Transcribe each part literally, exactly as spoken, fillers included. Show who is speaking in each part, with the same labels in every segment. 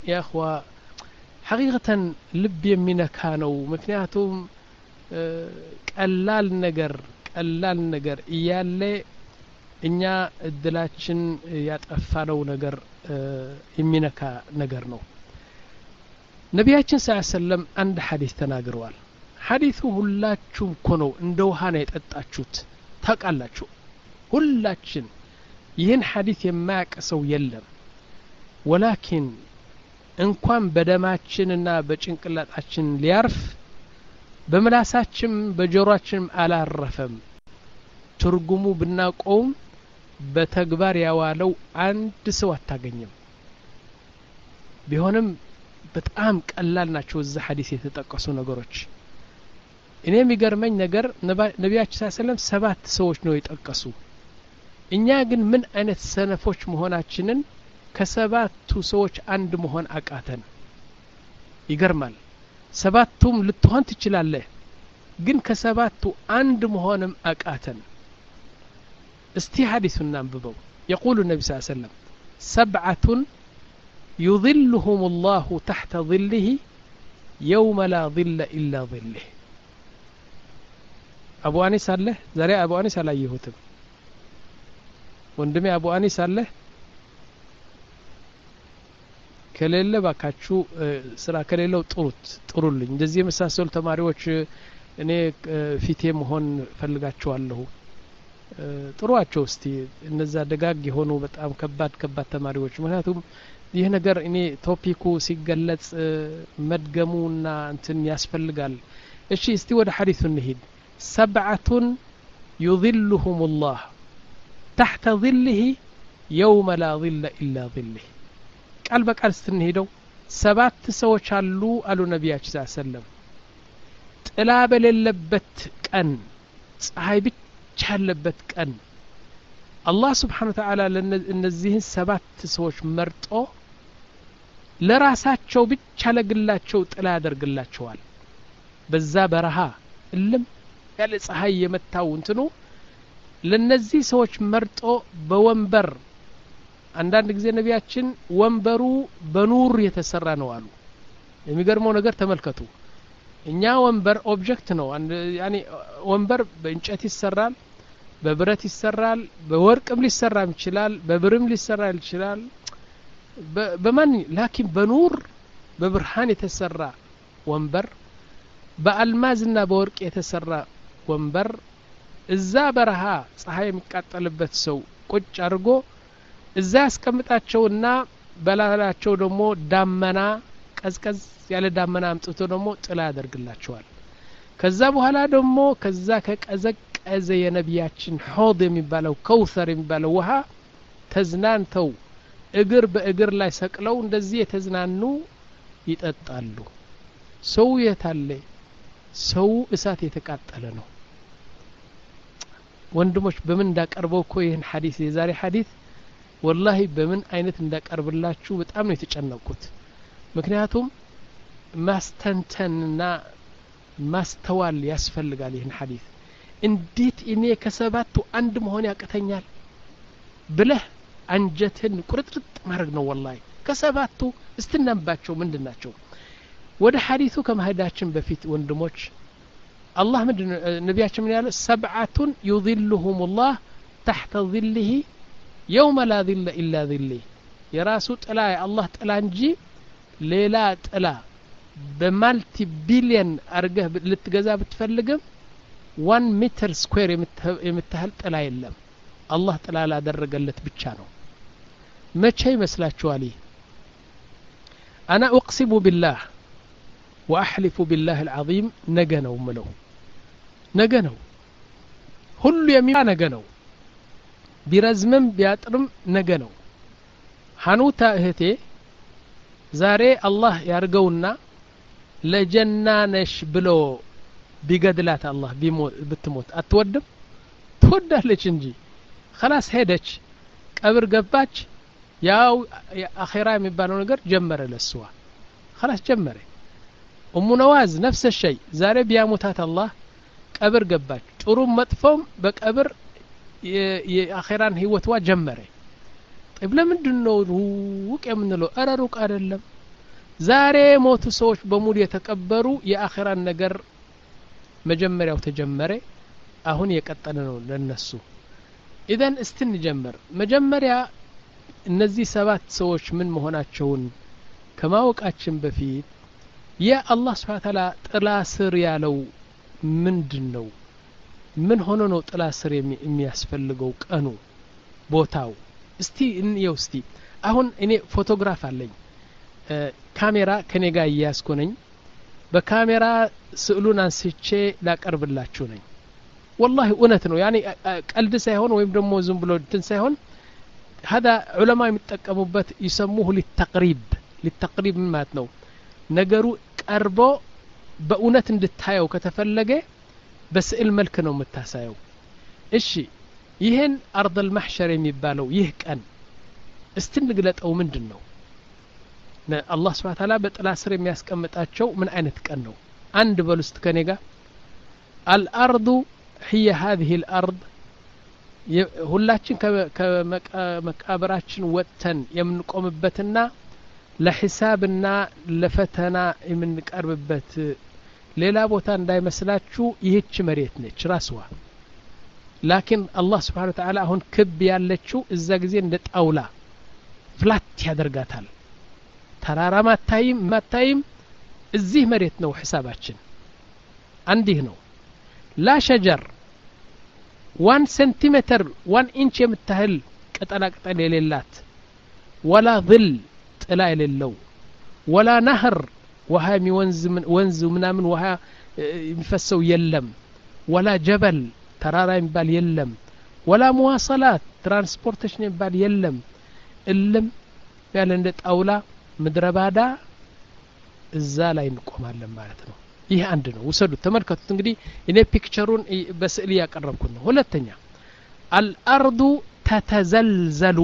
Speaker 1: يا اخوة حقيقة لب يمينك ነው ምክንያቱም ቀላል ነገር ቀላል ነገር እያለ እኛ እድላችን ያጠፋነው ነገር የሚነካ ነገር ነው ነቢያችን ሰለላሁ ዐለይሂ ወሰለም አንድ ሐዲስ ተናግረዋል ሐዲሱ ሁላችሁም እኮ ነው እንደ ውሃ ነው የጠጣችሁት ታውቃላችሁ ሁላችን ይህን ሐዲስ የማያውቅ ሰው የለም ወላኪን እንኳን በደማችንና በጭንቅላታችን ሊያርፍ በመላሳችን በጆሮአችን አላረፈም ትርጉሙ ብናቆም በተግባር ያዋለው አንድ ሰው አታገኝም ቢሆንም በጣም ቀላል ናቸው እዛ ሐዲስ የተጠቀሱ ነገሮች እኔ የሚገርመኝ ነገር ነቢያችን ሰለላሁ ዐለይሂ ወሰለም ሰባት ሰዎች ነው የጠቀሱ እኛ ግን ምን አይነት ሰነፎች መሆናችንን ከሰባቱ ሰዎች አንድ መሆን አቃተን ይገርማል ሰባቱም ልትሆን ትችላለህ ግን ከሰባቱ አንድ መሆንም አቃተን እስቲ ሐዲሱን አንብበው يقول النبي صلى الله عليه وسلم سبعة يظلهم الله تحت ظله يوم لا ظل إلا ظله أبو أنيس الله زري أبو أنيس على يهوتم وندمي أبو أنيس الله ከሌለ ባካችሁ ስራ ከሌለው ጥሩት ጥሩልኝ እንደዚህ የመሳሰሉ ተማሪዎች እኔ ፊቴ መሆን ፈልጋቸዋለሁ ጥሩአቸው እስቲ እነዛ ደጋግ የሆኑ በጣም ከባድ ከባድ ተማሪዎች ምክንያቱም ይህ ነገር እኔ ቶፒኩ ሲገለጽ መድገሙና እንትን ያስፈልጋል እሺ እስቲ ወደ ሐዲሱ እንሂድ سبعة يظلهم الله تحت ظله يوم لا ظل إلا ظله ቃል በቃል ስትንሄደው ሰባት ሰዎች አሉ አሉ ነቢያችን ሰለላሁ ዐለይሂ ወሰለም ጥላ በሌለበት ቀን ፀሐይ ብቻ ያለበት ቀን አላህ Subhanahu Wa Ta'ala ለነዚህን ሰባት ሰዎች መርጦ ለራሳቸው ብቻ ለግላቸው ጥላ ያደርግላቸዋል በዛ በረሃ እልም ያለ ፀሐይ የመታው እንትኑ ለነዚህ ሰዎች መርጦ በወንበር አንዳንድ ጊዜ ነቢያችን ወንበሩ በኑር የተሰራ ነው አሉ የሚገርመው ነገር ተመልከቱ እኛ ወንበር ኦብጀክት ነው ያኒ ወንበር በእንጨት ይሰራል በብረት ይሰራል በወርቅም ሊሰራ ይችላል በብርም ሊሰራ ይችላል በማን ላኪን በኑር በብርሃን የተሰራ ወንበር በአልማዝና በወርቅ የተሰራ ወንበር እዛ በረሃ ፀሐይ የሚቃጠልበት ሰው ቁጭ አድርጎ እዛ ያስቀምጣቸውና በላላቸው ደግሞ ዳመና ቀዝቀዝ ያለ ዳመና አምጥቶ ደግሞ ጥላ ያደርግላቸዋል ከዛ በኋላ ደግሞ ከዛ ከቀዘቀዘ የነቢያችን ሆድ የሚባለው ከውሰር የሚባለው ውሃ ተዝናንተው እግር በእግር ላይ ሰቅለው እንደዚህ የተዝናኑ ይጠጣሉ ሰው የታለ ሰው እሳት የተቃጠለ ነው ወንድሞች በምን እንዳቀርበው እኮ ይህን ሐዲስ የዛሬ ሐዲስ والله በምን አይነት እንዳቀርብላችሁ በጣም ነው የተጨነቁት ምክንያቱም ማስተንተንና ማስተዋል ያስፈልጋል ይህን ሐዲስ እንዴት እኔ ከሰባቱ አንድ መሆን ያቀተኛል ብለህ አንጀትን ቁርጥርጥ ማድረግ ነው والله ከሰባቱ እስትናባቸው ምንድናቸው ወደ ሐዲሱ ከመሄዳችን በፊት ወንድሞች አላህ ምንድን ነቢያችን ምን ያለ ሰብዓቱ يظلهم الله تحت ظله يوم لا ظل إلا ظله የራሱ ጥላ የአላህ ጥላ እንጂ ሌላ ጥላ በማልቲ ቢሊየን አርገህ ልትገዛ ብትፈልግም one ሜትር ስኩዌር የምታህል ጥላ የለም አላህ ጥላ ላደረገለት ብቻ ነው መቼ ይመስላችኋል انا اقسم بالله واحلف بالله العظيم ነገ ነው ምለው ነገ ነው ሁሉ የሚያ ነገ ነው ቢረዝምም ቢያጥርም ነገ ነው ሐኑታ እህቴ ዛሬ አላህ ያርገውና ለጀና ነሽ ብሎ ቢገድላት አላህ ብትሞት አትወድም ትወዳለች እንጂ خلاص ሄደች ቀብር ገባች ያው አኺራ የሚባለው ነገር ጀመረ ለሷ خلاص ጀመረ ኡሙ ነዋዝ ነፍስ الشيء ዛሬ ቢያሞታት አላህ ቀብር ገባች ጥሩ መጥፎም በቀብር የአኺራን ህይወቷ ጀመረ طيب ለምንድነው ሩቅ የምንለው አረ ሩቅ አይደለም ዛሬ ሞቱ ሰዎች በሙሉ የተቀበሩ የአኺራን ነገር መጀመሪያው ተጀመረ አሁን የቀጠለ ነው ለነሱ ኢደን እስትን ጀመር መጀመሪያ እነዚህ ሰባት ሰዎች ምን መሆናቸውን ከማወቃችን በፊት የአላህ Subhanahu Ta'ala ጥላ ስር ያለው ምንድነው ምን ሆኖ ነው ጥላ ስር የሚያስፈልገው ቀኑ ቦታው እስቲ እንየው እስቲ አሁን እኔ ፎቶግራፍ አለኝ ካሜራ ከኔ ጋር ያያዝኩ ነኝ በካሜራ ስዕሉን አንስቼ ላቀርብላችሁ ነኝ والله እውነት ነው ያኒ ቀልድ ሳይሆን ወይም ደግሞ ዝም ብሎ እንትን ሳይሆን هذا علماء የሚጠቀሙበት ይሰሙሁ للتقريب للتقريب ማለት ነው ነገሩ ቀርቦ በእውነት እንድታየው ከተፈለገ በስዕል መልክ ነው የምታሳየው እሺ ይሄን አርض المحشر የሚባለው ይህ ቀን እስቲ እንግለጠው ምንድነው አላህ Subhanahu Ta'ala በጥላ ስር የሚያስቀምጣቸው ምን አይነት ቀን ነው አንድ በሉስት ከኔ ጋር الارض هي هذه الارض ሁላችን ከመቃብራችን ወጥተን የምንቆምበትና ለሂሳብና ለፈተና የምንቀርብበት ሌላ ቦታ እንዳይመስላችሁ ይህች መሬት ነች ራስዋ ላኪን አላህ Subhanahu Wa Ta'ala አሁን ክብ ያለችው እዛ ጊዜ እንደ ጣውላ ፍላት ያደርጋታል ተራራ ማታይም ማታይም እዚህ መሬት ነው ሂሳባችን አንዲህ ነው ላ ሸጀር one centimeter one inch የምታህል ቅጠላ ቅጠል የሌላት ወላ ظل ጥላ የሌለው ወላ ነህር ውሃ የሚወንዝ ወንዝ ምናምን ውሃ የሚፈሰው የለም ወላ ጀበል ተራራ የሚባል የለም ወላ መዋሰላት ትራንስፖርቴሽን የሚባል የለም እልም ያለ እንደ ጣውላ ምድረባዳ እዛ ላይ እንቆማለን ማለት ነው ይሄ አንድ ነው ወሰዱት ተመልከቱት እንግዲህ እኔ ፒክቸሩን በስዕል ያቀርብኩት ነው ሁለተኛ الارض تتزلزل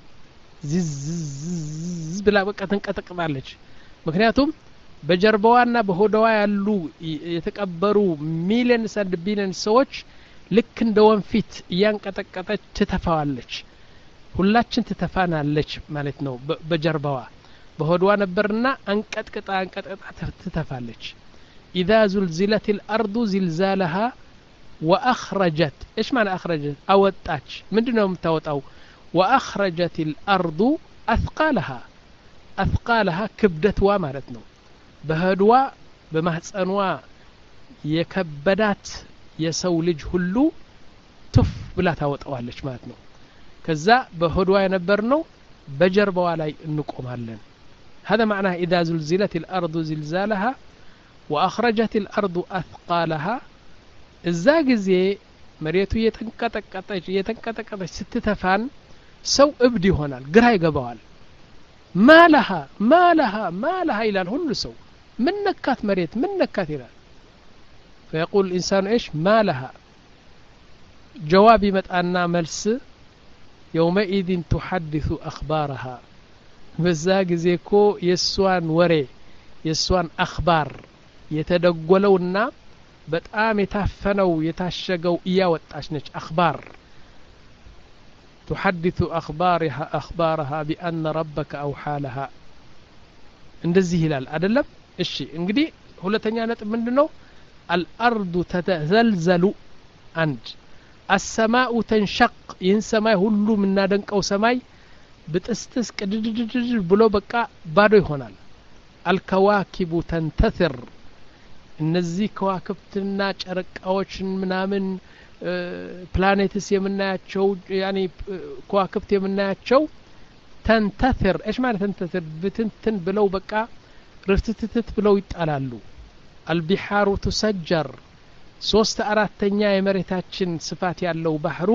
Speaker 1: ዝዝ ብላ በቃ ተንቀጠቅጣለች ምክንያቱም በጀርባዋና በሆዳዋ ያሉ የተቀበሩ ሚሊየንስ አንድ ቢሊየን ሰዎች ልክ እንደ ወንፊት ያንቀጠቀጠች ትተፋዋለች ሁላችን ትተፋናለች ማለት ነው በጀርባዋ በሆዳዋ ነበርና አንቀጥቅጣ አንቀጥቅጣ ትተፋለች اذا زلزلت الارض زلزالها واخرجت ايش معنى اخرجت اوطاች ምንድነው የምታወጣው واخرجت الارض اثقالها اثقالها كبدتها ማለት ነው በሆዷ በማህፀኗ የከበዳት የሰው ልጅ ሁሉ ቱፍ ብላ ታወጣዋለች ማለት ነው ከዛ በሆዷ የነበርነው በጀርባዋ ላይ እንቆማለን هذا معناه اذا زلزلت الارض زلزالها واخرجت الارض اثقالها እዛ ጊዜ መሬቱ የተንቀጠቀጠች የተንቀጠቀጠች ስትተፋን ሰው እብድ ይሆናል ግራ ይገባዋል ማለሃ ማለሃ ማለሃ ይላል ሁሉ ሰው ምን ነካት መሬት ምን ነካት ይላል فيقول الانسان ايش مالها جواب يمጣና መልስ يومئذ تحدث اخبارها በዛ ጊዜ እኮ የሷን ወሬ የሷን አخبار የተደጎለውና በጣም የታፈነው የታሸገው እያወጣች ነች አخبار تحدث اخبارها اخبارها بان ربك اوحى لها እንደዚህ ይላል አይደለም እሺ እንግዲህ ሁለተኛ ነጥብ ምንድነው الارض تتزلزل عند السماء تنشق ይህን ሰማይ ሁሉ ምናደንቀው ሰማይ بتستس ቅድድድድ ብሎ በቃ ባዶ ይሆናል الكواكب تنتثر እነዚህ ከዋክብትና ጨረቃዎችን ምናምን ፕላኔትስ የምናያቸው ያኒ ከዋክብት የምናያቸው تنتثر ايش معنى تنتثر بتنتن ብለው በቃ ርፍትትት ብለው ይጣላሉ البحار تسجر ሶስት አራተኛ የመሬታችን ስፋት ያለው ባህሩ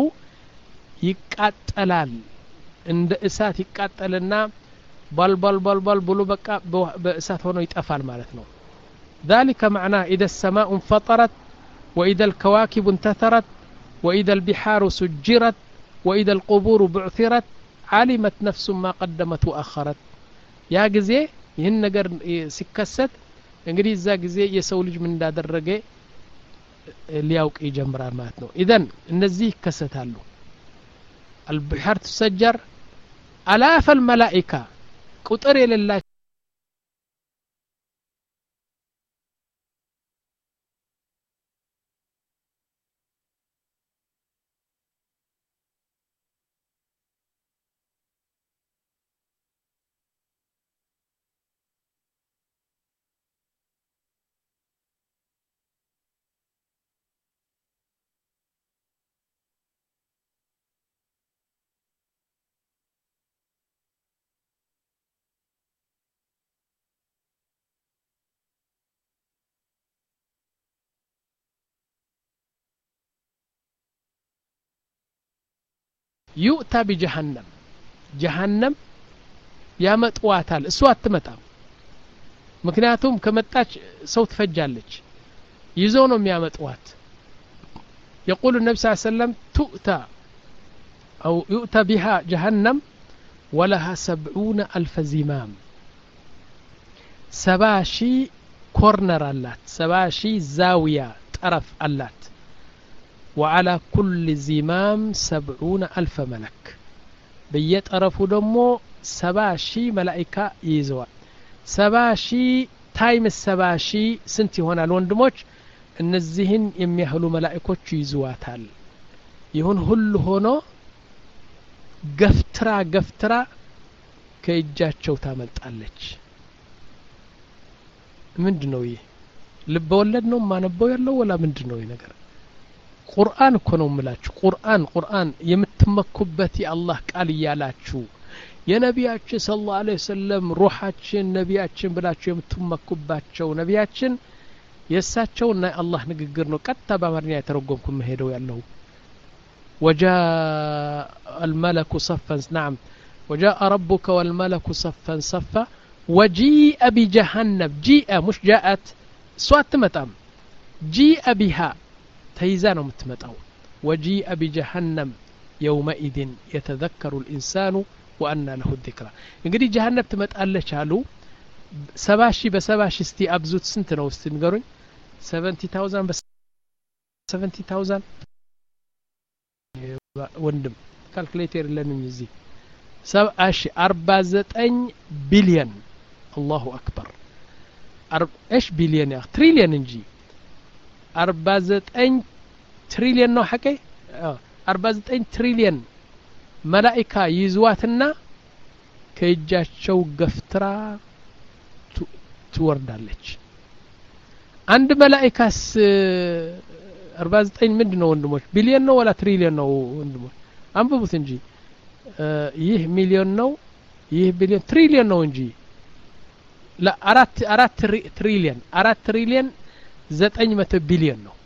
Speaker 1: ይቃጠላል እንደ እሳት ይቃጠልና ባልባል ባልባል ብሎ በቃ በእሳት ሆኖ ይጠፋል ማለት ነው ذلك معناه اذا السماء انفطرت واذا الكواكب انتثرت واذا البحار سجرت واذا القبور بعثرت علمت نفس ما قدمت واخرت يا ጊዜ ይህን ነገር ሲከሰት እንግዲህ እዛ ጊዜ የሰው ልጅ ምን እንዳደረገ ሊያውቅ ይጀምራል ማለት ነው اذا እነዚህ ይከሰታሉ البحار تسجر الاف الملائكه ቁጥር የሌላቸው يؤتى بجهنم جهنم ያመጣዋታል እሱ አትመጣም ምክንያቱም ከመጣች ሰው ትፈጃለች ይዘው ነው የሚያመጣዋት يقول النبي صلى الله عليه وسلم تؤتى أو يؤتى بها جهنم ولها سبعون ألف زمام سباشي كورنر اللات سباشي زاوية طرف اللات وعلى كل زمام سبعون ألف ملك بيت أرفو دمو سباشي ملائكة يزوال سباشي تايم السباشي سنتي هنا الوندموش እነዚህን የሚያህሉ መላእክቶች ይዙዋታል ይሁን ሁሉ ሆኖ ገፍትራ ገፍትራ ከእጃቸው ታመልጣለች ምንድነው ይሄ ልበወለድ ነው ማነበው ያለው ወላ ምንድነው ይሄ ነገር ቁርአን እኮ ነው የምላችሁ ቁርአን ቁርአን የምትመኩበት የአላህ ቃል ይያላችሁ የነቢያችን ሰለላሁ ዐለይሂ ወሰለም ሩሃችን ነቢያችን ብላችሁ የምትመኩባቸው ነቢያችን የሳቸውና አላህ ንግግር ነው ቀጥታ በአማርኛ የተረጎምኩ መሄደው ያለው وجاء الملك صفا نعم وجاء ربك والملك صفا صفا وجيء بجهنم جيء مش جاءت صوت متام جيء بها تيزانو متمتاو وجيء بجهنم يومئذ يتذكر الإنسان وأن له الذكرى እንግዲህ جهنم ትመጣለች አሉ ሰባሺ በሰባሺ እስቲ አብዙት ስንት ነው እስቲ ንገሩኝ ሰቨንቲ ታውዘንድ በሰቨንቲ ታውዘንድ ወንድም ካልኩሌተር ለምን እዚህ ሰባሺ አርባ ዘጠኝ ቢሊዮን አላሁ አክበር ايش ቢሊዮን ያ ትሪሊዮን እንጂ አርባ ዘጠኝ ትሪሊዮን ነው ሐቀይ አርባ ዘጠኝ ትሪሊዮን መላእክት ይዟትና ከእጃቸው ገፍትራ ትወርዳለች አንድ መላእክት አርባ ዘጠኝ ምንድነው ወንድሞች ቢሊዮን ነው ወላ ትሪሊዮን ነው ወንድሞች አንብቡት እንጂ ይህ ሚሊዮን ነው ይህ ቢሊዮን ትሪሊዮን ነው እንጂ لا አራት አራት ትሪሊዮን አራት ትሪሊዮን ዘጠኝ መቶ ቢሊዮን ነው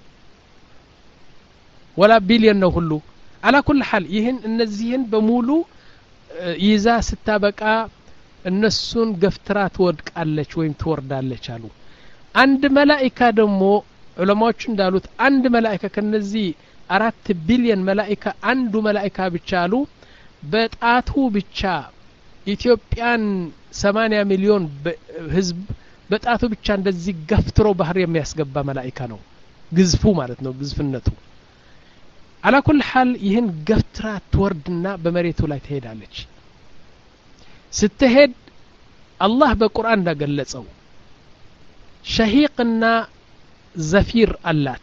Speaker 1: ወላ ቢሊዮን ነው ሁሉ على كل حال ይህን እነዚህን በሙሉ ይዛ ስታበቃ እነሱን ገፍትራ ትወድቃለች ወይም ትወርዳለች አሉ አንድ መላእክት ደግሞ ዑለማዎች እንዳሉት አንድ መላእክት ከነዚህ አራት ቢሊዮን መላእክት አንዱ መላእክት ብቻ አሉ በጣቱ ብቻ ኢትዮጵያን ሰማንያ ሚሊዮን ህዝብ በጣቱ ብቻ እንደዚህ ገፍትሮ ባህር የሚያስገባ መላእክት ነው ግዝፉ ማለት ነው ግዝፍነቱ على كل حال ይህን ገፍትራ ትወርድና በመሬቱ ላይ ትሄዳለች ስትሄድ አላህ በቁርአን እንደገለጸው ሸሂቅና ዘፊር አላት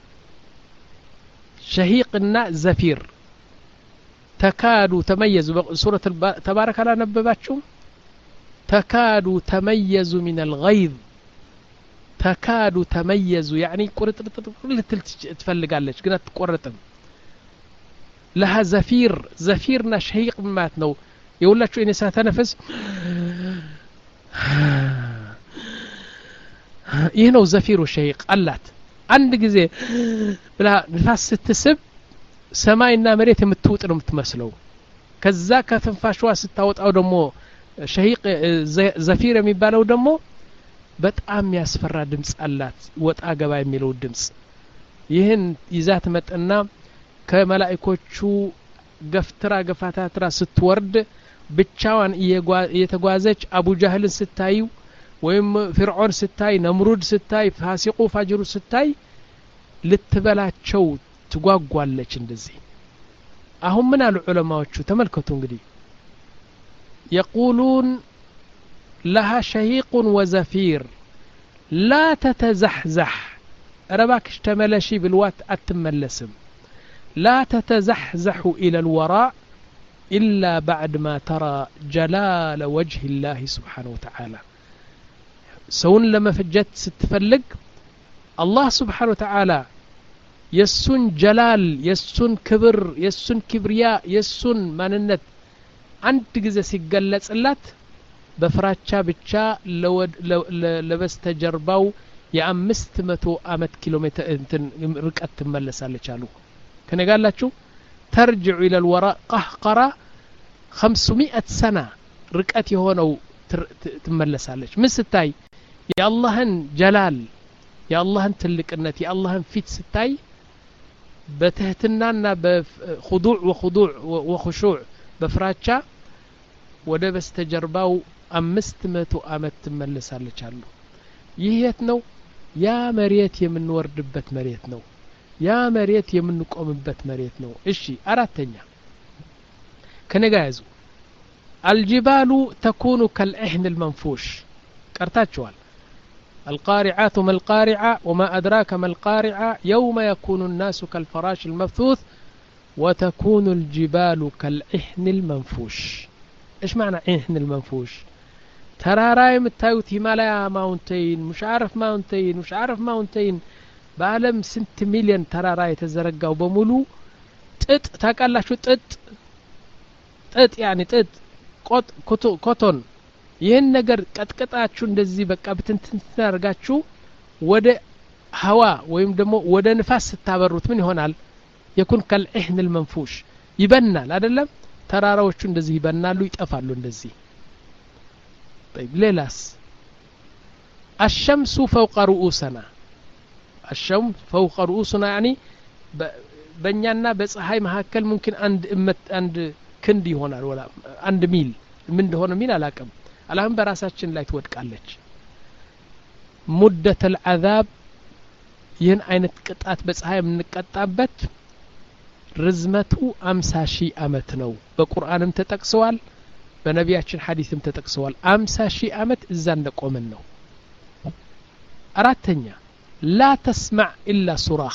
Speaker 1: ሸሂቅና ዘፊር ተካዱ ተመየዙ በሱረት ተባረከ አላነበባችሁም ተካዱ ተመየዙ من الغيظ ተካዱ ተመየዙ يعني ቁርጥርጥ ልትል ትፈልጋለች ግን አትቆረጥም لها زفير زفيرنا شهيق مات نو يقولك إني ساتنفس يهنو زفير وشهيق قلت عند جزء بلا نفس ستسب سماينا مريت متوت إنهم تمثلوا كذاك تنفاشوا ستاوت أو دمو شهيق زفير ميبالو دمو بتأم يسفر دمس قلت وتأجب يميلو دمس يهن يزات متنا ከመላእክቶቹ ገፍትራ ገፋታትራ ስትወርድ ብቻዋን እየተጓዘች አቡ ጃህልን ስታይ ወይም ፍርዖን ስታይ ነምሩድ ስታይ ፋሲቁ ፋጅሩ ስታይ ልትበላቸው ትጓጓለች እንደዚህ አሁን ምን አሉ ዑለማዎቹ ተመልከቱ እንግዲህ يقولون لها شهيق وزفير لا تتزحزح رباكش تملشي بالوات اتملسم لا تتزحزح إلى الوراء إلا بعد ما ترى جلال وجه الله سبحانه وتعالى سون لما فجت ستفلق الله سبحانه وتعالى يسون جلال يسون كبر يسون كبرياء يسون ماننت عند جزء سيقلت اللات بفراتشا بتشا لبستجرباو يا أمست متو أمت كيلومتر ركعت تملس على شالو كنا قال لك شو ترجع إلى الوراء قهقرة خمسمائة سنة ركعت يهونو تملسالش من ستاي يا اللهن جلال يا اللهن تلقنت يا اللهن فيت ستاي بتهتنانا بخضوع وخضوع وخشوع بفراتشا ወደ በስተጀርባው አምስት መቶ አመት ተመለሳለች አሉ ይህ የት ነው ያ መሬት የምንወርድበት መሬት ነው ያ መሬት የምንቆምበት መሬት ነው እሺ አራተኛ ከነጋያዙ الجبال تكون كالعهن المنفوش قرتاچوال القارعات ما القارعة وما أدراك ما القارعة يوم يكون الناس كالفراش المبثوث وتكون الجبال كالعهن المنفوش ايش معنى عهن المنفوش تراراي متايوت هيمالايا ماونتين مش عارف ماونتين مش عارف ماونتين بعالم سنت مليون تراراي تزرقاو بمولو ጥጥ ታቃላችሁ ጥጥ ጥጥ يعني ጥጥ ኮቶን ይሄን ነገር ቀጥቀጣችሁ እንደዚህ በቃ በትንትን ታርጋችሁ ወደ ሀዋ ወይም ደግሞ ወደ ንፋስ ተታበሩት ምን ይሆናል يكون كالعهن المنفوش ይበናል አይደለም ተራራዎቹ እንደዚህ ይበናሉ ይጠፋሉ እንደዚህ طيب ሌላስ الشمس فوق رؤوسنا الشمس فوق رؤوسنا يعني በእኛና በፀሐይ መካከል ممكن አንድ እመት አንድ ክንድ ይሆናል ወላ አንድ ሚል ምን እንደሆነ ሚል አላቀም አላህም በራሳችን ላይ ትወድቃለች ሙደተ العذاب ይህን አይነት ቅጣት በፀሐይ የምንቀጣበት ርዝመቱ አምሳ ሺህ አመት ነው በቁርአንም ተጠቅሰዋል በነቢያችን ሐዲስም ተጠቅሰዋል አምሳ ሺህ አመት እዛ እንደቆመን ነው አራተኛ لا تسمع إلا صراخ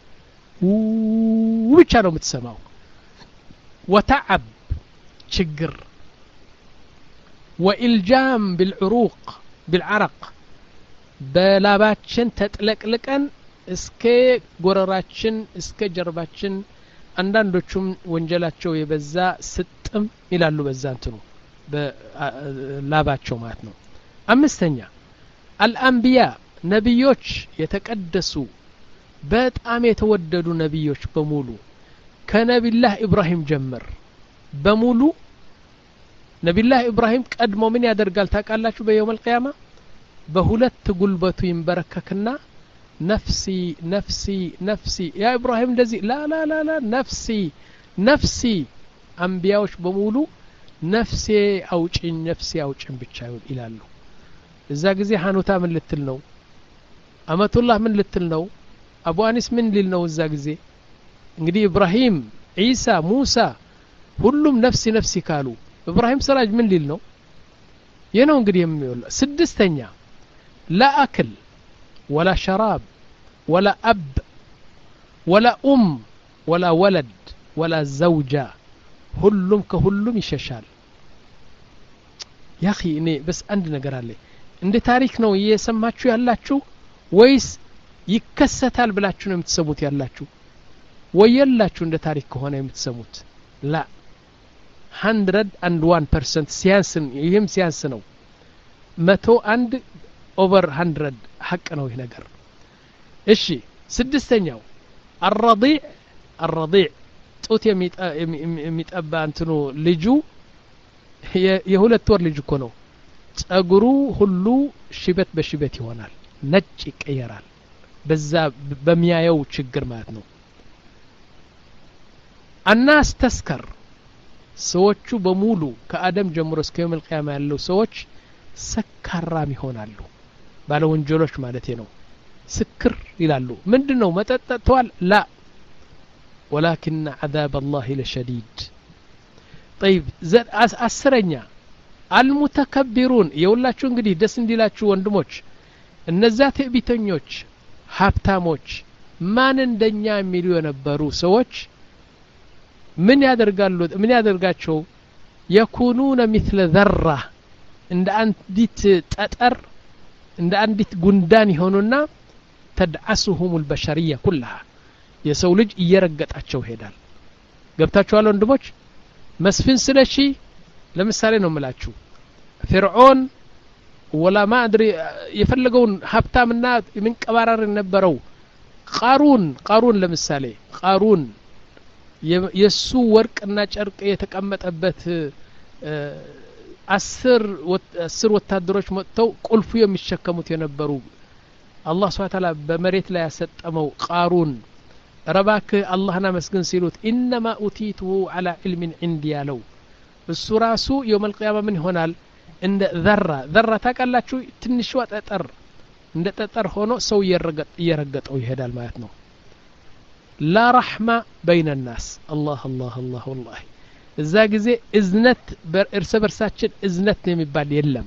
Speaker 1: ብቻ ነው የምትሰማው وتعب ችግር وإلجام بالعروق بالعرق በላባችን ተጥለቅልቀን እስከ ጎረራችን እስከ ጀርባችን አንዳንዶቹም ወንጀላቸው የበዛ ስጥም ይላሉ በዛ እንትኑ በላባቸው ማለት ነው አምስተኛ الأنبياء ነብዮች የተቀደሱ በጣም የተወደዱ ነብዮች በሙሉ ከነብዩላህ ኢብራሂም ጀመር በሙሉ ነብዩላህ ኢብራሂም ቀድሞ ምን ያደርጋል ታቃላችሁ በየውም القيامة በሁለት ጉልበቱ ይንበረከክና نفسي نفسي نفسي يا إبراهيم دزي لا لا لا لا نفسي نفسي أنبياوش بمولو نفسي أوجين نفسي أوجين بتشاول إلى الله إذا جزي حانوتا من للتلنو أمة الله من للتلنو أبو أنس من للنو إذا جزي إنجدي إبراهيم عيسى موسى كلهم نفسي نفسي قالوا إبراهيم سراج من للنو ينو إنجدي يميول سدستنيا لا أكل ولا شراب ولا أب ولا أم ولا ولد ولا زوجة هلم كهلم يششال يا أخي إني بس عندنا قرالي عند تاريخ نو يسمعشو ياللاتشو ويس يكستال بلاتشو نمتسموت ياللاتشو وياللاتشو عند تاريخ كهونا يمتسموت لا hundred and one percent سيانسن يهم سيانسنو متو عند over hundred حق ነው ይሄ ነገር እሺ ስድስተኛው الرضيع الرضيع ጡት የሚጠባ እንትኑ ልጁ የሁለት ወር ልጅ እኮ ነው ጸጉሩ ሁሉ ሽበት በሽበት ይሆናል ነጭ ይቀየራል በዛ በሚያየው ችግር ማለት ነው الناس تسكر ሰዎቹ በሙሉ ከአደም ጀምሮ እስከ የውም القيامة ያለው ሰዎች ሰካራም ይሆናሉ ባለ ወንጀሎች ማለት ነው ስክር ይላሉ ምንድነው መጠጣቷል لا ولكن عذاب الله لشديد طيب አስረኛ المتكبرون የውላችሁ እንግዲህ ደስ እንዲላችሁ ወንድሞች እነዛ ትዕቢተኞች ሀብታሞች ማን እንደኛ የሚሉ የነበሩ ሰዎች ምን ያደርጋሉ ምን ያደርጋቸው يكونون مثل ذرة እንደ አንዲት ጠጠር እንደ አንዲት ጉንዳን ይሆኑና تدعسهم البشرية كلها የሰው ልጅ እየረገጣቸው ሄዳል ገብታችኋል ወንድሞች መስፍን ስለሺ ለምሳሌ ነው የምላችሁ ፍርዖን ወላ ማድሪ የፈለገውን ሀብታምና ምን ቀባራር ነበረው ቃሩን ቃሩን ለምሳሌ ቃሩን የሱ ወርቅና ጨርቅ የተቀመጠበት አስር አስር ወታደሮች መጥተው ቁልፉ የሚሸከሙት የነበሩ አላህ Subhanahu Ta'ala በመሬት ላይ ያሰጠመው ቃሩን ረባክ አላህና መስገን ሲሉት انما اوتيته على علم عندي ያለው እሱ ራሱ يوم القيامه ምን ይሆናል እንደ ዘራ ዘራ ታቀላችሁ ትንሽ ወጠጠር እንደ ጠጠር ሆኖ ሰው ይረገጥ ይረገጠው ይሄዳል ማለት ነው لا رحمه بين الناس الله الله الله والله እዛ ጊዜ እዝነት በእርስ በርሳችን እዝነት ነው የሚባል የለም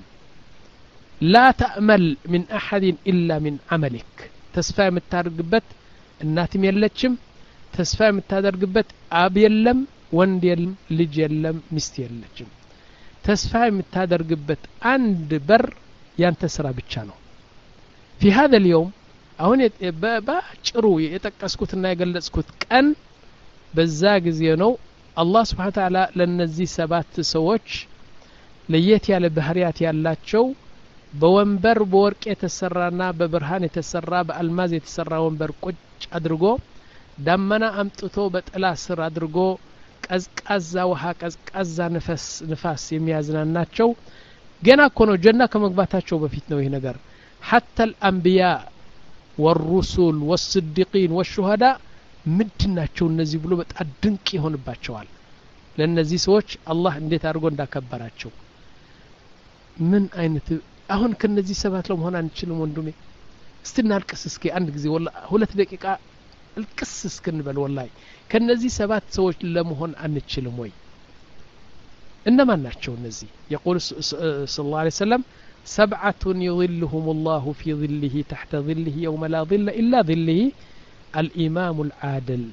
Speaker 1: لا تأمل من أحد إلا من عملك ተስፋ የምታደርግበት እናትም የለችም ተስፋ የምታደርግበት አብ የለም ወንድ የለም ልጅ የለም ሚስት የለችም ተስፋ የምታደርግበት አንድ በር ያንተ ስራ ብቻ ነው في هذا اليوم አሁን ባጭሩ የጠቀስኩትና የገለጽኩት ቀን በዛ ጊዜ ነው አላህ Subhanahu Ta'ala ለነዚህ ሰባት ሰዎች ለየት ያለ ባህሪያት ያላቸው በወንበር በወርቅ የተሰራና በብርሃን የተሰራ በአልማዝ የተሰራ ወንበር ቁጭ አድርጎ ዳመና አምጥቶ በጥላ ስር አድርጎ ቀዝቃዛ ውሃ ቀዝቃዛ ንፋስ ንፋስ የሚያዝናናቸው ገና እኮ ነው ጀና ከመግባታቸው በፊት ነው ይሄ ነገር حتى الانبياء والرسل والصديقين والشهداء ምድናቸው እነዚህ ብሎ በጣም ድንቅ ይሆንባቸዋል ለነዚህ ሰዎች አላህ እንዴት አድርጎ እንዳከበራቸው ምን አይነት አሁን ከነዚህ ሰባት ለመሆን አንችልም ወንድሜ እስቲናልቅስ እስኪ አንድ ጊዜ ወላሂ ሁለት ደቂቃ القس እስክንበል ወላሂ ከነዚህ ሰባት ሰዎች ለመሆን አንችልም ወይ እነማን ናቸው እነዚህ يقول صلى الله عليه وسلم سبعة يظلهم الله في ظله تحت ظله يوم لا ظل إلا ظله الإمام العادل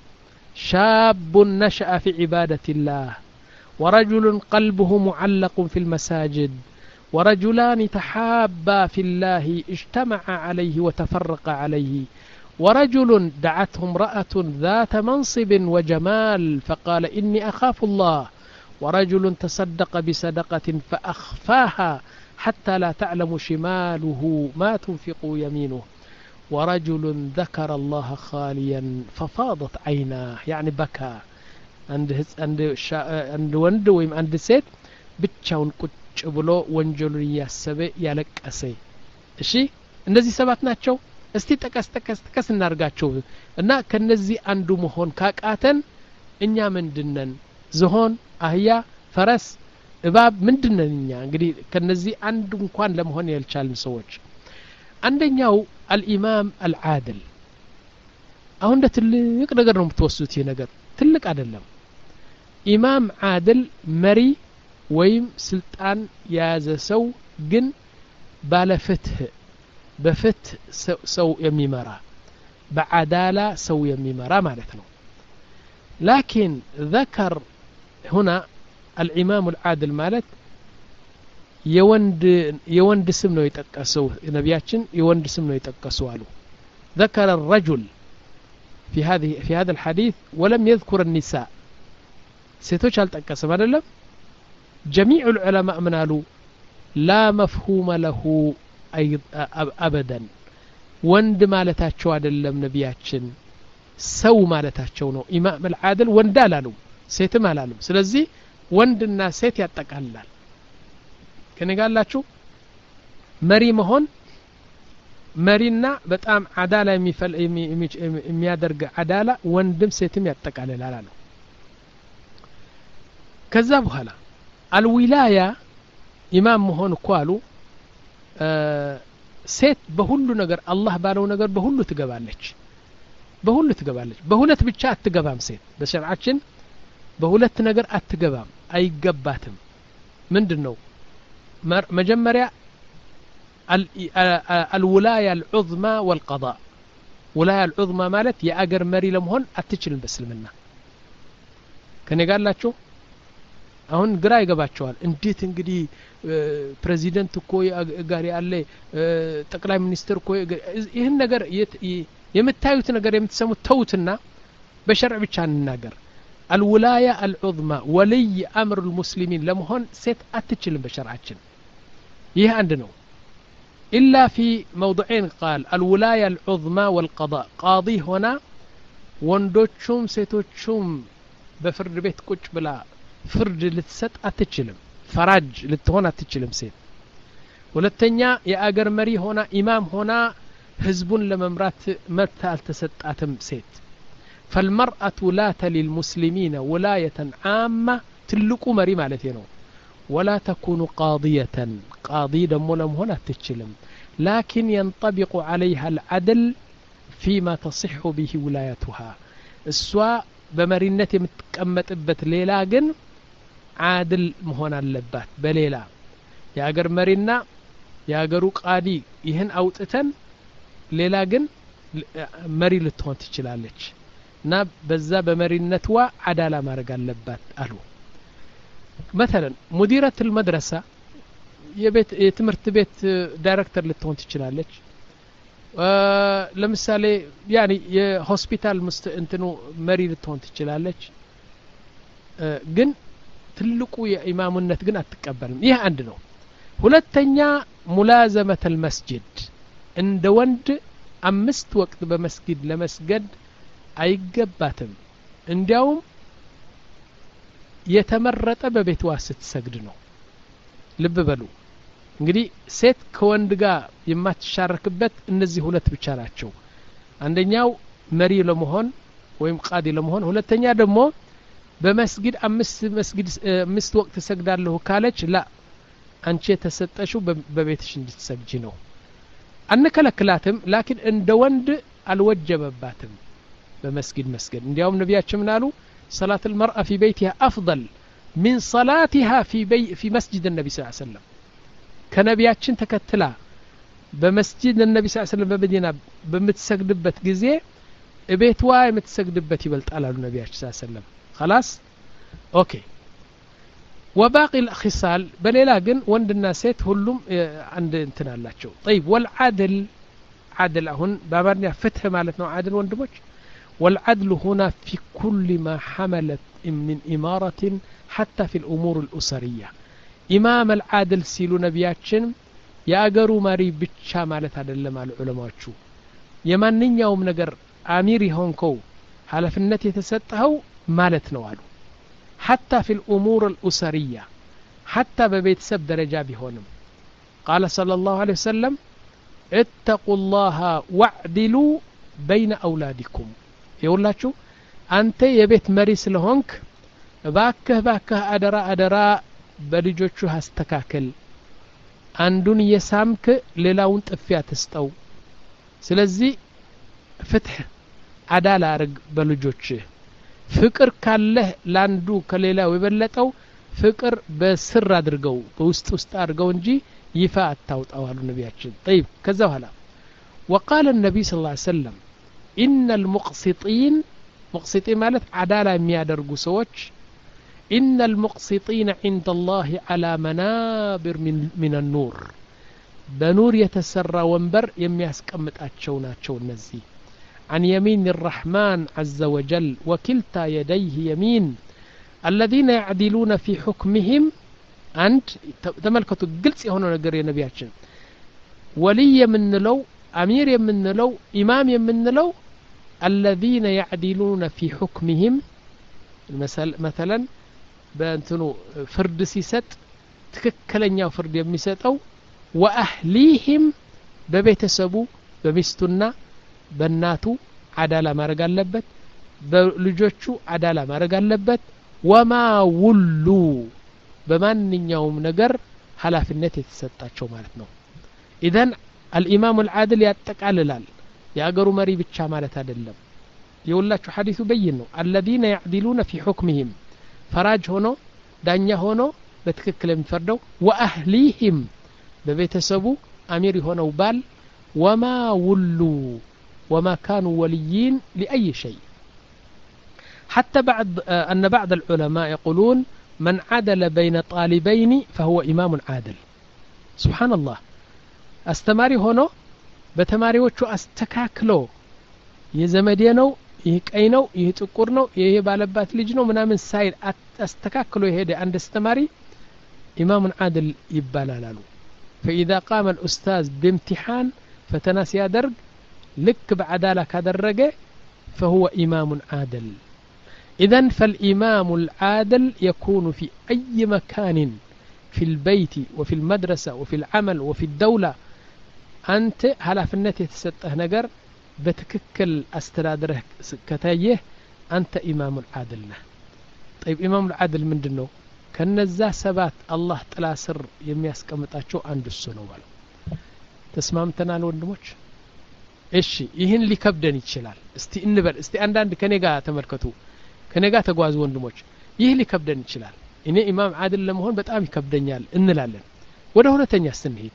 Speaker 1: شاب نشأ في عبادة الله ورجل قلبه معلق في المساجد ورجلان تحابا في الله اجتمعا عليه وتفرقا عليه ورجل دعته امرأة ذات منصب وجمال فقال إني أخاف الله ورجل تصدق بصدقة فأخفاها حتى لا تعلم شماله ما تنفق يمينه ورجل ذكر الله خاليا ففاضت عيناه يعني بكى عند عند عند وند ويم عند سيد ብቻውን ቁጭ ብሎ ወንጀሉን ያሰበ ያለቀሰ እሺ እነዚህ ሰባት ናቸው እስቲ ተቀስ ተቀስ ተቀስ እናርጋቸው እና ከነዚህ አንዱ መሆን ካቃተን እኛ ምንድነን ዝሆን አህያ ፈረስ እባብ ምንድነን እኛ እንግዲህ ከነዚህ አንዱ እንኳን ለመሆን ያልቻልን ሰዎች አንደኛው الإمام العادل አሁን እንደ ትልቅ ነገር ነው የምትወስዱት ይሄ ነገር ትልቅ አይደለም ኢማም ዓድል መሪ ወይም ስልጣን የያዘ ሰው ግን ባለ ፍትህ በፍትህ ሰው የሚመራ በዓዳላ ሰው የሚመራ ማለት ነው لكن ذكر هنا الإمام العادل ማለት የወንድ የወንድ ስም ነው የጠቀሰው ነብያችን የወንድ ስም ነው የጠቀሰው አሉ ذكر الرجل في هذه في هذا الحديث ولم يذكر النساء ሴቶች አልጠቀሰም አይደለም جميع العلماء من قالوا لا مفهوم له أي أبدا ወንድ ማለታቸው አይደለም ነብያችን ሰው ማለታቸው ነው ኢማም العادل ወንድ አላሉ ሴትም አላሉ ስለዚህ ወንድና ሴት ያጠቃልላል ከነጋላችሁ መሪ መሆን መሪና በጣም አዳላ የሚፈል የሚያደርግ አዳላ ወንድም ሴትም ያጠቃልላል አሉ ከዛ በኋላ አልዊላያ ኢማም መሆን እኮ አሉ ሴት በሁሉ ነገር አላህ ባለው ነገር በሁሉ ትገባለች በሁሉ ትገባለች በሁለት ብቻ አትገባም ሴት በሸርዓችን በሁለት ነገር አትገባም አይገባትም ምንድነው መጀመሪያ الولاية العظمى والقضاء ولاية العظمى ማለት የአገር መሪ ለመሆን አትችልም በእስልምና ከኔ ጋር ናችሁ አሁን ግራ ይገባቸዋል እንዴት እንግዲህ ፕሬዚደንት እኮ ጋር ያለ ጠቅላይ ሚኒስትር እኮ ይሄን ነገር የምታዩት ነገር የምትሰሙት ተውትና በሸርዕ ብቻ እንናገር الولاية العظمى ولي أمر المسلمين لمهون ست أتشلم بشرعاتشن يه عندنا إلا في موضعين قال الولاية العظمى والقضاء قاضي هنا ወንዶቹም ሴቶቹም በፍርድ ቤት ቁጭ ብላ ፍርድ ልትሰጥ አትችልም ፈራጅ ልትሆን አትችልም ሴት ሁለተኛ የአገር መሪ ሆና ኢማም ሆና ህዝቡን ለመምራት መብት አልተሰጣትም ሴት فالمرأة لا للمسلمين ولاية عامة تلقوا مري مالتي ነው ولا تكون قاضية قاضي دمو لم هنا تتشلم لكن ينطبق عليها العدل فيما تصح به ولايتها السواء بمرينة متقمطበት ሌላ ግን عادل መሆን አለባት በሌላ የአገር መሪና የአገሩ ቃዲ ይህን አውጥተን ሌላ ግን መሪ ልትሆን ትችላለች እና በዛ በመሪነቷ አዳላ ማድረግ አለባት አሉ مثلا مديرة المدرسة የቤት የትምህርት ቤት ዳይሬክተር ልትሆን ትችላለች ለምሳሌ ያኒ የሆስፒታል ሙስተ እንትኑ መሪ ልትሆን ትችላለች ግን ትልቁ የኢማምነት ግን አትቀበልም ይህ አንድ ነው ሁለተኛ ሙላዘመተ المسجد እንደ ወንድ አምስት ወቅት በመስጊድ ለመስገድ አይገባትም እንዲያውም የተመረጠ በቤቷ ስትሰግድ ነው ልብ በሉ እንግዲህ ሴት ከወንድ ጋር የማትሻረክበት እነዚህ ሁለት ብቻ ናቸው አንደኛው መሪ ለመሆን ወይም ቃዲ ለመሆን ሁለተኛ ደግሞ በመስጊድ አምስት መስጊድ አምስት ወቅት ሰግዳለሁ ካለች ላ አንቺ የተሰጠሽው በቤትሽ እንድትሰግጂ ነው አንከለክላትም ላኪን እንደ ወንድ አልወጀበባትም በመስጊድ መስገድ እንዲያውም ነብያችን ምናሉ صلاة المرأة في بيتها أفضل من صلاتها في بي في مسجد النبي صلى الله عليه وسلم كنبياتشن تكتلا بمسجد النبي صلى الله عليه وسلم بمدينة بمتسجدبت جزء بيت واي متسجدبت يبلت على النبي صلى الله عليه وسلم خلاص أوكي وباقي الخصال بليلا جن وند الناسات هلهم عند انتنا لاتشو طيب والعدل عدل هون بابرني فتح مالتنا عدل وندبوش والعدل هنا في كل ما حملت من إمارة حتى في الأمور الأسرية إمام العادل سيلو نبياتشن يأجروا ماري بتشا مالت هذا اللي مع العلماء شو يمانين يوم نجر أميري هونكو على في النت يتسطهو مالت نوالو حتى في الأمور الأسرية حتى ببيت سب درجة بهونم قال صلى الله عليه وسلم اتقوا الله واعدلوا بين أولادكم يقولاتشو أنت يبيت مري سلهونك باكه باكه أدرا أدرا بلجوچو هستكاكل عندون يسامك للاون تفيا تستو سلزي فتح عدالة أرق بلجوچه ፍቅር ካለህ ላንዱ ከሌላው የበለጠው ፍቅር በስር አድርገው በውስጥ ውስጥ አድርገው እንጂ ይፋ አታውጣው አሉ ነብያችን طيب ከዛ በኋላ وقال النبي صلى الله عليه وسلم إن المقسطين مقسطين ማለት عدالة የሚያደርጉ ሰዎች إن المقسطين عند الله على منابر من من النور بنور يتسرى ونبر የሚያስቀምጣቸው ናቸው እነዚህ عن يمين الرحمن عز وجل وكلتا يديه يمين الذين يعدلون في حكمهم أنت تملكتوا قلت هنا نقر يا نبياتشن ولي من لو أمير من لو إمام من لو الذين يعدلون في حكمهم مثلا بأنتنو فرد سيست تككلن يا فرد يميستو وأهليهم ببيتسبو بمستنا በእናቱ አዳላ ማድረግ አለበት በልጆቹ አዳላ ማድረግ አለበት ወማ ውሉ በማንኛውም ነገር ኃላፊነት የተሰጣቸው ማለት ነው ኢዘን الامام العادل ያጠቃልላል ያገሩ መሪ ብቻ ማለት አይደለም ይውላችሁ ሐዲሱ በይን ነው الذين يعدلون في حكمهم ፈራጅ ሆኖ ዳኛ ሆኖ በትክክል የሚፈርደው واهليهم በቤተሰቡ አሚር ሆነው ባል وما ውሉ وما كانوا وليين لأي شيء حتى بعد أن بعض العلماء يقولون من عدل بين طالبين فهو إمام عادل سبحان الله استماري هنا بتماري وشو استكاكلو يزمدينو يهكينو يهتقرنو يهبالبات لجنو منا من سايد استكاكلو يهدي عند استماري إمام عادل يبالالالو فإذا قام الأستاذ بامتحان فتناس يا درج لك بعدالة كدرجة فهو إمام عادل. إذن فالإمام العادل يكون في أي مكان في البيت وفي المدرسة وفي العمل وفي الدولة أنت على فنة يتسطه نجر بتككل أسترادره كتايه أنت إمام العادل. طيب إمام العادل من دنو كنزا سبات الله طلا سر የሚያስቀምጣቸው አንዱ እሱ ነው ማለት ተስማምተናል ወንድሞች? እሺ ይህን ሊከብደን ይችላል። እስቲ እንበል እስቲ አንዳንድ ከኔ ጋር ተመልከቱ፣ ከኔ ጋር ተጓዙ ወንድሞች። ይህ ሊከብደን ይችላል። እኔ ኢማም ዓድል ለመሆን በጣም ይከብደኛል እንላለን። ወደ ሁለተኛ ስንሄድ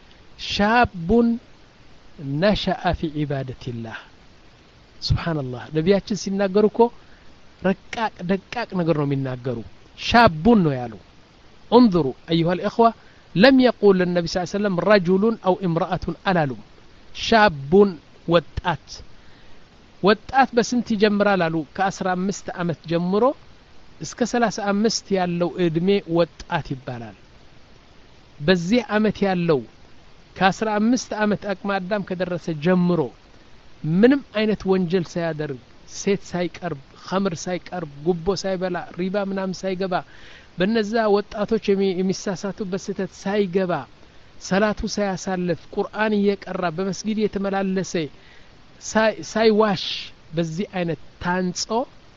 Speaker 1: ሻቡን ነሸአ ፊ ዒባደቲላህ ሱብሃንአላህ ነቢያችን ሲናገሩ እኮ ረቃቅ ደቃቅ ነገር ነው የሚናገሩ። ሻቡን ነው ያሉ። انظروا أيها الإخوة لم يقول النبي صلى الله عليه وسلم رجل أو امرأة ألالم شاب وطات ወጣት በስንት ይጀምራል አሉ? ከአስራ አምስት አመት ጀምሮ እስከ ሰላሳ አምስት ያለው እድሜ ወጣት ይባላል። በዚህ አመት ያለው ከአስራ አምስት አመት አቅመ አዳም ከደረሰ ጀምሮ ምንም አይነት ወንጀል ሳያደርግ ሴት ሳይቀርብ ኸምር ሳይቀርብ ጉቦ ሳይበላ ሪባ ምናምን ሳይገባ በነዛ ወጣቶች የሚሳሳቱበት ስህተት ሳይገባ ሰላቱ ሳያሳልፍ ቁርአን እየቀራ በመስጊድ የተመላለሰ ሳይዋሽ በዚህ አይነት ታንጾ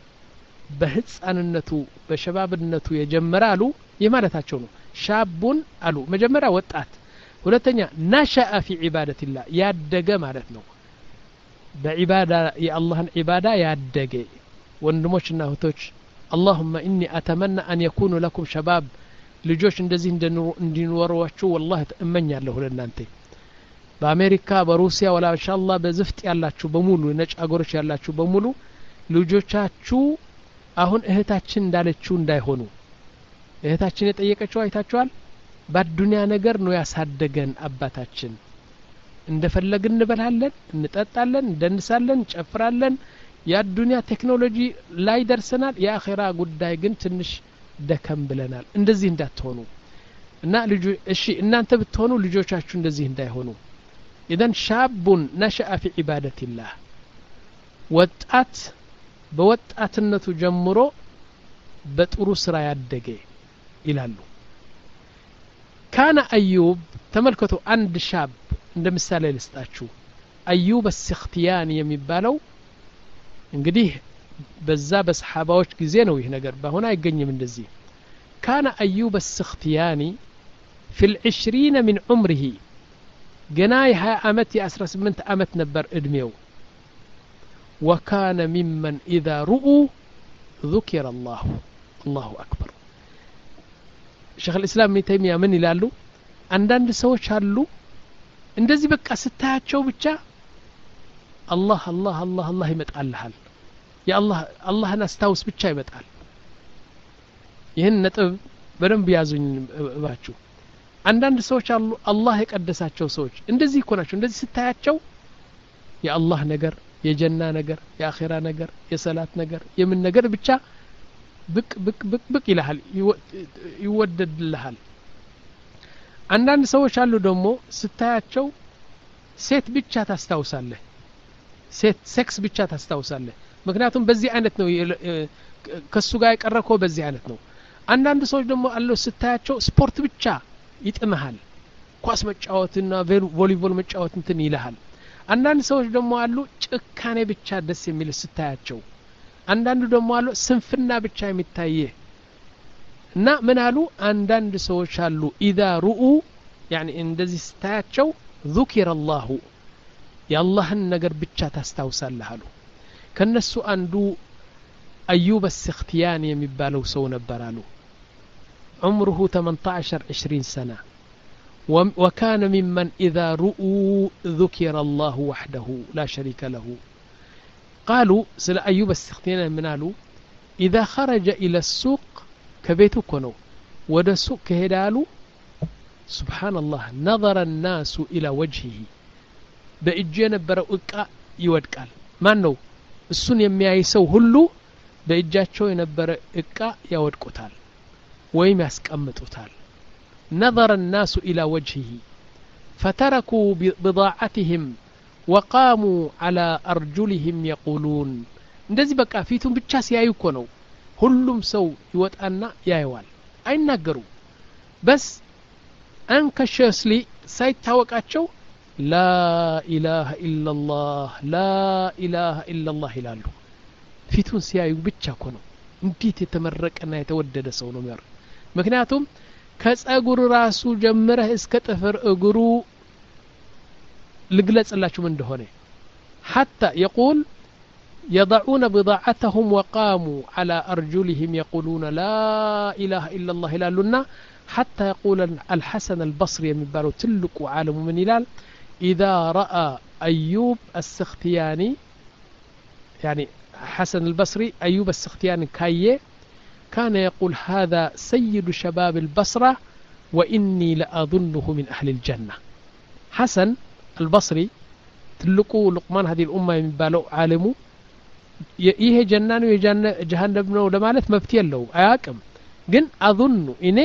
Speaker 1: በህፃንነቱ በሸባብነቱ የጀመራሉ የማለታቸው ነው። ሻቡን አሉ መጀመሪያ ወጣት፣ ሁለተኛ ነሸአ ፊ ዒባደቲላህ ያደገ ማለት ነው። በዒባዳ የአላህን ዒባዳ ያደገ ወንድሞችና እህቶች اللهم إني أتمنى أن يكون لكم شباب ልጆች እንደዚህ እንዲኖሯችሁ والله እመኛለሁ ለእናንተ በአሜሪካ በሩሲያ ወላ ኢንሻአላህ በዝፍጥ ያላችሁ በሙሉ ነጭ አገሮች ያላችሁ በሙሉ ልጆቻችሁ አሁን እህታችን እንዳለችው እንዳይሆኑ። እህታችን የጠየቀችው አይታችኋል። በአዱንያ ነገር ነው ያሳደገን አባታችን። እንደፈለግን እንበላለን፣ እንጠጣለን፣ እንደንሳለን፣ ጨፍራለን። የአዱንያ ቴክኖሎጂ ላይ ደርሰናል። የአኺራ ጉዳይ ግን ትንሽ ደከም ብለናል። እንደዚህ እንዳትሆኑ እና ልጅ እሺ እናንተ ብትሆኑ ልጆቻችሁ እንደዚህ እንዳይሆኑ። إذن شاب نشأ في عبادة الله ወጣት በወጣትነቱ ጀምሮ በጥሩ ስራ ያደገ ይላሉ። ካነ አዩብ ተመልከቱ አንድ ሻብ እንደምሳሌ ልስጣችሁ። አዩብ السختياني የሚባለው እንግዲህ በዛ በሰሃባዎች ጊዜ ነው ይህ ነገር ባሁን አይገኝም እንደዚህ። ካነ አዩብ السختياني في العشرين من عمره ገና የ20 አመት የ18 አመት ነበር እድሜው። وكان ممن إذا رؤوا ذكر الله الله أكبر شيخ الإسلام ابن تيمية من ይላሉ አንዳንድ ሰዎች አሉ እንደዚህ በቃ ስታያቸው ብቻ አላህ አላህ አላህ አላህ ይመጣልሃል። የአላህ አላህን አስታውስ ብቻ ይመጣል። ይህን ነጥብ በደንብ ያዙኝ እባችሁ። አንዳንድ ሰዎች አሉ አላህ የቀደሳቸው ሰዎች እንደዚህ እኮ ናቸው። እንደዚህ ስታያቸው የአላህ ነገር የጀና ነገር የአኺራ ነገር የሰላት ነገር የምን ነገር ብቻ ብቅ ብቅ ብቅ ብቅ ይልሃል ይወደድልሃል። አንዳንድ ሰዎች አሉ ደግሞ ስታያቸው ሴት ብቻ ታስታውሳለህ፣ ሴት ሴክስ ብቻ ታስታውሳለህ። ምክንያቱም በዚህ አይነት ነው ከሱ ጋር የቀረከው በዚህ አይነት ነው። አንዳንድ ሰዎች ደግሞ አሉ ስታያቸው ስፖርት ብቻ ይጥመሃል፣ ኳስ መጫወትና ቮሊቦል መጫወት እንትን ይልሃል። አንዳንድ ሰዎች ደግሞ አሉ ጭካኔ ብቻ ደስ የሚል ስታያቸው። አንዳንዱ ደግሞ አሉ ስንፍና ብቻ የሚታየ እና ምን አሉ አንዳንድ ሰዎች አሉ اذا رؤوا يعني እንደዚህ ስታያቸው ذكر الله የአላህን ነገር ብቻ ታስታውሳለህ አሉ። ከነሱ አንዱ አዩብ السختياني የሚባለው ሰው ነበር አሉ። عمره ثمانية عشر عشرين سنة وكان ممن إذا رؤوا ذكر الله وحده لا شريك له. قالوا سل أيوب السختياني منالو إذا خرج إلى السوق كبيتو كنو ود السوق كهدالو سبحان الله نظر الناس إلى وجهه بإجينا برأوكا يودكال ما نو السن يمياي سو هلو بإجاتشو ينبر إكا يودكوتال ويم يسكمتوتال. نظر الناس إلى وجهه فتركوا بضاعتهم وقاموا على أرجلهم يقولون እንደዚህ በቃ ፊቱን ብቻ ሲያዩ እኮ ነው ሁሉም ሰው ይወጣና ያየዋል አይናገሩ በስ አንከሽስሊ ሳይታወቃቸው لا إله إلا الله لا إله إلا الله ይላሉ ፊቱን ሲያዩ ብቻ እኮ ነው እንዴት የተመረቀና የተወደደ ሰው ነው ማለት ምክንያቱም ከጸጉር ራሱ ጀምረህ እስከ ጥፍር እግሩ ልግለጽላችሁ ምን እንደሆነ حتى يقول يضعون بضاعتهم وقاموا على أرجلهم يقولون لا إله إلا الله ይላሉና حتى يقول الحسن البصري የሚባለው ትልቁ ዓለሙ ምን ይላል إذا رأى أيوب السختياني يعني حسن البصري أيوب السختياني كايه كان يقول هذا سيد شباب البصرة وإني لأظنه من أهل الجنة حسن البصري تلقوا لقمان هذه الأمة من بالو عالمو ይሄ ጀናኑ የጀሃነም ነው ለማለት መብት የለው አያቅም ግን አظن እኔ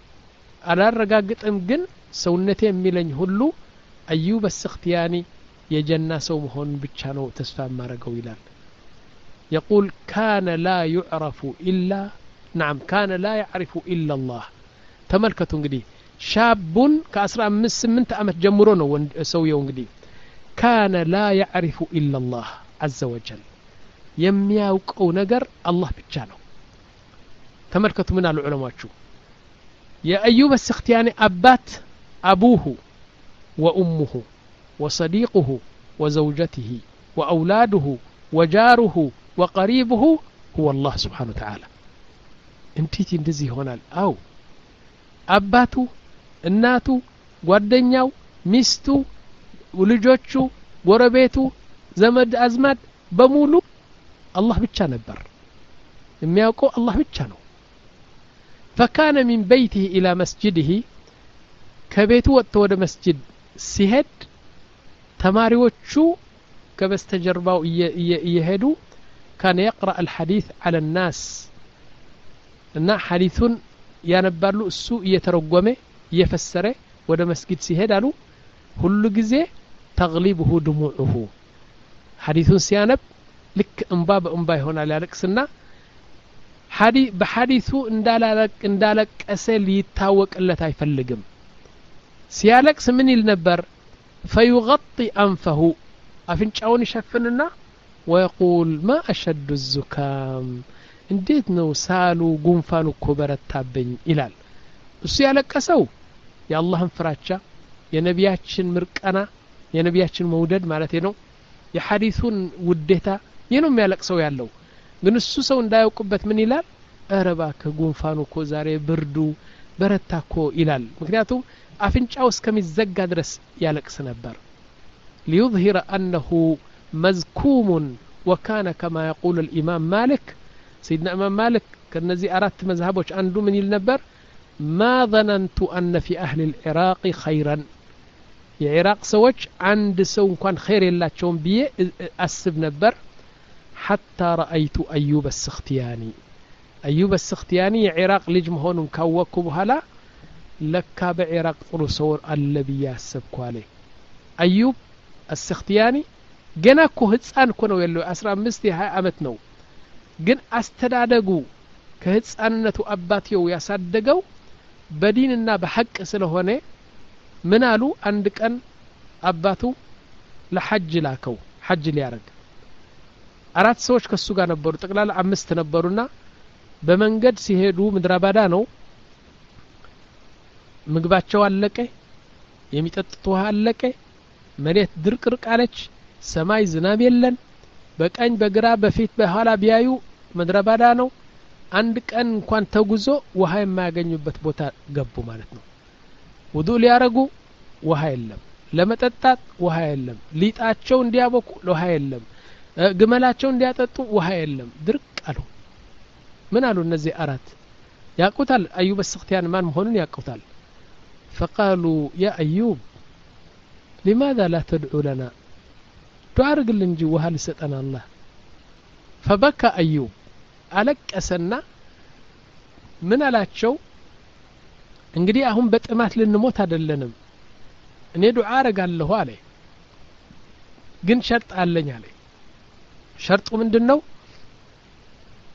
Speaker 1: አላረጋግጥም ግን ሰውነቴ የሚለኝ ሁሉ أيوب السختياني يجنى سومهن بتشانو تسفى مارغو يلال يقول كان لا يعرف إلا نعم كان لا يعرف إلا الله تملكتوا انقدي شاب كأسرع من سمنت أمت جمرونه سويه انقدي كان لا يعرف إلا الله عز وجل يمياوك أو نقر الله بتشانو تملكتوا من العلماء شو يا أيوب السختياني أبات أبوه وأمه وصديقه وزوجته وأولاده وجاره وقريبه هو الله سبحانه وتعالى انتي እንደዚህ ይሆናል አው አባቱ እናቱ ጓደኛው ሚስቱ ልጆቹ ጎረቤቱ ዘመድ አዝማድ በሙሉ አላህ ብቻ ነበር የሚያውቀው አላህ ብቻ ነው فكان من بيته إلى مسجده ከቤቱ ወጥቶ ወደ መስጂድ ሲሄድ ተማሪዎቹ ከበስተጀርባው እየሄዱ كان يقرأ الحديث على الناس እና ሐዲሱን ያነባሉ እሱ እየተረጎመ እየፈሰረ ወደ መስጊድ ሲሄድ አሉ ሁሉ ጊዜ تغلبه دموعه ሐዲሱን ሲያነብ ልክ እንባ በእንባ ይሆናል ያለቅስና ሐዲ በሐዲሱ እንዳላለቅ እንዳለቀሰ ሊታወቅለት አይፈልግም ሲያለቅስ ምን ይል ነበር فيغطي أنفه أفنጫውን ይሸፍንና ويقول ما أشد الزكام እንዴት ነው ሳሉ ጉንፋኑ እኮ በረታብኝ ይላል እሱ ያለቀሰው የአላህን ፍራቻ የነቢያችን ምርቀና የነቢያችን መውደድ ማለት ነው የሐዲሱን ውዴታ የነው የሚያለቅሰው ያለው ግን እሱ ሰው እንዳያውቅበት ምን ይላል አረባ ከጉንፋኑ እኮ ዛሬ ብርዱ በረታኮ ይላል ምክንያቱም አፍንጫው እስከሚዘጋ ድረስ ያለቅስ ነበር ليظهر أنه مزكوم وكان كما يقول الإمام مالك سيدنا إمام مالك كنزي أردت مذهبوش عنده من النبر ما ظننت أن في أهل العراق خيرا العراق سوش عند سو كان خير الله تشون بيه أسب نبر حتى رأيت أيوب السختياني أيوب السختياني عراق لجمهون كوكب هلا لكا بعراق طرسور الذي ياسبكو عليه أيوب السختياني جناكو هتسان كونو يلو أسرع مستي هاي أمتنو جن أستدادقو كهتسانتو أباتيو ياسادقو بديننا بحق سلهوني منالو عندك أن أباتو لحج لاكو حج ليارق أرات سوش كسوغا نبرو تقلال عمست نبرونا بمنقد سيهدو مدرابادانو ምግባቸው አለቀ የሚጠጡት ውሃ አለቀ መሬት ድርቅርቅ አለች ሰማይ ዝናብ የለን በቀኝ በግራ በፊት በኋላ ቢያዩ መድረባዳ ነው አንድ ቀን እንኳን ተጉዞ ውሃ የማያገኙበት ቦታ ገቡ ማለት ነው ውዱእ ሊያረጉ ውሃ የለም ለመጠጣት ውሃ የለም ሊጣቸው እንዲያበቁ ውሃ የለም ግመላቸው እንዲያጠጡ ውሃ የለም ድርቅ አሉ ምን አሉ እነዚህ አራት ያቁታል አዩብ السختيان ማን መሆኑን ያቁታል فقالوا يا أيوب لماذا لا تدعو لنا تعرق لنجي وهل ستنا الله فبكى أيوب ألك أسنا من ألاتشو انقدي أهم بتأمات للنموت هذا اللنم اني دعاء قال له عليه قن شرط قال لن عليه شرط من دنو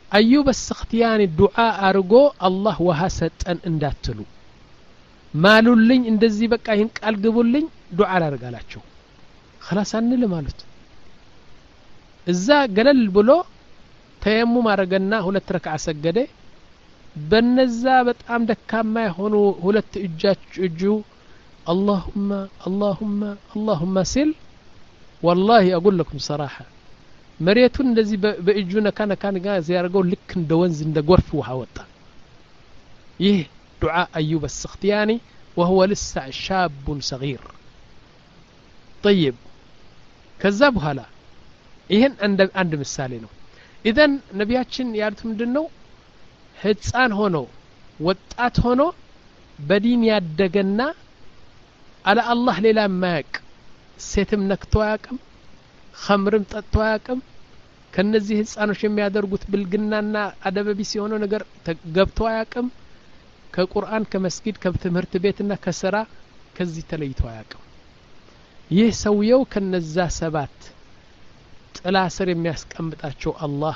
Speaker 1: أيوب السختياني الدعاء أرجو الله وهسطن እንዳትሉ ማሉልኝ እንደዚህ በቃ ይሄን ቃል ግቡልኝ ዱዓ አላርጋላችሁ خلاص አንል ማለት እዛ ገለል ብሎ ተየሙም አረገና ሁለት ረክዓ ሰገደ በነዛ በጣም ደካማ የሆኑ ሁለት እጃች እጁ اللهم اللهم اللهم سل والله اقول لكم صراحه مريتون እንደዚህ በእጁ ነካ ነካ ጋር ያርገው ልክ እንደ ወንዝ እንደ ጎርፍ ውሃ ወጣ ይህ دعاء أيوب السختياني وهو لسه شاب صغير طيب كذبها لا ይሄን አንድ አንድ ምሳሌ ነው ኢዘን ነቢያችን ያሉት ምንድነው ህፃን ሆኖ ወጣት ሆኖ በዲን ያደገና አለ አላህ ሌላ ማያቅ ሴትም ነክቶ ያቅም ኸምርም ጠጥቶ ያቅም ከነዚህ ህፃኖች የሚያደርጉት ብልግናና አደበቢስ የሆነ ነገር ገብቶ ያቅም ከቁርአን ከመስጊድ ከትምህርት ቤትና ከሥራ ከዚህ ተለይቶ ያቅም ይህ ሰውየው ከነዛ ሰባት ጥላ ስር የሚያስቀምጣቸው አላህ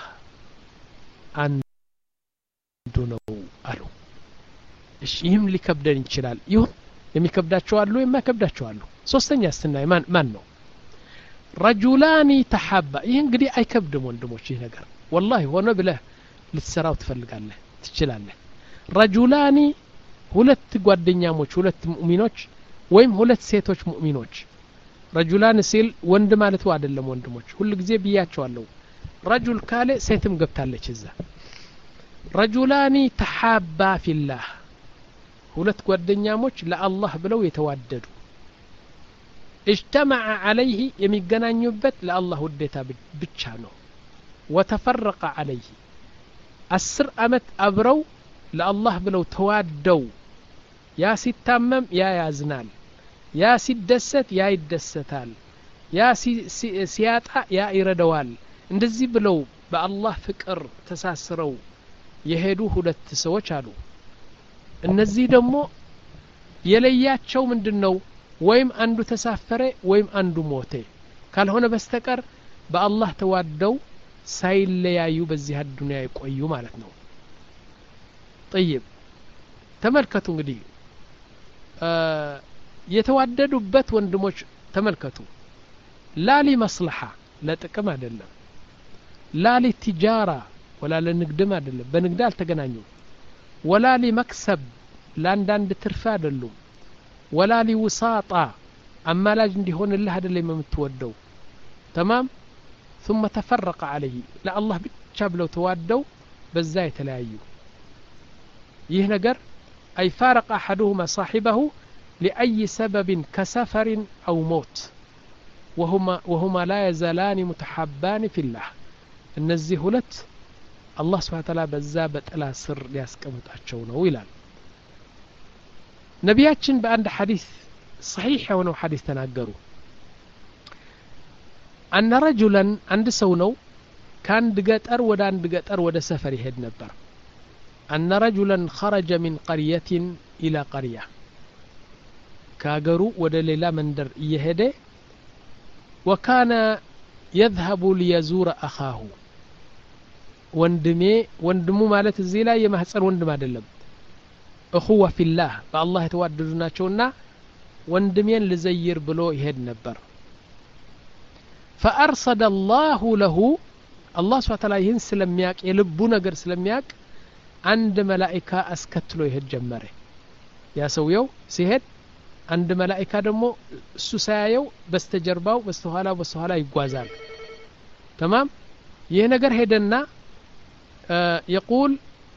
Speaker 1: አንዱ ነው አሉ እሺ ይህም ሊከብደን ይችላል ይሁን የሚከብዳቸው አሉ የማይከብዳቸው አሉ ሶስተኛ ስናይ ማን ማን ነው رجلان تحابا ይህ እንግዲህ አይከብድም ወንድሞች ይህ ነገር والله ሆነ ብለህ ልትሰራው ትፈልጋለህ ትችላለህ رجلان ሁለት ጓደኛሞች ሁለት ሙእሚኖች ወይም ሁለት ሴቶች ሙእሚኖች رجلان ሲል ወንድ ማለት አይደለም ወንድሞች ሁሉ ጊዜ ብያቸዋለሁ رجل ካለ ሴትም ገብታለች እዛ رجلان تحابا في الله ሁለት ጓደኛሞች ለአላህ ብለው የተዋደዱ اجتمع عليه የሚገናኙበት ለአላህ ውዴታ ብቻ ነው وتفرق عليه አስር አመት አብረው ለአላህ ብለው ተዋደው ያ ሲታመም ያ ያዝናል ያ ሲደሰት ያ ይደሰታል ያ ሲያጣ ያ ይረዳዋል እንደዚህ ብለው በአላህ ፍቅር ተሳስረው የሄዱ ሁለት ሰዎች አሉ እነዚህ ደግሞ የለያቸው ምንድነው ወይም አንዱ ተሳፈረ ወይም አንዱ ሞተ ካልሆነ በስተቀር በአላህ ተዋደው ሳይለያዩ በዚህ አዱንያ ይቆዩ ማለት ነው طيب ተመልከቱ እንግዲህ የተዋደዱበት ወንድሞች ተመልከቱ ላሊ መስለሐ ለጥቅም አይደለም ላሊ ትጃራ ወላ ለንግድም አይደለም በንግድ አልተገናኙም ወላ ለመክሰብ ላንዳንድ ትርፍ አይደሉም ወላ ለውሳጣ አማላጅ እንዲሆንልህ አይደለም የምትወደው تمام ثم تفرق عليه لا الله ብቻ ብለው ተዋደው በዛ የተለያዩ ይህ ነገር أي فارق أحدهما صاحبه لأي سبب كسفر أو موت وهما, وهما لا يزالان متحبان في الله النزي هلت الله سبحانه وتعالى بزابت على سر ليسكمت أتشونه ويلان نبياتشن بأن حديث صحيح ونو حديث تناقروا أن رجلا عند سونو كان دقاتر ودان دقاتر ودا سفر يهد نبر أن رجلا خرج من قرية إلى قرية كاغرو ودليلا مندر يهده وكان يذهب ليزور أخاه وندمي وندمو مالت الزيلا يمحصر وندم አይደለም اخوه في الله فالله يتواددوناቸውና ወንድሜን لزير ብሎ ይሄድ ነበር فارصد الله له الله سبحانه وتعالى ይህን ስለሚያቅ የልቡ ነገር ስለሚያቅ አንድ መላእክት አስከትሎ ይሄድ ጀመረ ያ ሰውየው ሲሄድ አንድ መላእክት ደግሞ እሱ ሳያየው በስተጀርባው በስተኋላ በስተኋላ ይጓዛል تمام ይሄ ነገር ሄደና يقول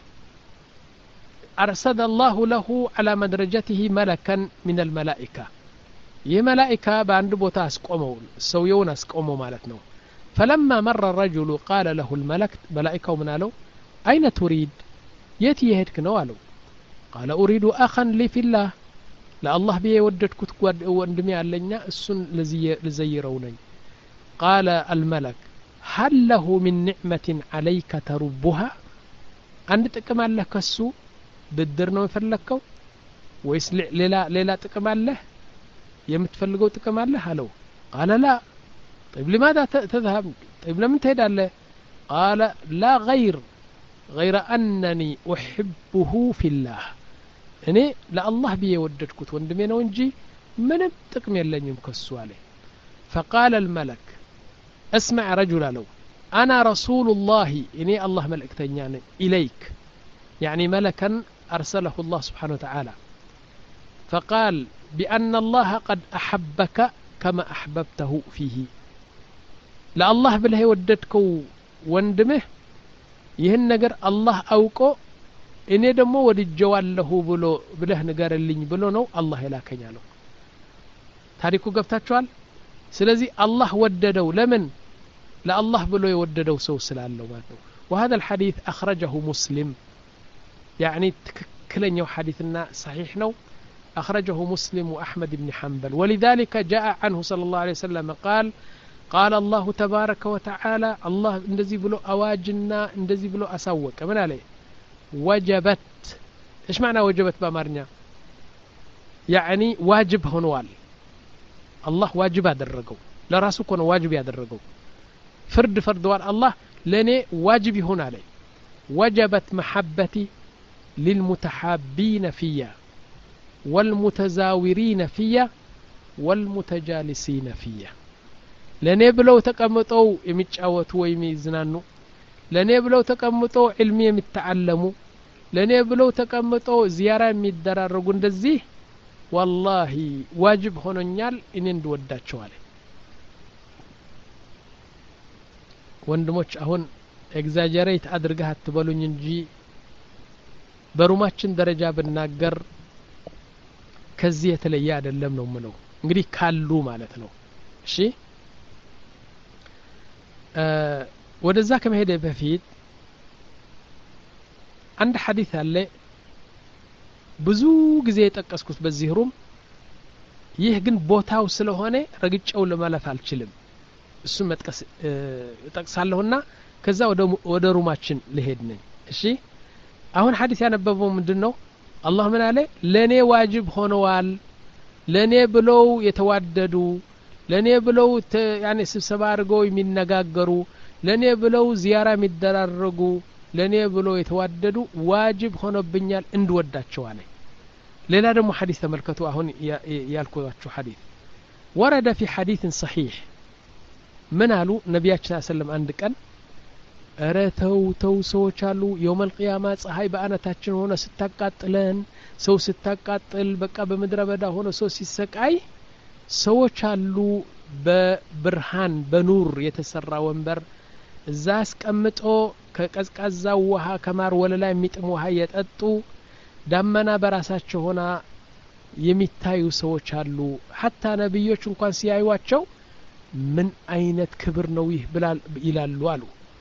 Speaker 1: أرسل الله له على مدرجته ملكا من الملائكة ይህ መላእክት በአንድ ቦታ አስቆመው ሰውየውን አስቆመው ማለት ነው فلما مر الرجل قال له الملك ملائكه من قالوا أين تريد የት ይሄድክ ነው አለው قال أريد أخا لي في الله ለአላህ ብዬ ወደድኩት ወንድሜ ያለኛ እሱን ለዘይረው ነኝ قال الملك هل له من نعمة عليك تربها አንድ ጥቅም አለ ከሱ ብድር ነው የፈለከው ወይስ ሌላ ሌላ ጥቅም አለ የምትፈልገው ጥቅም አለ አለው قال لا طيب لماذا تذهب طيب لمن تهدالله قال لا غير غير أنني أحبه في الله እኔ ለአላህ ብዬ ወደድኩት ወንድሜ ነው እንጂ ምንም ጥቅም የለኝም ከሱ አለ فقال الملك اسمع رجل له أنا رسول الله إني الله ملكتني يعني إليك يعني ملكا أرسله الله سبحانه وتعالى فقال بأن الله قد أحبك كما أحببته فيه لا الله بالله وددكو وندمه ይህን ነገር አላህ አውቆ እኔ ደግሞ ወድጀዋለሁ ብሎ ብለህ ንገርልኝ ብሎ ነው አላህ የላከኛለው ታሪኩ ገብታችኋል ስለዚህ አላህ ወደደው ለምን ለአላህ ብሎ የወደደው ሰው ስላለው ማለት ነው وهذا الحديث أخرجه مسلم يعني تككلنيو حديثنا صحيح ነው أخرجه مسلم وأحمد بن حنبل ولذلك جاء عنه صلى الله عليه وسلم قال قال الله تبارك وتعالى الله اندزي بلو أواجنا اندزي بلو أسوك من عليه وجبت إيش معنى وجبت بأمرنا يعني واجب هنوال الله واجب يدرجو لا راسو كون واجب يدرجو فرد فرد وال الله لني واجب هنا عليه وجبت محبتي للمتحابين فيا والمتزاورين فيا والمتجالسين فيا ለኔ ብለው ተቀምጠው የሚጫወቱ ወይ የሚዝናኑ ለኔ ብለው ተቀምጠው ዒልም የሚተዓለሙ ለኔ ብለው ተቀምጠው ዚያራ የሚደራረጉ እንደዚህ والله ዋጅብ ሆኖኛል እኔ እንድወዳቸው አለ ወንድሞች አሁን ኤግዛጀሬት አድርገህ አትበሉኝ እንጂ በሩማችን ደረጃ ብናገር ከዚህ የተለየ አይደለም ነው ምለው እንግዲህ ካሉ ማለት ነው እሺ ወደዛ ከመሄደ በፊት አንድ ሐዲስ አለ ብዙ ጊዜ የጠቀስኩት በዚህ ሩም ይህ ግን ቦታው ስለሆነ ረግጬው ለማለፍ አልችልም እሱ መጥቀስ ጠቅሳለሁና ከዛ ወደ ወደ ሩማችን ልሄድ ነኝ እሺ አሁን ሐዲስ ያነበበው ምንድነው አላህ ምን አለ ለኔ ዋጅብ ሆነዋል ለኔ ብለው የተዋደዱ ለኔ ብለው ያኔ ስብሰባ አድርገው የሚነጋገሩ ለኔ ብለው ዚያራ የሚደራረጉ ለኔ ብለው የተዋደዱ ዋጅብ ሆኖብኛል እንድወዳቸው አለ ሌላ ደግሞ ሐዲስ ተመልከቱ አሁን ያልኳችሁ ሐዲስ ورد في حديث صحيح من قالوا ነብያችን ሰለላሁ ዐለይሂ ወሰለም አንድ ቀን አረተው ተው ሰዎች አሉ يوم القيامه ፀሐይ በአናታችን ሆነ ስታቃጥለን ሰው ስታቃጥል በቃ በመድረ በዳ ሆነ ሰው ሲሰቃይ ሰዎች አሉ በብርሃን በኑር የተሰራ ወንበር እዛ አስቀምጦ ከቀዝቃዛው ውሃ ከማር ወለላ የሚጥም ውሃ የጠጡ ዳመና በራሳቸው ሆና የሚታዩ ሰዎች አሉ hatta ነብዮች እንኳን ሲያዩዋቸው ምን አይነት ክብር ነው ይህ ብላል ይላሉ አሉ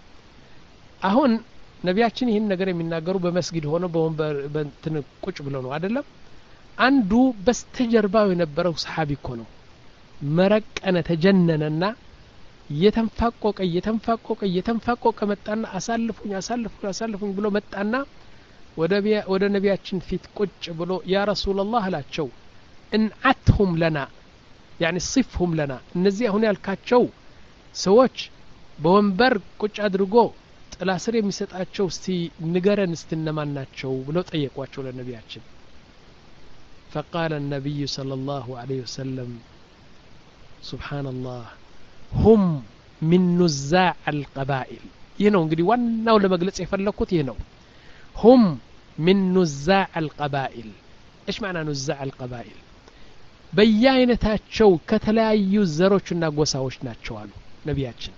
Speaker 1: አሁን ነብያችን ይህን ነገር የሚናገሩ በመስጊድ ሆኖ በወንበር በእንትን ቁጭ ብለው ነው አይደለም አንዱ በስተጀርባው የነበረው ሰሃቢ እኮ ነው መረቀነ ተጀነነና የተንፋቆቀ የተንፋቆቀ የተንፋቆቀ መጣና አሳልፉኝ አሳልፉኝ አሳልፉኝ ብሎ መጣና ወደ ወደ ነብያችን ፊት ቁጭ ብሎ ያ ረሱላህ አላቸው እንዓትሁም ለና يعني صفهم لنا እነዚህ አሁን ያልካቸው ሰዎች በወንበር ቁጭ አድርጎ ጥላ ስር የሚሰጣቸው እስቲ ንገረን እስትነማን ናቸው ብሎ ጠየቋቸው ለነብያችን فقال النبي صلى الله عليه وسلم سبحان الله هم من نزاع القبائل ينو እንግዲህ ዋናው ለመግለጽ የፈለኩት ይሄ ነው هم من نزاع القبائل ايش معنى نزاع القبائل በየአይነታቸው ከተለያዩ ዘሮችና ጎሳዎች ናቸው አሉ ነብያችን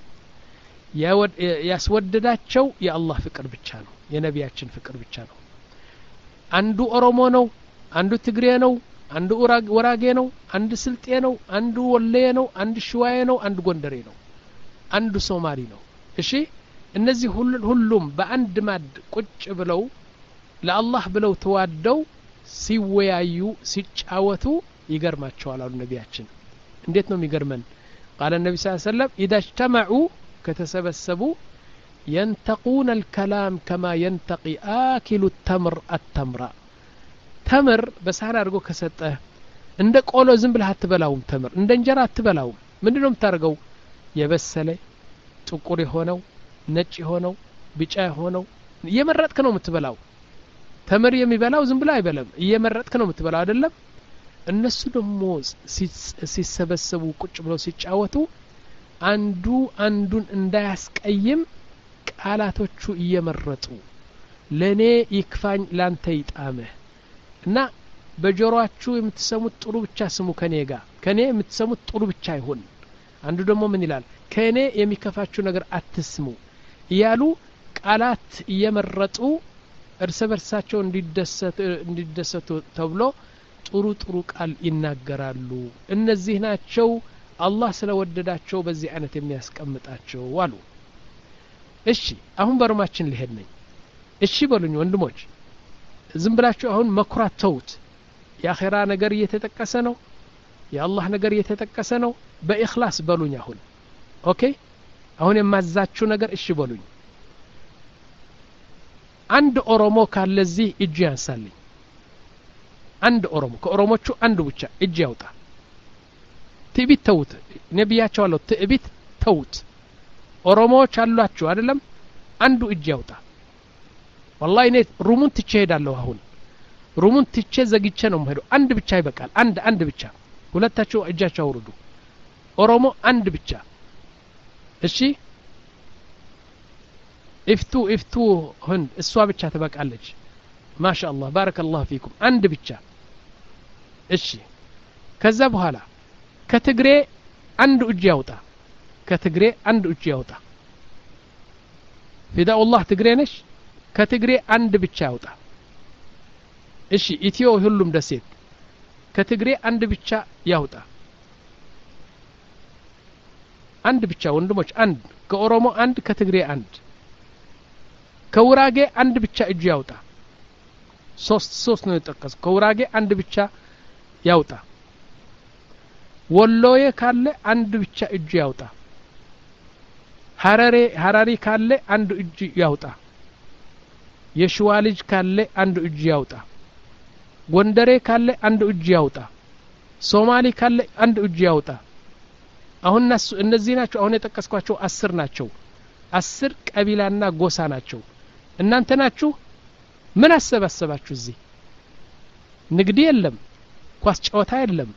Speaker 1: ያስወደዳቸው የአላህ ፍቅር ብቻ ነው የነብያችን ፍቅር ብቻ ነው አንዱ ኦሮሞ ነው አንዱ ትግሬ ነው አንዱ ወራጌ ነው አንዱ ስልጤ ነው አንዱ ወለየ ነው አንዱ ሽዋዬ ነው አንዱ ጎንደሬ ነው አንዱ ሶማሊ ነው እሺ እነዚህ ሁሉም በአንድ ማድ ቁጭ ብለው ለአላህ ብለው ተዋደው ሲወያዩ ሲጫወቱ ይገርማቸዋል አሉ ነብያችን እንዴት ነው የሚገርመን قال النبي صلى الله عليه وسلم اذا اجتمعوا كتسبسبوا ينتقون الكلام كما ينتقي آكل التمر التمر تمر بس انا ارجو كسطه እንደ ቆሎ ዝም ብለህ አትበላውም ተምር እንደ እንጀራ አትበላውም ምንድነው የምታርገው የበሰለ ጥቁር የሆነው ነጭ የሆነው ቢጫ የሆነው እየመረጥክ ነው የምትበላው ተምር የሚበላው ዝም ብሎ አይበለም እየመረጥክ ነው የምትበላው አይደለም እነሱ ደግሞ ሲሰበሰቡ ቁጭ ብለው ሲጫወቱ አንዱ አንዱን እንዳያስቀይም ቃላቶቹ እየመረጡ ለኔ ይክፋኝ ላንተ ይጣምህ እና በጆሮአችሁ የምትሰሙት ጥሩ ብቻ ስሙ ከኔ ጋር ከኔ የምትሰሙት ጥሩ ብቻ ይሁን አንዱ ደግሞ ምን ይላል ከኔ የሚከፋችሁ ነገር አትስሙ እያሉ ቃላት እየመረጡ እርስ በርሳቸው እንዲደሰቱ እንዲደሰቱ ተብሎ ጥሩ ጥሩ ቃል ይናገራሉ እነዚህ ናቸው አላህ ስለወደዳቸው በዚህ አይነት የሚያስቀምጣቸው አሉ እሺ አሁን በርማችን ሊሄድ ነኝ እሺ በሉኝ ወንድሞች ዝም ብላችሁ አሁን መኩራት ተውት የአኺራ ነገር እየተጠቀሰ ነው የአላህ ነገር እየተጠቀሰ ነው በእخلاص በሉኝ አሁን ኦኬ አሁን የማዛችሁ ነገር እሺ በሉኝ አንድ ኦሮሞ ካለዚህ እጅ ያንሳልኝ አንድ ኦሮሞ ከኦሮሞቹ አንዱ ብቻ እጅ ያውጣ ትዕቢት ተውት ነብያቸው አለው ትዕቢት ተውት ኦሮሞዎች አሏችሁ አይደለም አንዱ እጅ ያውጣ والله እኔ ሩሙን ትቼ ሄዳለሁ አሁን ሩሙን ትቼ ዘግቼ ነው የምሄደው አንድ ብቻ ይበቃል አንድ አንድ ብቻ ሁለታችሁ እጃችሁ አውርዱ ኦሮሞ አንድ ብቻ እሺ እፍቱ እፍቱ هند እሷ ብቻ ትበቃለች ማሻአላህ ባረከላሁ ፊኩም አንድ ብቻ እሺ ከዛ በኋላ ከትግሬ አንድ እጅ ያውጣ ከትግሬ አንድ እጅ ያውጣ ፊዳኡላህ ትግሬ ነሽ ከትግሬ አንድ ብቻ ያውጣ እሺ ኢትዮ ሁሉም ደሴት ከትግሬ አንድ ብቻ ያውጣ አንድ ብቻ ወንድሞች አንድ ከኦሮሞ አንድ ከትግሬ አንድ ከውራጌ አንድ ብቻ እጅ ያውጣ ሶስት ሶስት ነው የተጠቀሰ ከውራጌ አንድ ብቻ ያውጣ ወሎዬ ካለ አንድ ብቻ እጅ ያውጣ ሐራሬ ሐራሪ ካለ አንድ እጅ ያውጣ የሽዋ ልጅ ካለ አንድ እጅ ያውጣ ጎንደሬ ካለ አንድ እጅ ያውጣ ሶማሊ ካለ አንድ እጅ ያውጣ አሁን እነዚህ ናቸው አሁን የጠቀስኳቸው አስር ናቸው አስር ቀቢላና ጎሳ ናቸው እናንተ ናችሁ ምን አሰባሰባችሁ እዚህ ንግድ የለም ኳስ ጨዋታ የለም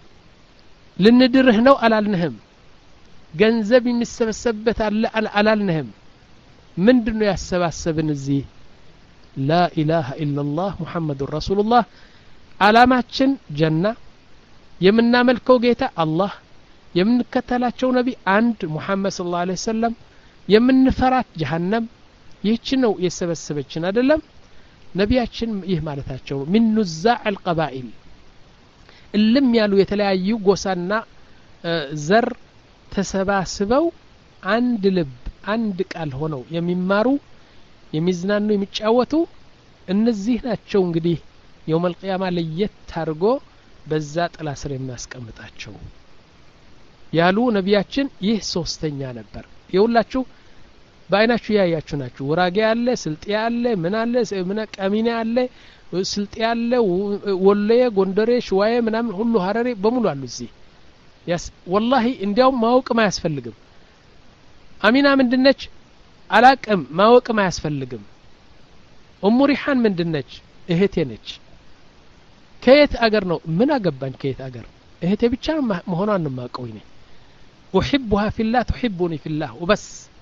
Speaker 1: ልንድርህ ነው አላልንህም ገንዘብ የሚሰበሰብበት አለ አላልንህም ምንድነው ያሰባሰብን እዚህ لا إله إلا الله محمد رسول الله علاماتችን ጀና የምናመልከው ጌታ አላህ የምንከተላቸው ነቢ አንድ ሙሐመድ ሰለላሁ ዐለይሂ ወሰለም የምንፈራት ጀሃነም ይህች ነው የሰበሰበችን አይደለም ነቢያችን ይህ ማለታቸው من نزاع القبائل እልም ያሉ የተለያዩ ጎሳና ዘር ተሰባስበው አንድ ልብ አንድ ቃል ሆነው የሚማሩ የሚዝናኑ የሚጫወቱ እነዚህ ናቸው እንግዲህ የውመል ቂያማ ለየት አድርጎ በዛ ጥላ ስር የሚያስቀምጣቸው ያሉ ነቢያችን ይህ ሶስተኛ ነበር የሁላችሁ በአይናችሁ ያያችሁ ናችሁ ወራጌ አለ ስልጤ አለ ምን አለ ምን ቀሚኔ አለ ስልጤ አለ ወለየ ጎንደሬ ሽዋዬ ምናምን ሁሉ ሐረሬ በሙሉ አሉ እዚህ ያስ والله እንዲያው ማወቅ ማያስፈልግም አሚና ምንድነች አላቅም ማወቅ ማያስፈልግም ኡሙ ሪሃን ምንድነች እህቴ ነች ከየት አገር ነው ምን አገባኝ ከየት አገር እህቴ ብቻ መሆኗን ነው ማቀው እኔ احبها في الله تحبني في الله وبس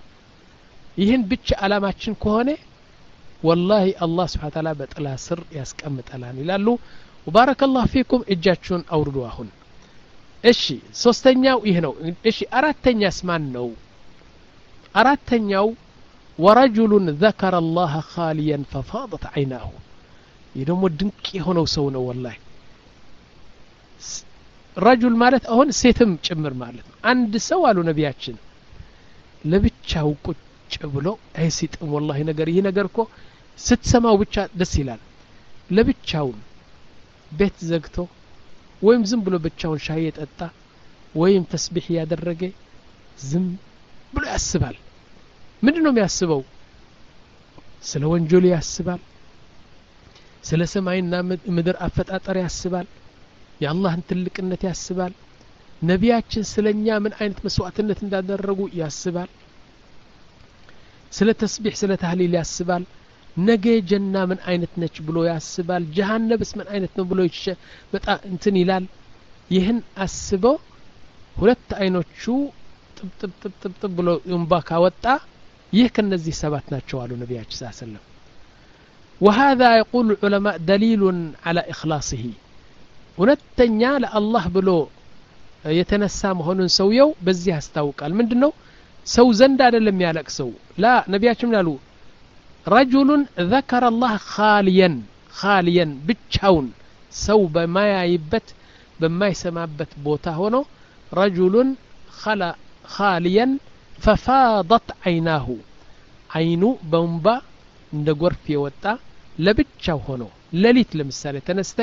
Speaker 1: ይህን ብቻ አላማችን ከሆነ والله الله سبحانه وتعالى በጥላ ስር ያስቀምጣላን ይላሉ وبارك الله فيكم እጃችሁን አውርዱ አሁን እሺ ሶስተኛው ይሄ ነው እሺ አራተኛስ ማን ነው አራተኛው ورجل ذكر الله خاليا ففاضت عيناه يدوم ድንቅ የሆነው ሰው ነው والله رجل ማለት አሁን ሴትም ጭምር ማለት ነው አንድ ሰው አሉ ነቢያችን ለብቻው ቁጭ ብሎ አይሲጥም والله ነገር ይሄ ነገር እኮ ስትሰማው ብቻ ደስ ይላል ለብቻው ቤት ዘግቶ ወይም ዝም ብሎ ብቻውን ሻይ የጠጣ ወይም ተስቢህ ያደረገ ዝም ብሎ ያስባል ምንድነው የሚያስበው ስለ ወንጀል ያስባል ስለ ሰማይና ምድር አፈጣጠር ያስባል የአላህን ትልቅነት ያስባል ነቢያችን ስለኛ ምን አይነት መስዋዕትነት እንዳደረጉ ያስባል ስለ ተስቢህ ስለ ተህሊል ያስባል ነገ ጀና ምን አይነት ነች ብሎ ያስባል ጀሃነምስ ምን አይነት ነው ብሎ ይሽ በጣም እንትን ይላል ይህን አስቦ ሁለት አይኖቹ ጥብ ጥብ ጥብ ጥብ ጥብ ብሎ እንባ ካወጣ ይህ ከነዚህ ሰባት ናቸው አሉ ነብያችን ሰለላሁ ዐለይሂ ወሰለም وهذا يقول العلماء دليل على إخلاصه ሁለተኛ ለአላህ ብሎ የተነሳ መሆኑን ሰውየው በዚህ ያስታውቃል ምንድነው ሰው ዘንድ አይደለም ያለቅሰው ላ ነብያችን ላሉ رجل ذكر الله خاليا خاليا ብቻውን ሰው በማያይበት በማይሰማበት ቦታ ሆኖ رجل خلا خاليا ففاضت عيناه አይኑ በእንባ እንደ ጎርፍ የወጣ ለብቻው ሆኖ ለሊት ለምሳሌ ተነስተ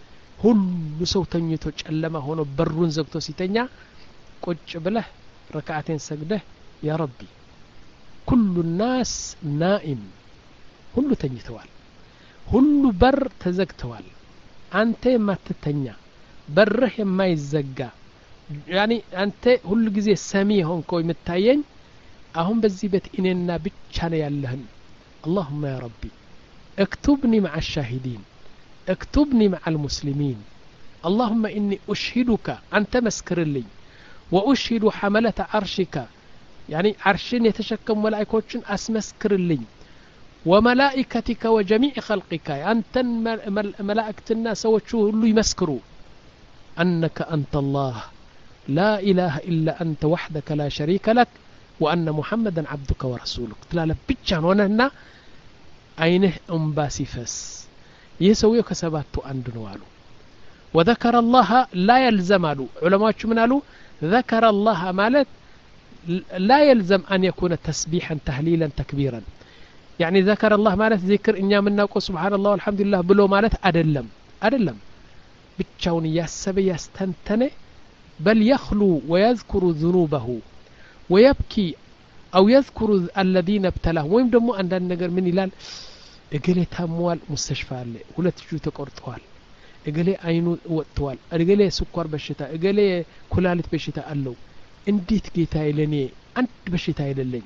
Speaker 1: ሁሉ ሰው ተኝቶ ጨለማ ሆኖ በሩን ዘግቶ ሲተኛ ቁጭ ብለህ ረካዓቴን ሰግደህ ያ ረቢ كل الناس نائم ሁሉ ተኝተዋል ሁሉ በር ተዘግተዋል አንተ የማትተኛ በርህ የማይዘጋ ያኒ አንተ ሁሉ ጊዜ ሰሚ ሆንኮ የምታየኝ አሁን በዚህ ቤት እኔና ብቻ ነው ያለህን اللهم يا ربي اكتبني مع الشاهدين اكتبني مع المسلمين اللهم إني أشهدك أنت مسكر لي وأشهد حملة عرشك يعني عرشين يتشكم ملائكوتشن أسمسكر لي وملائكتك وجميع خلقك أنت ملائكة الناس وشوه اللي يمسكروا أنك أنت الله لا إله إلا أنت وحدك لا شريك لك وأن محمدا عبدك ورسولك تلالا بيتشان ونهنا أينه أنباسي فس يسويه كسباتو عندنا والو وذكر الله لا يلزم له علماء من قالوا ذكر الله مالت لا يلزم أن يكون تسبيحا تهليلا تكبيرا يعني ذكر الله مالت ذكر إن يامنا سبحان الله والحمد لله بلو مالت أدلم أدلم بتشاون ياسب يستنتني بل يخلو ويذكر ذنوبه ويبكي أو يذكر الذين ابتلاه ويم دمو عندنا نجر من يلال እገሌ ታሟል ሙስተሽፋ አለ ሁለት እጁ ተቆርጧል እገሌ አይኑ ወጥቷል እገሌ ስኳር በሽታ እገሌ ኩላሊት በሽታ አለው እንዴት ጌታዬ ለኔ አንድ በሽታ አይደለኝ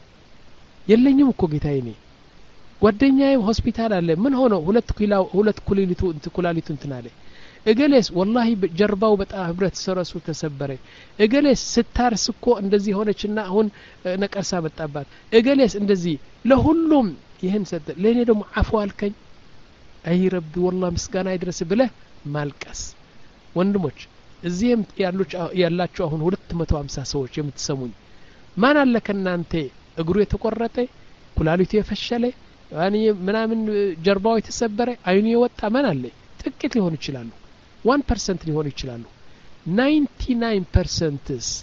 Speaker 1: የለኝም እኮ ጌታዬ እኔ ጓደኛዬ ሆስፒታል አለ ምን ሆኖ ሁለት ኩላ ሁለት ኩላሊቱ እንት ኩላሊቱ እንትን አለ እገሌስ ወላሂ ጀርባው በጣም ህብረት ሰረሱ ተሰበረ እገሌስ ስታርስ እኮ እንደዚህ ሆነችና አሁን ነቀርሳ መጣባት እገሌስ እንደዚህ ለሁሉም ይህን ሰጠ ለኔ ደግሞ አፉ አልከኝ አይ ረቢ والله ምስጋና ይድረስ ብለህ ማልቀስ ወንድሞች እዚህም ያላችሁ አሁን ሁለት መቶ ሃምሳ ሰዎች የምትሰሙኝ ማን አለ ከናንተ እግሩ የተቆረጠ ኩላሊቱ የፈሸለ ያኒ ምናምን ጀርባው የተሰበረ አይኑ የወጣ ማን አለ ጥቂት ሊሆን ይችላሉ one percent ሊሆን ይችላሉ ninety-nine percent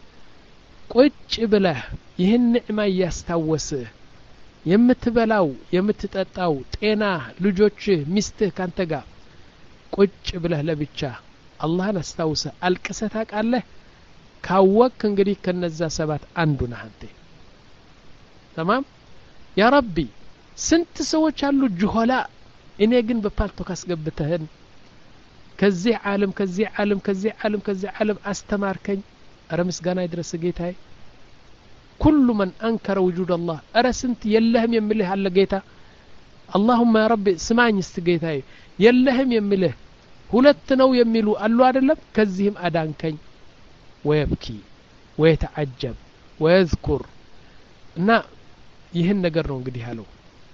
Speaker 1: ቁጭ ብለህ ይህን ንዕማ ያስታወስህ የምትበላው የምትጠጣው ጤና ልጆች ሚስትህ ካንተ ጋር ቁጭ ብለህ ለብቻ አላህን አስታውሰህ አልቅሰህ ታውቃለህ ካወቅ እንግዲህ ከነዛ ሰባት አንዱ ነህ አንተ تمام يا ربي ስንት ሰዎች አሉ ጁሆላ እኔ ግን በፓልቶ ካስገብተህን ከዚህ ዓለም ከዚህ ዓለም ከዚህ ዓለም ከዚህ ዓለም አስተማርከኝ አረ ምስጋና ይድረስ ጌታዬ كل من أنكر وجود الله أرسنت يلهم يمله على جيتا اللهم يا ربي سمعني استجيتاي يلهم يمله ሁለት ነው የሚሉ አሉ አይደለም ከዚህም አዳንከኝ ويبكي ويتعجب ويذكر እና ይህን ነገር ነው እንግዲህ ያለው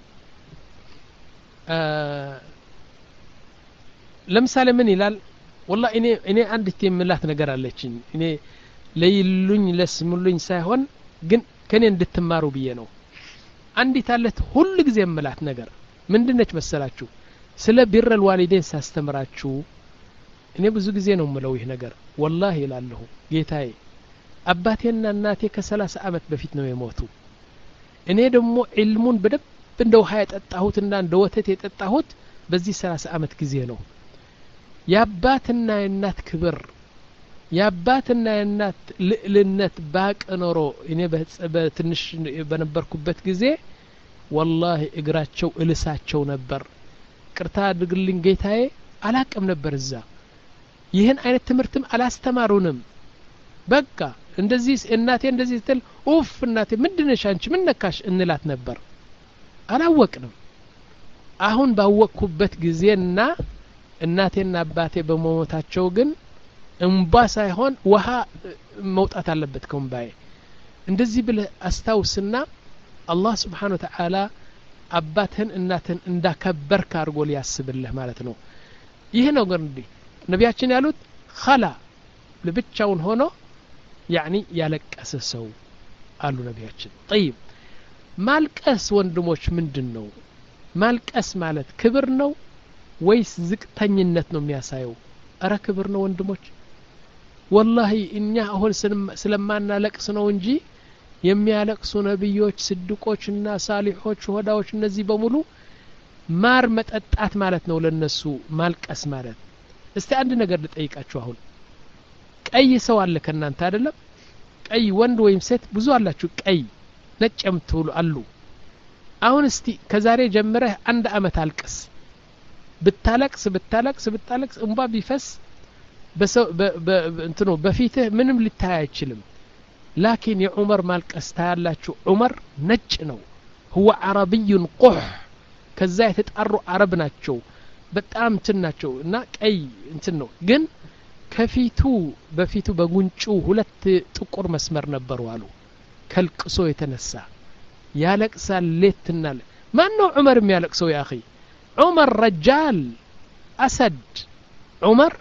Speaker 1: ለምሳሌ ምን ይላል والله እኔ እኔ አንዲት የምላት ነገር አለችኝ እኔ ለይሉኝ ለስሙልኝ ሳይሆን ግን ከኔ እንድትማሩ ብዬ ነው አንዲት አለት ሁሉ ጊዜ የምላት ነገር ምንድነች መሰላችሁ ስለ ቢረል ዋሊዴን ሳስተምራችሁ እኔ ብዙ ጊዜ ነው የምለው ይሄ ነገር والله ይላለሁ ጌታዬ አባቴና እናቴ ከ30 አመት በፊት ነው የሞቱ እኔ ደግሞ ዒልሙን በደብ እንደው ሃያ ጠጣሁትና እንደ ወተት የጠጣሁት በዚህ ሰላሳ አመት ጊዜ ነው ያባትና የእናት ክብር ያባትና የእናት ልዕልነት ባቀኖሮ እኔ በትንሽ በነበርኩበት ጊዜ والله እግራቸው እልሳቸው ነበር ቅርታ አድርግልኝ ጌታዬ አላቀም ነበር እዛ ይሄን አይነት ትምርትም አላስተማሩንም በቃ እንደዚህ እናቴ እንደዚህ ትል ኡፍ እናቴ ምንድነሽ አንቺ ምን ነካሽ እንላት ነበር አላወቅንም አሁን ባወቅኩበት ጊዜና እናቴና አባቴ በመሞታቸው ግን እንባ ሳይሆን ውሃ መውጣት አለበት ከእንባዬ እንደዚህ ብለህ አስታውስና አላህ Subhanahu Wa Ta'ala አባትህን እናትህን እንዳከበርክ አድርጎ ሊያስብልህ ማለት ነው ይሄ ነው እንግዲህ ነቢያችን ያሉት ኸላ ለብቻውን ሆኖ يعني ያለቀሰ ሰው አሉ ነቢያችን طيب ማልቀስ ወንድሞች ምንድነው ማልቀስ ማለት ክብር ነው ወይስ ዝቅተኝነት ነው የሚያሳየው አረ ክብር ነው ወንድሞች والله እኛ አሁን ስለማናለቅስ ነው እንጂ የሚያለቅሱ ነብዮች ስድቆችና ሳሊሖች ወዳዎች እነዚህ በሙሉ ማር መጠጣት ማለት ነው ለነሱ ማልቀስ ማለት እስቲ አንድ ነገር ልጠይቃችሁ አሁን ቀይ ሰው አለ ከናንተ አይደለም ቀይ ወንድ ወይም ሴት ብዙ አላችሁ ቀይ ነጭ የምትውሉ አሉ አሁን እስቲ ከዛሬ ጀምረህ አንድ አመት አልቅስ ብታለቅስ ብታለቅስ ብታለቅስ እንባ ቢፈስ በሰው እንትኑ በፊትህ ምንም ሊታይ አይችልም لكن يا عمر مالقس ታያላችሁ ዑመር ነጭ ነው هو عربي قح ከዛ የተጣሩ አረብ ናቸው በጣም ትናቸው እና ቀይ እንትን ነው ግን ከፊቱ በፊቱ በጉንጩ ሁለት ጥቁር መስመር ነበሩ አሉ ከልቅሶ የተነሳ ያለቅሳል ሌትና ማን ነው ዑመር የሚያለቅሰው ያ اخي ዑመር ረጃል አሰድ ዑመር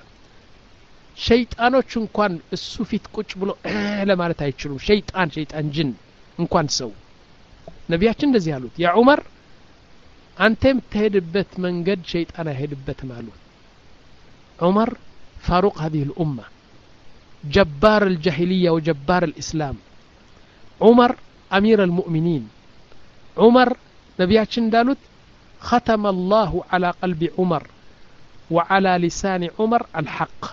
Speaker 1: ሸይጣኖች እንኳን እሱ ፊት ቁጭ ብሎ ለማለት አይችሉም ሸይጣን ሸይጣን ጅን እንኳን ሰው ነቢያችን እንደዚህ ያሉት ያ ዑመር አንተም ተሄድበት መንገድ ሸይጣን አይሄድበትም አሉ ዑመር فاروق هذه الأمة جبار الجاهلية وجبار الإسلام عمر أمير المؤمنين عمر نبياتشن دالوت ختم الله على قلب عمر وعلى لسان عمر الحق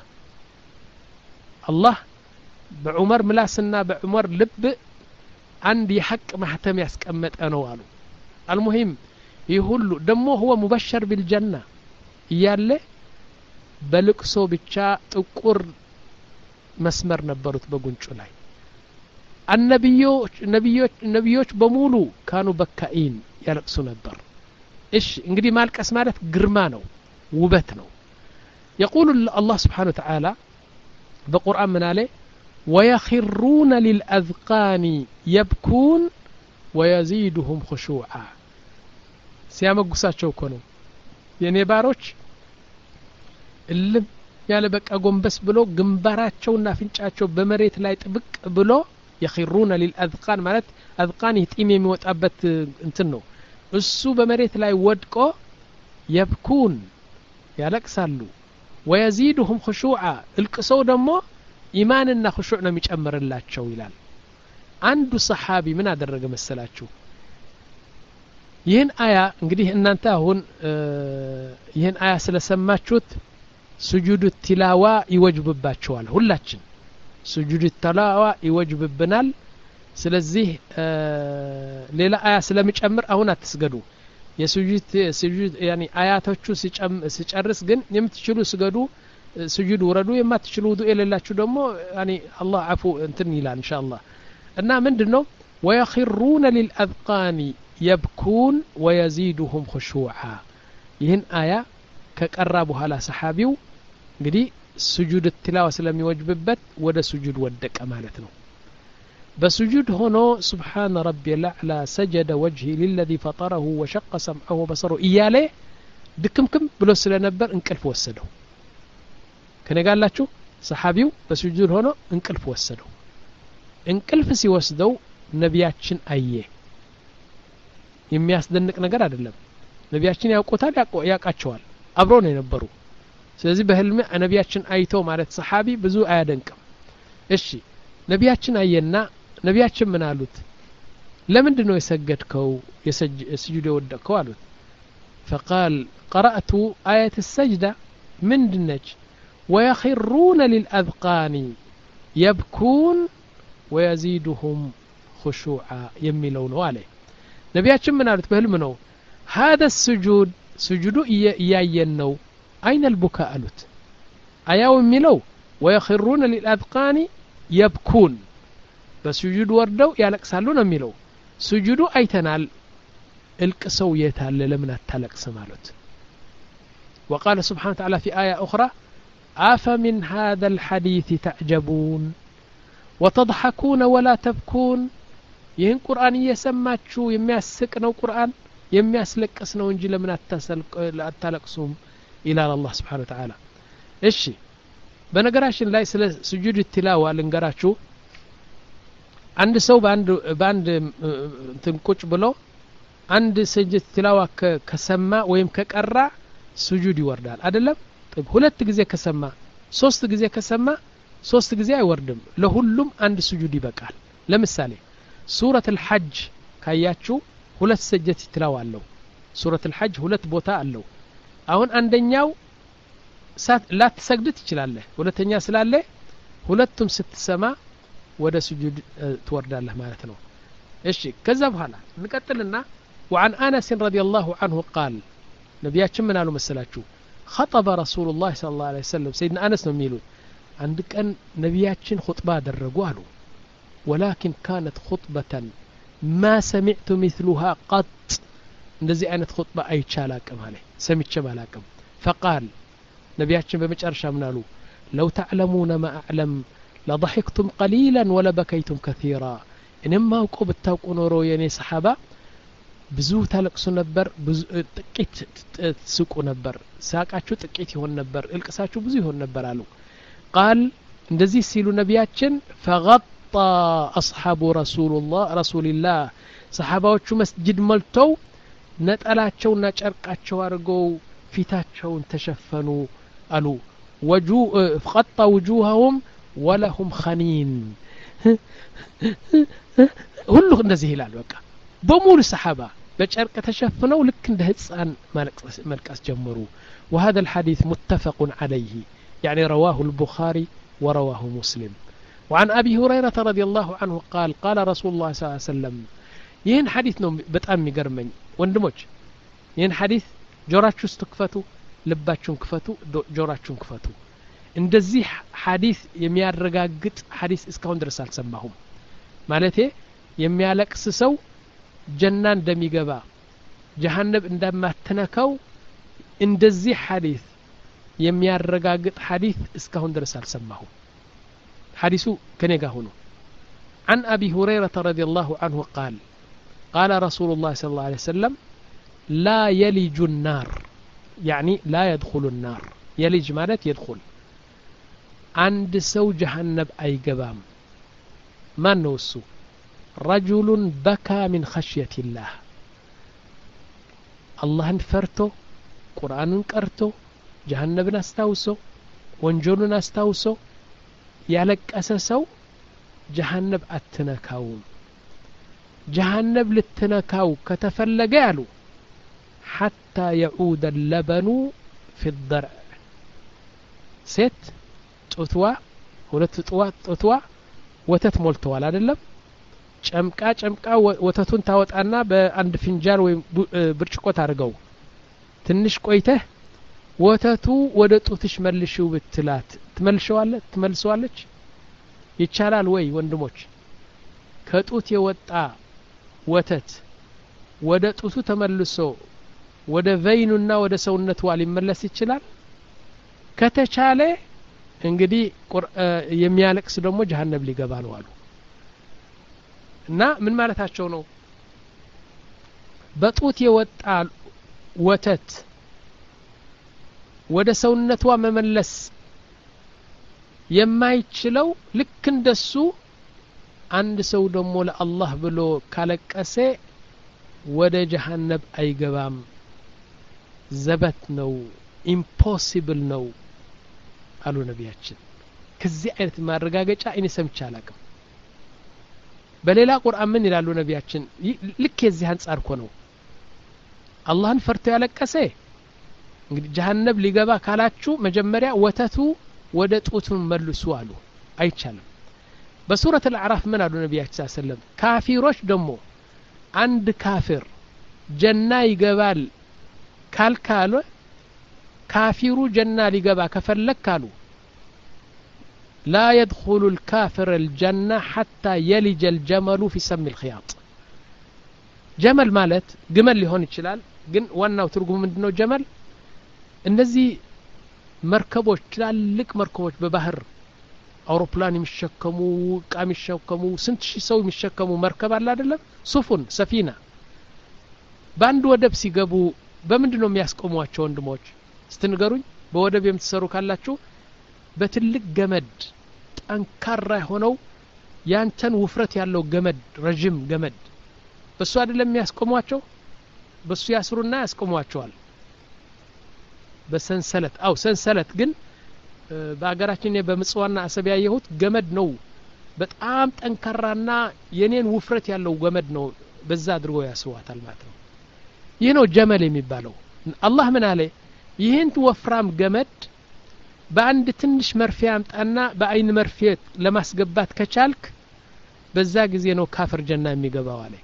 Speaker 1: الله بعمر ملاسنا بعمر لب عندي حق محتم يسكمت أنا والو المهم يقول دمه هو مبشر بالجنة يالله በልቅሶ ብቻ ጥቁር መስመር ነበሩት በጉንጩ ላይ አንነብዮች ነብዮች ነብዮች በሙሉ ካኑ በካኢን ያለቅሱ ነበር እሺ እንግዲህ ማልቀስ ማለት ግርማ ነው ውበት ነው يقول الله سبحانه وتعالى በቁርአን ምን አለ ويخرون للأذقان يبكون ويزيدهم خشوعا ሲያመጉሳቸው እኮ ነው የኔ ባሮች እልም ያለ በቃ ጎንበስ ብሎ ግንባራቸውና ፍንጫቸው በመሬት ላይ ጥብቅ ብሎ يخرون للأذقان ማለት أذقان يطيم የሚወጣበት እንትን ነው እሱ በመሬት ላይ ወድቆ يبكون ያለቅሳሉ ويزيدهم خشوعا القصو ደግሞ ኢማንና خشوع ነው የሚጨምርላቸው ይላል አንዱ ሰሃቢ ምን አደረገ መሰላችሁ ይህን አያ እንግዲህ እናንተ አሁን ይህን አያ ስለሰማችሁት سجود التلاوة يوجبባቸዋል ሁላችን سجود التلاوة ይወጅብብናል ስለዚህ ሌላ አያ ስለሚጨምር አሁን አትስገዱ የሱጁድ سجود يعني አያቶቹ ሲጨርስ ግን የምትችሉ ስገዱ سجود ወረዱ የማትችሉ ዱዓ የሌላችሁ ደግሞ يعني الله عفو እንትን ይላል ان شاء الله እና ምንድነው ويخرون للأذقان يبكون ويزيدهم خشوعا ይህን አያ ከቀራ በኋላ ሰሃቢው እንግዲህ سجود التلاوة ስለሚወጅብበት ወደ سجود ወደቀ ማለት ነው በسجود ሆኖ سبحان ربي الاعلى سجد وجهي للذي فطره وشق سمعه وبصره እያለ ድክምክም ብሎ ስለነበር እንቅልፍ ወሰደው ከነጋላችሁ ሰሃቢው በسجود ሆኖ እንቅልፍ ወሰደው እንቅልፍ ሲወስደው ነቢያችን አየ የሚያስደንቅ ነገር አይደለም ነቢያችን ያውቁታል ያቃቸዋል አብሮ ነው የነበሩ ስለዚህ በህልም ነቢያችን አይቶ ማለት ሰሃቢ ብዙ አያደንቅም እሺ ነቢያችን አየና ነቢያችን ምን አሉት ለምንድነው የሰገድከው የስጁድ የወደቀው አሉት فقال قرأت آية السجدة من دنج ويخرون للأذقان يبكون ويزيدهم خشوعا يميلون عليه نبياتشم من قالت بهلم نو هذا السجود سجود إياينو أين البكاء قالت أياو ميلو ويخرون للأذقان يبكون بسجود وردو يالكسالون ميلو سجود أيتنال القسو يتال لمن التلقس مالوت وقال سبحانه وتعالى في آية أخرى أفمن هذا الحديث تعجبون وتضحكون ولا تبكون ይህን ቁርአን እየሰማችሁ የሚያስቅ ነው ቁርአን የሚያስለቅስ ነው እንጂ ለምን አታለቅሱም ይላል አላህ Subhanahu Wa Ta'ala እሺ በነገራችን ላይ ስለ ስጁድ ትላዋ ልንገራችሁ አንድ ሰው ባንድ ባንድ እንትን ቁጭ ብሎ አንድ ስጁድ ትላዋ ከሰማ ወይም ከቀራ ስጁድ ይወርዳል አይደለም طيب ሁለት ጊዜ ከሰማ ሶስት ጊዜ ከሰማ ሶስት ጊዜ አይወርድም ለሁሉም አንድ ስጁድ ይበቃል ለምሳሌ ሱረቱ الحج ካያችሁ ሁለት ስጁድ ትላዋ አለው ሱረቱ الحج ሁለት ቦታ አለው አሁን አንደኛው ላትሰግድ ትችላለህ ሁለተኛ ስላለ ሁለቱም ስትሰማ ወደ ስጁድ ትወርዳለህ ማለት ነው እሺ ከዛ በኋላ እንቀጥልና وعن انس رضي الله عنه قال ነብያችን ምን አሉ መሰላችሁ خطب رسول الله صلى الله عليه وسلم سيدنا انس ነው የሚሉት አንድ ቀን ነብያችን ኹጥባ አደረጉ አሉ ولكن كانت خطبة ما سمعت مثلها قط እንደዚህ አይነት ኹጥባ አይቻላቅም አለ ሰምቼም አላቅም فقال ነብያችን በመጨረሻ ምን አሉ لو تعلمون ما اعلم لضحكتم قليلا ولبكيتم كثيرا انما አውቀው ብታውቁ ኖሮ የኔ ሰሃባ ብዙ ታለቅሱ ነበር ብዙ ጥቂት ትስቁ ነበር ሳቃችሁ ጥቂት ይሆን ነበር እልቅሳችሁ ብዙ ይሆን ነበር አሉ قال እንደዚህ ሲሉ ነብያችን فغطى اصحاب رسول الله رسول الله ሰሃባዎቹ መስጂድ መልተው ነጠላቸውና ጨርቃቸው አርገው ፊታቸውን ተሸፈኑ አሉ وجو غطى وجوههم ولهم خنين ሁሉ እንደዚህ ይላል በቃ በሙሉ ሰሃባ በጨርቅ ተሸፍነው ልክ እንደ ህፃን መልቀስ ጀመሩ وهذا الحديث متفق عليه يعني رواه البخاري ورواه مسلم وعن أبي هريرة رضي الله عنه قال قال رسول الله صلى الله عليه وسلم ይህን ሐዲስ ነው በጣም የሚገርመኝ ወንድሞች ይህን ሐዲስ ጆራችሁ ስትክፈቱ ልባችሁን ክፈቱ ጆራችሁን ክፈቱ እንደዚህ ሐዲስ የሚያረጋግጥ ሐዲስ እስካሁን ድረስ አልሰማሁም ማለቴ የሚያለቅስ ሰው ጀና እንደሚገባ ጀሃነም እንደማትነካው እንደዚህ ሐዲስ የሚያረጋግጥ ሐዲስ እስካሁን ድረስ አልሰማሁም ሐዲሱ ከኔ ጋር ሆኖ عن أبي هريرة رضي الله عنه قال قال رسول الله صلى الله عليه وسلم لا يلج النار يعني لا يدخل النار يلج مالت يدخل عند سو جهنم أي قبام ما نوسو رجل بكى من خشية الله الله انفرته قرآن انكرته جهنم نستوسو وانجون نستوسو يالك أساسو جهنم أتنكاوم جهنم للتنكاو كتفلق قالوا حتى يعود اللبن في الضرع ست تطوى ሁለት ተጥዋ ወተት ሞልተዋል አይደለም ጨምቃ ጨምቃ ወተቱን ታወጣና በአንድ ፍንጃል ወይ ብርጭቆ ታርገው ትንሽ ቆይተህ ወተቱ ወደ ጡትሽ መልሽው ብትላት ትመልሸዋለች ትመልሰዋለች ይቻላል ወይ ወንድሞች ከጡት የወጣ ወተት ወደ ጡቱ ተመልሶ ወደ ቬይኑና ወደ ሰውነቱ ሊመለስ ይችላል ከተቻለ እንግዲህ የሚያለቅስ ደግሞ ጀሃነም ሊገባ ነው አሉ እና ምን ማለታቸው ነው በጡት የወጣ ወተት ወደ ሰውነቷ መመለስ የማይችለው ልክ እንደሱ አንድ ሰው ደግሞ ለአላህ ብሎ ካለቀሰ ወደ ጀሃነም አይገባም ዘበት ነው ኢምፖሲብል ነው አሉ ነብያችን ከዚህ አይነት ማረጋገጫ እኔ ሰምቼ አላቅም በሌላ ቁርአን ምን ይላሉ ነብያችን ልክ የዚህ አንጻር እኮ ነው አላህን ፈርቶ ያለቀሰ እንግዲህ ጀሃነም ሊገባ ካላችሁ መጀመሪያ ወተቱ ወደ ጡቱን መልሱ አሉ አይቻልም በሱረቱ አልአዕራፍ ምን አሉ ነብያችን ሰለላሁ ዐለይሂ ወሰለም ካፊሮች ደግሞ አንድ ካፊር ጀና ይገባል ካልካለ ካፊሩ ጀና ሊገባ ከፈለክ አሉ لا يدخل الكافر الجنة حتى يلج الجمل في سم الخياط ጀመል ማለት ግመል ሊሆን ይችላል ግን ዋናው ትርጉሙ ምንድነው ጀመል እነዚህ መርከቦች ትላልቅ መርከቦች በባህር አውሮፕላን የሚሸከሙ ዕቃ የሚሸከሙ ስንት ሺህ ሰው የሚሸከሙ መርከብ አለ አይደለም ሱፉን ሰፊና ባንድ ወደብ ሲገቡ በምንድነው የሚያስቆሟቸው ወንድሞች ስትንገሩኝ በወደብ የምትሰሩ ካላችሁ በትልቅ ገመድ ጠንካራ ሆነው ያንተን ውፍረት ያለው ገመድ ረጅም ገመድ በሱ አይደለም የሚያስቆሟቸው በሱ ያስሩና ያስቆሟቸዋል በሰንሰለት አው ሰንሰለት ግን በአገራችን በመጽዋና አሰብ ያየሁት ገመድ ነው በጣም ጠንካራና የኔን ውፍረት ያለው ገመድ ነው በዛ አድርጎ ያስዋታል ማለት ነው ይህ ነው ጀመል የሚባለው አላህ ምን አለ ይህን ወፍራም ገመድ በአንድ ትንሽ መርፌ አምጣና በአይን መርፌ ለማስገባት ከቻልክ በዛ ጊዜ ነው ካፍር ጀና የሚገባው አለ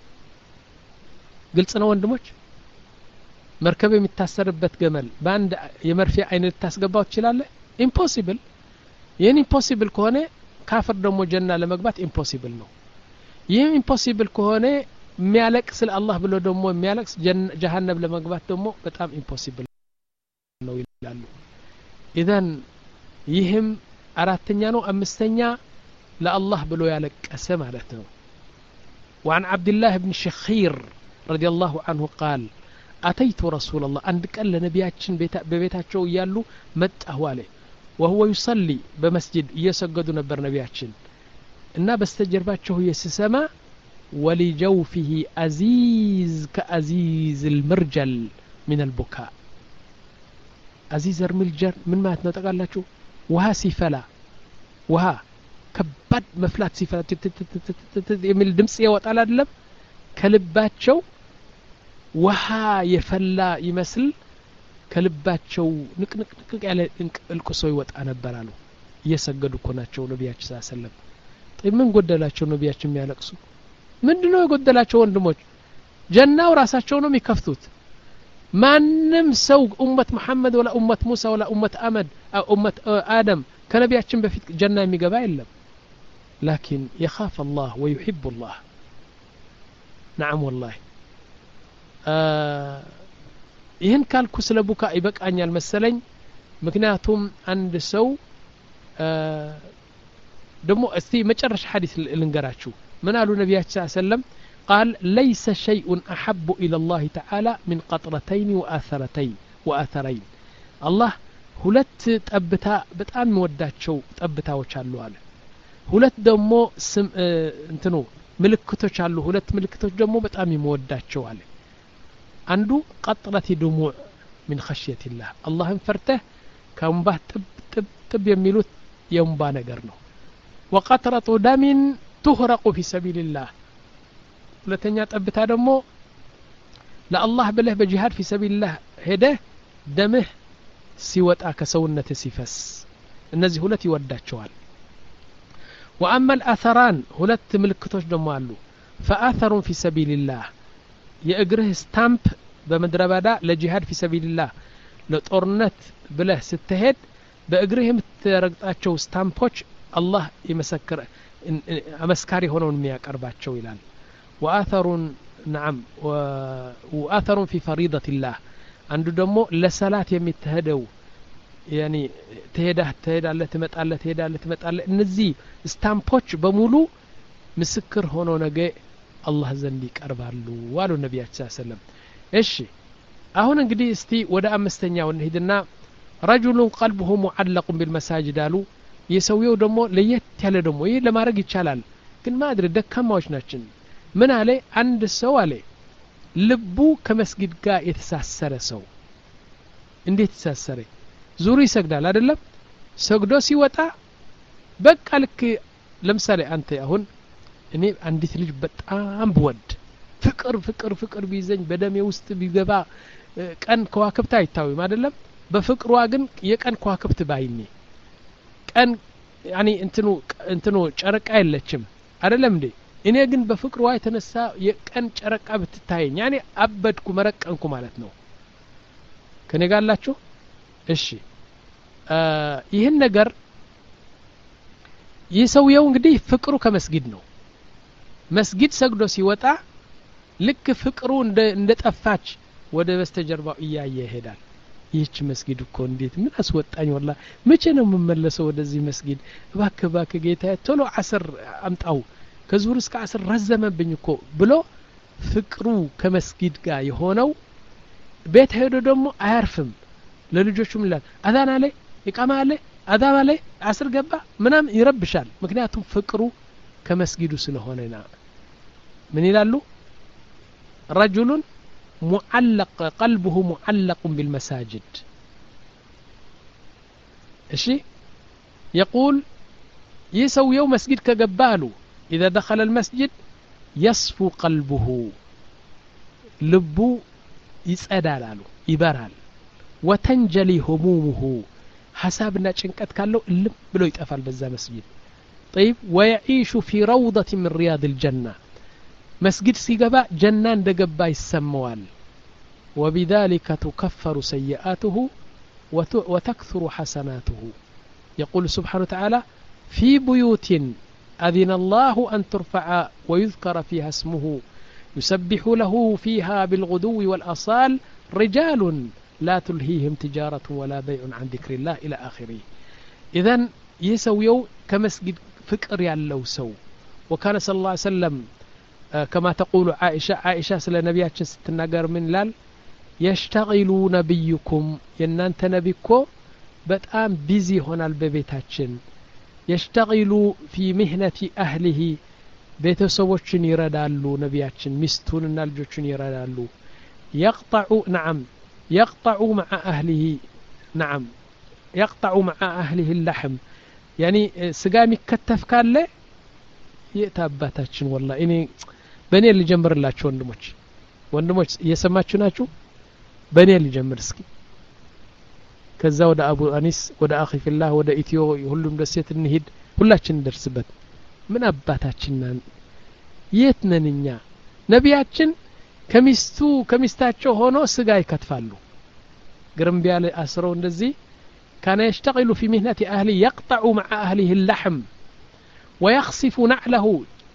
Speaker 1: ግልጽ ነው ወንድሞች መርከብ የሚታሰርበት ገመል በአንድ የመርፌ አይን ልታስገባው ትችላለህ ኢምፖሲብል ይሄን ኢምፖሲብል ከሆነ ካፍር ደግሞ ጀና ለመግባት ኢምፖሲብል ነው ይሄ ኢምፖሲብል ከሆነ የሚያለቅስ ለአላህ ብሎ ደግሞ የሚያለቅስ ጀሃነም ለመግባት ደግሞ በጣም ኢምፖሲብል ነው ይላሉ ኢዘን ይህም አራተኛ ነው አምስተኛ ለአላህ ብሎ ያለቀሰ ማለት ነው وعن عبد الله بن شخير رضي الله عنه قال أتيت رسول الله عند قال لنبياتችን በቤታቸው ያሉ መጣሁ አለ وهو يصلي بمسجد እየሰገዱ ነበር ነብያችን እና በስተጀርባቸው የሰሰማ ولجوفه عزيز كعزيز المرجل من البكاء عزيز المرجل من ما تنطقالاችሁ ውሃ ሲፈላ ውሃ ከባድ መፍላት ሲፈላ የሚል ድምጽ ይወጣል አይደለም ከልባቸው ውሃ የፈላ ይመስል ከልባቸው ንቅንቅንቅ ያለ እንቅልቆሶ ይወጣ ነበር አሉ እየሰገዱ ኮናቸው ነብያችን ሰለላሁ ዐለይሂ ወሰለም ምን ጎደላቸው ነብያችን የሚያለቅሱ ምንድነው የጎደላቸው ወንድሞች ጀናው ራሳቸው ነው የሚከፍቱት ማንም ሰው ኡመት መሐመድ ወላ ኡመት ሙሳ ወላ ኡመት አመድ ኡመት አደም ከነብያችን በፊት ጀና የሚገባ የለም لكن يخاف الله ويحب الله نعم والله ይህን ካልኩ ስለ ቡካ ይበቃኛል መሰለኝ ምክንያቱም አንድ ሰው ደሞ እስቲ መጨረሻ ሐዲስ ልንገራችሁ من قالوا النبي صلى الله عليه وسلم قال ليس شيء أحب إلى الله تعالى من قطرتين وآثرتين وآثرين الله ሁለት ጠብታ በጣም የሚወዳቸው ጠብታዎች አሉ አለ ሁለት ደግሞ ስም እንትኑ ምልክቶች አሉ ሁለት ምልክቶች ደግሞ በጣም የሚወዳቸው አለ አንዱ قطرة دموع من خشية الله اللهم فرته كأنبه طب طب طب የሚሉት የእንባ ነገር ነው وقطرة دم تهرق في سبيل الله ሁለተኛ ጠብታ ደግሞ ለአላህ ብለህ በጂሃድ في سبيل الله ሄደህ ደምህ ሲወጣ ከሰውነት ሲፈስ እነዚህ ሁለት ይወዳቸዋል وأما الأثران ሁለት ምልክቶች ደግሞ አሉ فآثر في سبيل الله የእግርህ ስታምፕ በመድረባዳ ለጂሃድ في سبيل الله ለጦርነት ብለህ ስትሄድ በእግርህ የምትረግጣቸው ስታምፖች አላህ ይመሰክር አመስካሪ ሆነውን የሚያቀርባቸው ይላል وآثر نعم وآثر في فريضة الله አንዱ ደግሞ ለሰላት የሚተሄደው يعني ትሄዳህ ትሄዳለህ ትመጣለህ ትሄዳለህ ትመጣለህ እነዚህ ስታምፖች በሙሉ ምስክር ሆኖ ነገ አላህ ዘንድ ይቀርባሉ ዋሉ ነብያችን ሰለላሁ ዐለይሂ ወሰለም እሺ አሁን እንግዲህ እስቲ ወደ አምስተኛው እንሂድና رجل قلبه معلق بالمساجد አሉ የሰውየው ደግሞ ለየት ያለ ደግሞ ይሄ ለማድረግ ይቻላል ግን ማድረ ደካማዎች ናችን ምን አለ አንድ ሰው አለ ልቡ ከመስጊድ ጋር የተሳሰረ ሰው እንዴት ተሳሰረ ዙሩ ይሰግዳል አይደለም ሰግዶ ሲወጣ በቃ ልክ ለምሳሌ አንተ አሁን እኔ አንዲት ልጅ በጣም ብወድ ፍቅር ፍቅር ፍቅር ቢዘኝ በደሜ ውስጥ ቢገባ ቀን ከዋክብት አይታዩም አይደለም በፍቅሯ ግን የቀን ከዋክብት ባይኔ ቀን ያኒ እንትኑ እንትኑ ጨረቃ የለችም አይደለም እንዴ እኔ ግን በፍቅሯ የተነሳ የቀን ጨረቃ ብትታየኝ ያኒ አበድኩ መረቀንኩ ማለት ነው ከኔ ጋር አላችሁ እሺ ይሄን ነገር ይሰውየው እንግዲህ ፍቅሩ ከመስጊድ ነው መስጊድ ሰግዶ ሲወጣ ልክ ፍቅሩ እንደ እንደጠፋች ወደ በስተጀርባው እያየ ይሄዳል ይህች መስጊድ እኮ እንዴት ምን አስወጣኝ والله መቼ ነው የምመለሰው ወደዚህ መስጊድ እባክህ እባክህ ጌታዬ ቶሎ አስር አምጣው ከዙር እስከ አስር ረዘመብኝ እኮ ብሎ ፍቅሩ ከመስጊድ ጋር የሆነው ቤት ሄዶ ደግሞ አያርፍም ለልጆቹም ይላል አዛን አለ ኢቃማ አለ አዛን አለ አስር ገባ ምናም ይረብሻል ምክንያቱም ፍቅሩ ከመስጊዱ ስለሆነና ምን ይላሉ رجل معلق قلبه معلق بالمساجد እሺ يقول يسوي يوم مسجد كجباله إذا دخل المسجد يصفو قلبه لبو يسأدال يبرال وتنجلي همومه حسابنا ጭንቀት ካለው ልብ ብሎ ይጠፋል በዛ መስጊድ طيب ويعيش في روضة من رياض الجنة مسجد ሲገባ ጀና እንደገባ ይሰማዋል وبذلك تكفر سيئاته وتكثر حسناته يقول سبحانه وتعالى في بيوت أذن الله أن ترفع ويذكر فيها اسمه يسبح له فيها بالغدو والأصال رجال لا تلهيهم تجارة ولا بيع عن ذكر الله إلى آخره إذن يسويو كمسجد فكر يالله سو وكان صلى الله عليه وسلم كما تقول عائشة عائشة سلا نبياتش ستناقر من لال يشتغل نبيكم ينانت نبيكو بتقام بيزي هنا البيتاتشن يشتغل في مهنة أهله ቤተሰቦችን ይረዳሉ ነቢያችን ሚስቱንና ልጆችን ይረዳሉ يقطع نعم يقطع مع أهله نعم يقطع مع أهله اللحم يعني ስጋ የሚከተፍ ካለ የታባታችን والله እኔ በእኔ ልጀምርላችሁ ወንድሞች ወንድሞች እየሰማችሁ ናችሁ በእኔ ልጀምር እስኪ ከዛ ወደ አቡ አኒስ ወደ አኺ ፊላህ ወደ ኢትዮ ሁሉም ደሴት እንሂድ ሁላችን እንደርስበት ምን አባታችን ነን የት ነን እኛ ነቢያችን ከሚስቱ ከሚስታቸው ሆኖ ስጋ ይከትፋሉ ግርምቢያለ አስረው እንደዚህ كان يشتغل في مهنة أهله يقطع مع أهله اللحم ويخصف نعله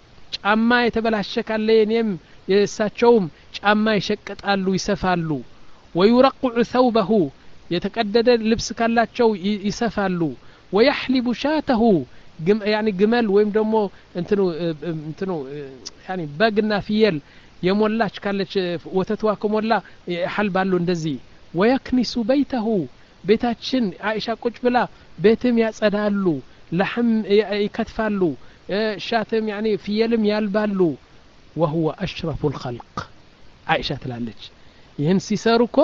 Speaker 1: ጫማ የተበላሸ ካለ የኔም የሳቸውም ጫማ ይሸቀጣሉ ይሰፋሉ ويرقع ثوبه የተቀደደ ልብስ ካላቸው ይሰፋሉ ويحلب شاته يعني جمال ويم دمو انتنو انتنو يعني باقنا فيل يمولاش كالش وتتواكم ولا حلبالو اندزي ويكنس بيته بيتاتشن عائشة قج بلا بيتم يصدالو لحم يكتفالو شاتم يعني فيلم يالبالو وهو أشرف الخلق عائشة تلالج يهن سيساروكو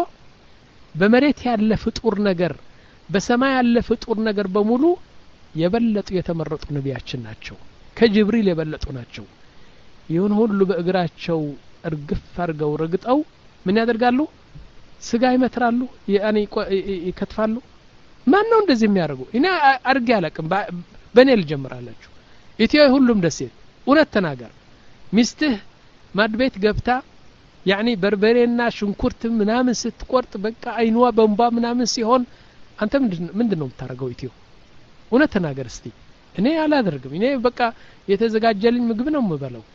Speaker 1: بمريت ያለ ፍጡር ነገር በሰማይ ያለ ፍጡር ነገር በሙሉ የበለጡ የተመረጡ ነቢያችን ናቸው ከጅብሪል የበለጡ ናቸው ይሁን ሁሉ በእግራቸው እርግፍ አርገው ረግጠው ምን ያደርጋሉ ስጋ ይመትራሉ ያኔ ይከትፋሉ ማን ነው እንደዚህ የሚያደርገው እኔ አርግ ያለቅም በኔ ልጀምራላችሁ ኢትዮ ሁሉም ደሴት እውነት ተናገር ሚስትህ ማድቤት ገብታ ያኒ በርበሬና ሽንኩርት ምናምን ስትቆርጥ በቃ አይኗ በእንባ ምናምን ሲሆን አንተ ምንድነው የምታረገው ኢትዮ እውነት ተናገር እስቲ እኔ አላደርግም እኔ በቃ የተዘጋጀልኝ ምግብ ነው የምበላው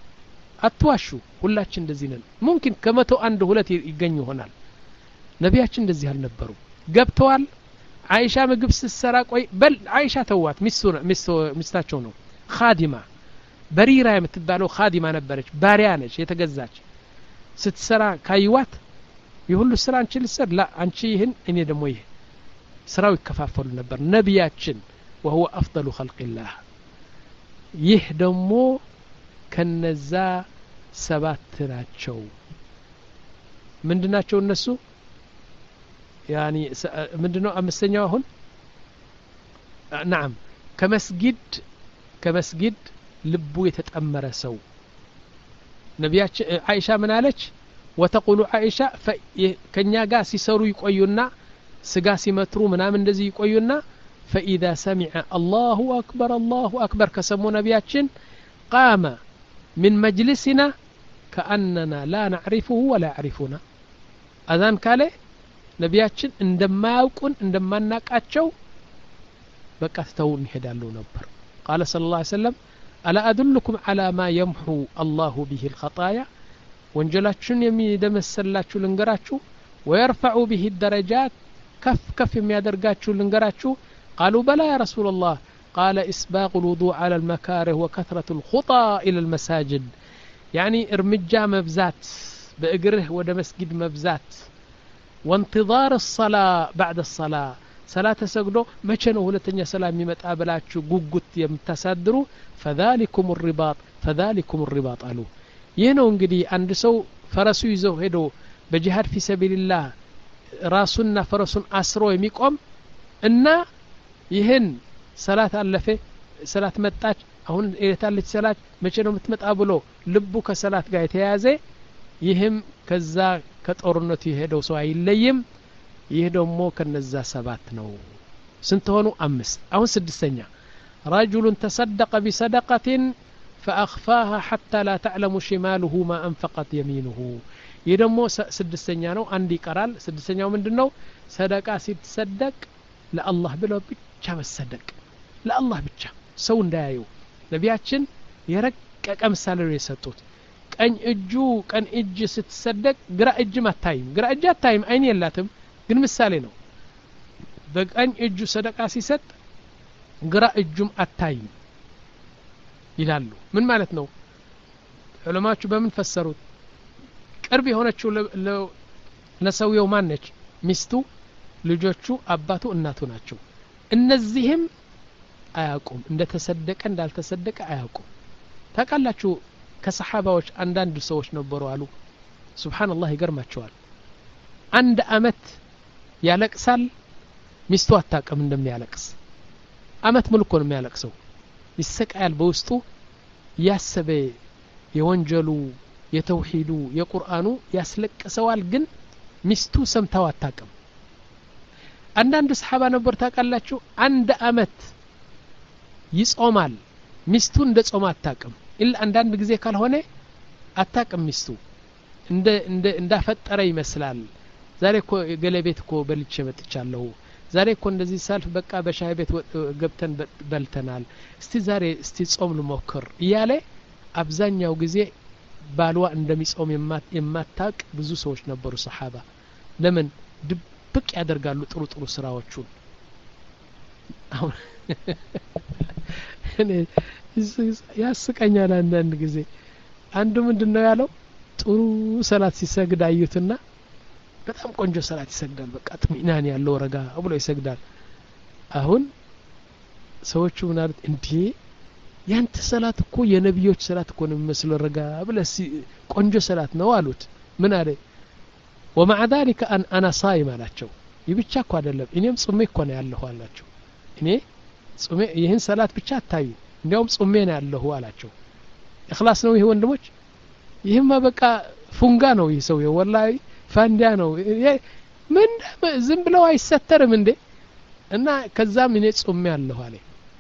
Speaker 1: አትዋሹ ሁላችን እንደዚህ ነን ሙምኪን ከመቶ አንድ ሁለት ይገኝ ይሆናል ነቢያችን እንደዚህ አልነበሩ ገብተዋል አይሻ ምግብ ስትሰራ ቆይ በል አይሻ ተዋት ሚስቱና ሚስታቸው ነው ኻዲማ በሪራ የምትባለው ኻዲማ ነበረች ባሪያ ነች የተገዛች ስትሰራ ካይዋት ይሁሉ ስራ አንቺ ልሰር ላ አንቺ ይህን እኔ ደግሞ ይሄ ስራው ይከፋፈሉ ነበር ነቢያችን وهو أفضل خلق الله ይህ ደግሞ ከነዛ ሰባት ናቸው ምንድናቸው እነሱ يعني ምንድነው አምስተኛው አሁን نعم ከመስጊድ ከመስጊድ ልቡ የተጠመረ ሰው ነቢያችን አይሻ ምን አለች وتقول عائشة ከኛ ጋር ሲሰሩ ይቆዩና ስጋ ሲመትሩ ምናምን እንደዚህ ይቆዩና فإذا سمع الله أكبر الله أكبر كسمو نبياتشن قام من مجلسنا كأننا لا نعرفه ولا يعرفنا أذان كاله نبياتشن عندما يكون عندما ناقاتشو بقى تتون يهدالو نبر قال صلى الله عليه وسلم ألا أدلكم على ما يمحو الله به الخطايا ወንጀላችሁን የሚደመሰላችሁ ልንገራችሁ ويرفع به الدرجات كف كف የሚያደርጋችሁ ልንገራችሁ قالوا بلى يا رسول الله قال إسباغ الوضوء على المكاره وكثرة الخطى إلى المساجد يعني ارمجا مبزات بأجره ودا مسجد مبزات وانتظار الصلاة بعد الصلاة صلاة سجدو متى ነው ሁለተኛ ሰላም የሚመጣ ብላችሁ ጉጉት የምታሳድሩ فذلكم الرباط فذلكم الرباط አሉ ይህ ነው እንግዲህ አንድ ሰው ፈረሱ ይዘው ሄዶ በጂሃድ في سبيل الله ራሱና ፈረሱን አስሮ የሚቆም እና ይህን ሰላት አለፈ ሰላት መጣች አሁን የታለች ሰላት መቼ ነው የምትመጣ ብሎ ልቡ ከሰላት ጋር የተያያዘ ይህም ከዛ ከጦርነቱ የሄደው ሰው አይለይም ይህ ደግሞ ከነዛ ሰባት ነው ስንት ሆኑ አምስት አሁን ስድስተኛ رجل تصدق بصدقة فأخفاها حتى لا تعلم شماله ما أنفقت يمينه ይህ ደግሞ ስድስተኛ ነው አንድ ይቀራል ስድስተኛው ምንድነው ሰደቃ ሲተሰደቅ ለአላህ ብለው ብቻ መሰደቅ ለአላህ ብቻ ሰው እንዳያዩ ነቢያችን የረቀቀ ምሳሌ ነው የሰጡት ቀኝ እጁ ቀን እጅ ስትሰደቅ ግራ እጅም አታይም ግራ እጅ አታይም አይን የላትም ግን ምሳሌ ነው በቀኝ እጁ ሰደቃ ሲሰጥ ግራ እጁም አታይም ይላሉ ምን ማለት ነው ዑለማዎቹ በምን ፈሰሩት ቅርብ የሆነችው ለሰውየው ማን ነች ሚስቱ ልጆቹ አባቱ እናቱ ናቸው እነዚህም አያውቁም እንደተሰደቀ እንዳልተሰደቀ አያውቁም ታውቃላችሁ ከሰሃባዎች አንዳንድ ሰዎች ነበሩ አሉ ሱብሃንአላህ ይገርማቸዋል አንድ አመት ያለቅሳል ሚስቱ አታውቅም እንደሚያለቅስ አመት ሙሉ ነው የሚያለቅሰው ይሰቃያል በውስጡ ያሰበ የወንጀሉ የተውሂዱ የቁርአኑ ያስለቅሰዋል ግን ሚስቱ ሰምታው አታውቅም አንዳንድ ሰሃባ ነበር ታውቃላችሁ አንድ አመት ይጾማል ሚስቱ እንደ ጾም አታውቅም ኢላ አንዳንድ ጊዜ ካልሆነ አታውቅም ሚስቱ እንደ እንደ እንዳፈጠረ ይመስላል ዛሬ እኮ ገለቤት እኮ በልቼ መጥቻለሁ ዛሬ እኮ እንደዚህ ሳልፍ በቃ በሻይ ቤት ገብተን በልተናል እስቲ ዛሬ እስቲ ጾም ልሞክር ይያለ አብዛኛው ጊዜ ባልዋ እንደሚጾም የማታውቅ ብዙ ሰዎች ነበሩ ሰሃባ ለምን ድብቅ ያደርጋሉ ጥሩ ጥሩ ስራዎቹን አሁን እኔ ያስቀኛል አንዳንድ ጊዜ አንዱ ምንድነው ያለው ጥሩ ሰላት ሲሰግድ አዩትና በጣም ቆንጆ ሰላት ይሰግዳል በቃ ጥሚናን ያለው ረጋ ብሎ ይሰግዳል አሁን ሰዎቹ ምን አሉት እንዴ ያንተ ሰላት እኮ የነብዮች ሰላት እኮ ነው የሚመስለው ረጋ ብለህ ቆንጆ ሰላት ነው አሉት ምን አለ ومع ذلك ان انا صائم አላቸው ይብቻ እኮ አይደለም እኔም ጾሜ እኮ ነው ያለሁ አላቸው እኔ ጾሜ ይሄን ሰላት ብቻ አታዩ እንዴውም ጾሜ ነው ያለሁ አላቸው اخلاص ነው ይሄ ወንድሞች ይሄማ በቃ ፉንጋ ነው ይሄ ሰው ወላሂ ፋንዲያ ነው ምን ዝም ብለው አይሰተርም እንዴ እና ከዛም እኔ ጾሜ ያለሁ አለ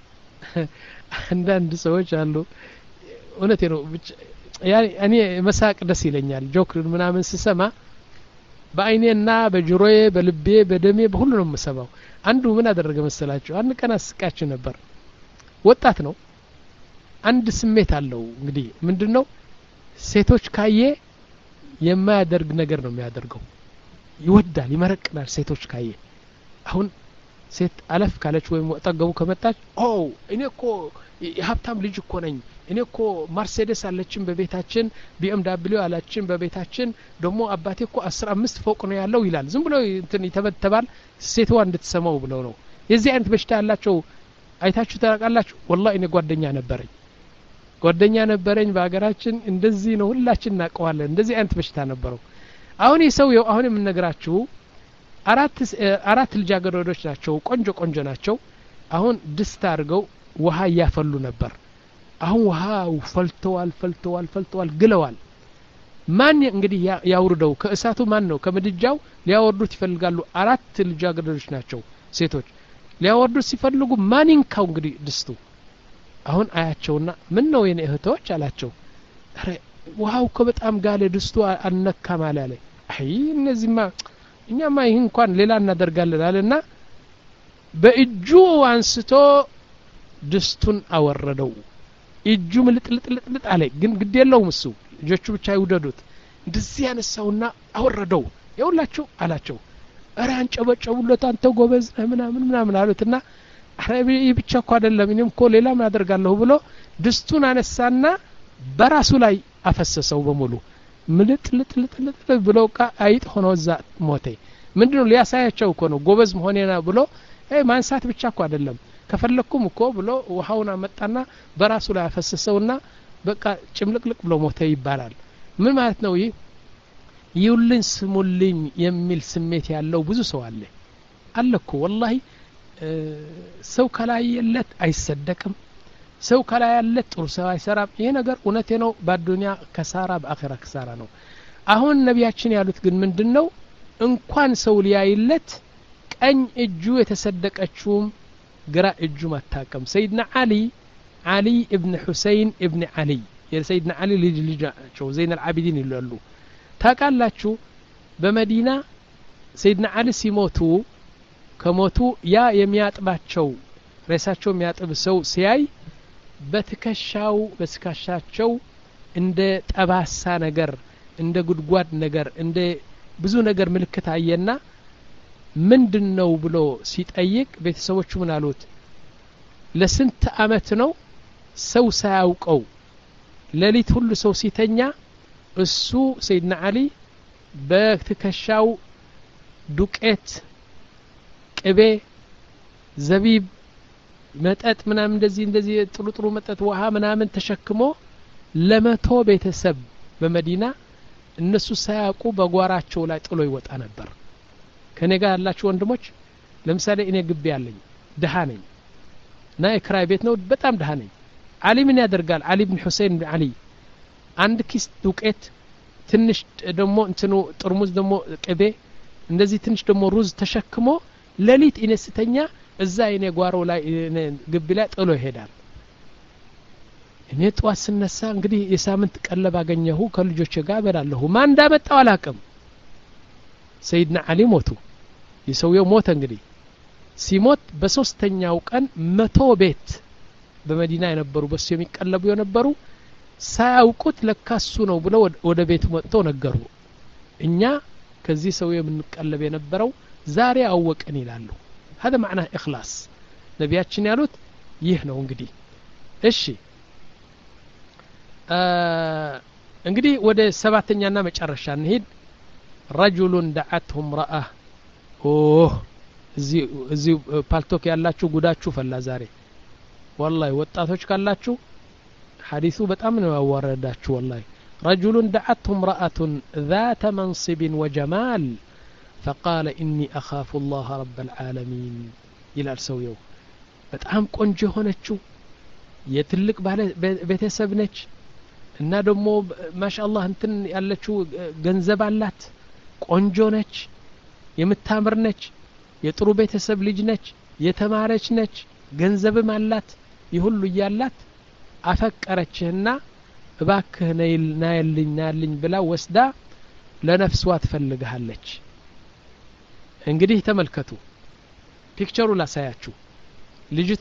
Speaker 1: አንዳንድ ሰዎች አሉ እውነቴ ነው ያኔ እኔ መሳቅ ደስ ይለኛል ጆክርን ምናምን ስሰማ በአይኔና በጆሮዬ በልቤ በደሜ በሁሉ ነው የምሰማው አንዱ ምን አደረገ መሰላችሁ አንድ ቀን አስቃችሁ ነበር ወጣት ነው አንድ ስሜት አለው እንግዲህ ምንድነው ሴቶች ካየ የማያደርግ ነገር ነው የሚያደርገው ይወዳል ይመረቅናል ሴቶች ካየ አሁን ሴት አለፍ ካለች ወይም ወጣገቡ ከመጣች ኦ እኔኮ የሀብታም ልጅ እኮ ነኝ እኔኮ ማርሴዲስ አለችን በቤታችን ቢኤምደብሊው አለችን በቤታችን ደሞ አባቴ እኮ አስራ አምስት ፎቅ ነው ያለው ይላል ዝም ብሎ እንትን ይተበተባል ሴትዋ እንድትሰማው ብለው ነው የዚህ አይነት በሽታ ያላቸው አይታችሁ ተራቃላችሁ والله እኔ ጓደኛ ነበረኝ ጓደኛ ነበረኝ በአገራችን እንደዚህ ነው ሁላችን እናቀዋለን እንደዚህ አይነት በሽታ ነበረው አሁን ይሰው አሁን የምንነግራችሁ አራት አራት ልጃገረዶች ናቸው ቆንጆ ቆንጆ ናቸው አሁን ድስት አድርገው ውሃ ያፈሉ ነበር አሁን ውሃው ፈልተዋል ፈልተዋል ፈልተዋል ግለዋል ማን እንግዲህ ያውርደው ከእሳቱ ማን ነው ከምድጃው ሊያወርዱት ይፈልጋሉ አራት ልጃገረዶች ናቸው ሴቶች ሊያወርዱት ሲፈልጉ ማን ይንካው እንግዲህ ድስቱ አሁን አያቸውና ምን ነው የኔ እህቶች አላቸው አረ ውሃው እኮ በጣም ጋለ ድስቱ አልነካም አላለ አይ እነዚህማ እኛማ ይሄን እንኳን ሌላ እናደርጋለን አለና በእጁ አንስቶ ድስቱን አወረደው እጁ ምልጥልጥልጥ አለ ግን ግድ የለውም እሱ ልጆቹ ብቻ ይውደዱት እንደዚህ ያነሳውና አወረደው ይውላችሁ አላቸው አረ አንጨበጨቡለት አንተ ጎበዝ ምናምን ምናምን አሉትና አረብ ይብቻ እኮ አይደለም እኔም እኮ ሌላ ምን አደርጋለሁ ብሎ ድስቱን አነሳና በራሱ ላይ አፈሰሰው በሙሉ ምልጥ ልጥ ልጥ ልጥ ብሎ ቃ አይጥ ሆኖ እዛ ሞተ ምንድነው ሊያሳያቸው እኮ ነው ጎበዝ መሆኔና ብሎ አይ ማንሳት ብቻ እኮ አይደለም ከፈለኩም እኮ ብሎ ውሃውን አመጣና በራሱ ላይ አፈሰሰውና በቃ ጭምልቅልቅ ብሎ ሞተ ይባላል ምን ማለት ነው ይህ ይውልን ስሙልኝ የሚል ስሜት ያለው ብዙ ሰው አለ አለኩ ወላሂ ሰው ከላየለት አይሰደቅም ሰው ከላየለት ጥሩ ሰው አይሰራም ይሄ ነገር እውነቴ ነው በዱንያ ከሳራ በአኺራ ከሳራ ነው አሁን ነቢያችን ያሉት ግን ምንድነው እንኳን ሰው ሊያይለት ቀኝ እጁ የተሰደቀችውም ግራ እጁ ማታቀም ሰይድና አሊ አሊ ኢብኑ ሁሰይን ኢብኑ አሊ የሰይድና አሊ ልጅ ልጃቸው ዘይን አልዓቢዲን ይላሉ ታቃላችሁ በመዲና ሰይድና አሊ ሲሞቱ ከሞቱ ያ የሚያጥባቸው ሬሳቸው የሚያጥብ ሰው ሲያይ በትከሻው በስካሻቸው እንደ ጠባሳ ነገር እንደ ጉድጓድ ነገር እንደ ብዙ ነገር ምልክት አየና ምንድነው ብሎ ሲጠይቅ ቤተሰቦቹ ምን አሉት ለስንት አመት ነው ሰው ሳያውቀው ለሊት ሁሉ ሰው ሲተኛ እሱ ሰይድና አሊ በትከሻው ዱቄት ቅቤ ዘቢብ መጠጥ ምናምን እንደዚህ እንደዚህ ጥሩ ጥሩ መጠጥ ውሃ ምናምን ተሸክሞ ለመቶ ቤተሰብ በመዲና እነሱ ሳያውቁ በጓራቸው ላይ ጥሎ ይወጣ ነበር ከኔ ጋር ያላችሁ ወንድሞች ለምሳሌ እኔ ግቢ ያለኝ ደሃ ነኝ እና የክራይ ቤት ነው በጣም ደሃ ነኝ አሊ ምን ያደርጋል አሊ ኢብኑ ሁሰይን ኢብኑ አሊ አንድ ኪስ ዱቄት ትንሽ ደሞ እንትኑ ጥርሙዝ ደሞ ቅቤ እንደዚህ ትንሽ ደሞ ሩዝ ተሸክሞ ለሊት ኢነስተኛ እዛ እኔ ጓሮ ላይ ግቢ ላይ ጥሎ ይሄዳል እኔ ጧት ስነሳ እንግዲህ የሳምንት ቀለብ አገኘሁ ከልጆቼ ጋር በላለሁ ማን እንዳመጣው አላቀም ሰይድና አሊ ሞቱ የሰውየው ሞተ እንግዲህ ሲሞት በሶስተኛው ቀን መቶ ቤት በመዲና የነበሩ በሱ የሚቀለቡ የነበሩ ሳያውቁት ለካሱ ነው ብለው ወደ ቤት መጥቶ ነገሩ እኛ ከዚህ ሰው የምንቀለብ የነበረው ዛሬ አወቀን ይላሉ هذا معناه اخلاص ነቢያችን ያሉት ይህ ነው እንግዲህ እሺ እንግዲህ ወደ ሰባተኛና መጨረሻ እንሄድ رجل دعته امراه اوه እዚህ እዚህ ፓልቶክ ያላችሁ ጉዳችሁ ፈላ ዛሬ والله ወጣቶች ካላችሁ ሐዲሱ በጣም ነው ያዋረዳችሁ والله رجل دعته امراه ذات منصب وجمال فقال اني اخاف الله رب العالمين ይላል ሰውየው በጣም ቆንጆ ሆነችው የትልቅ ባለ ቤተሰብ ነች እና ደግሞ ማሻአላህ እንትን ያለችው ገንዘብ አላት ቆንጆ ነች የምታምር ነች የጥሩ ቤተሰብ ልጅ ነች የተማረች ነች ገንዘብም አላት ይሁሉ ያላት አፈቀረችና እባክህ ነይልና ያልኛልኝ ብላ ወስዳ ለነፍስዋ ትፈልጋለች እንግዲህ ተመልከቱ ፒክቸሩ ላሳያችሁ ልጅቷ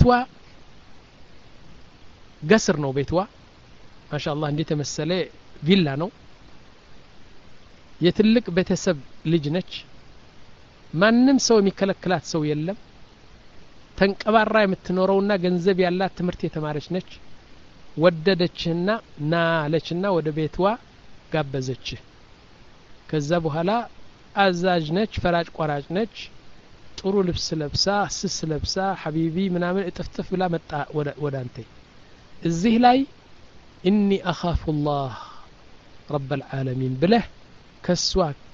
Speaker 1: ገስር ነው ቤቷ ማሻአላህ እንዴት ተመሰለ ቪላ ነው የትልቅ ቤተሰብ ልጅ ነች ማንንም ሰው የሚከለክላት ሰው የለም ተንቀባራ የምትኖረውና ገንዘብ ያላት ትምህርት የተማረች ነች ወደደችና ና አለችና ወደ ቤቷ ጋበዘች ከዛ በኋላ አዛዥ ነች ፈራጭ ቆራጭ ነች ጥሩ ልብስ ለብሳ ስስ ለብሳ ሐቢቢ ምናምን እጥፍጥፍ ብላ መጣ ወደ አንተ እዚህ ላይ اني اخاف الله رب العالمين ብለህ ከሷ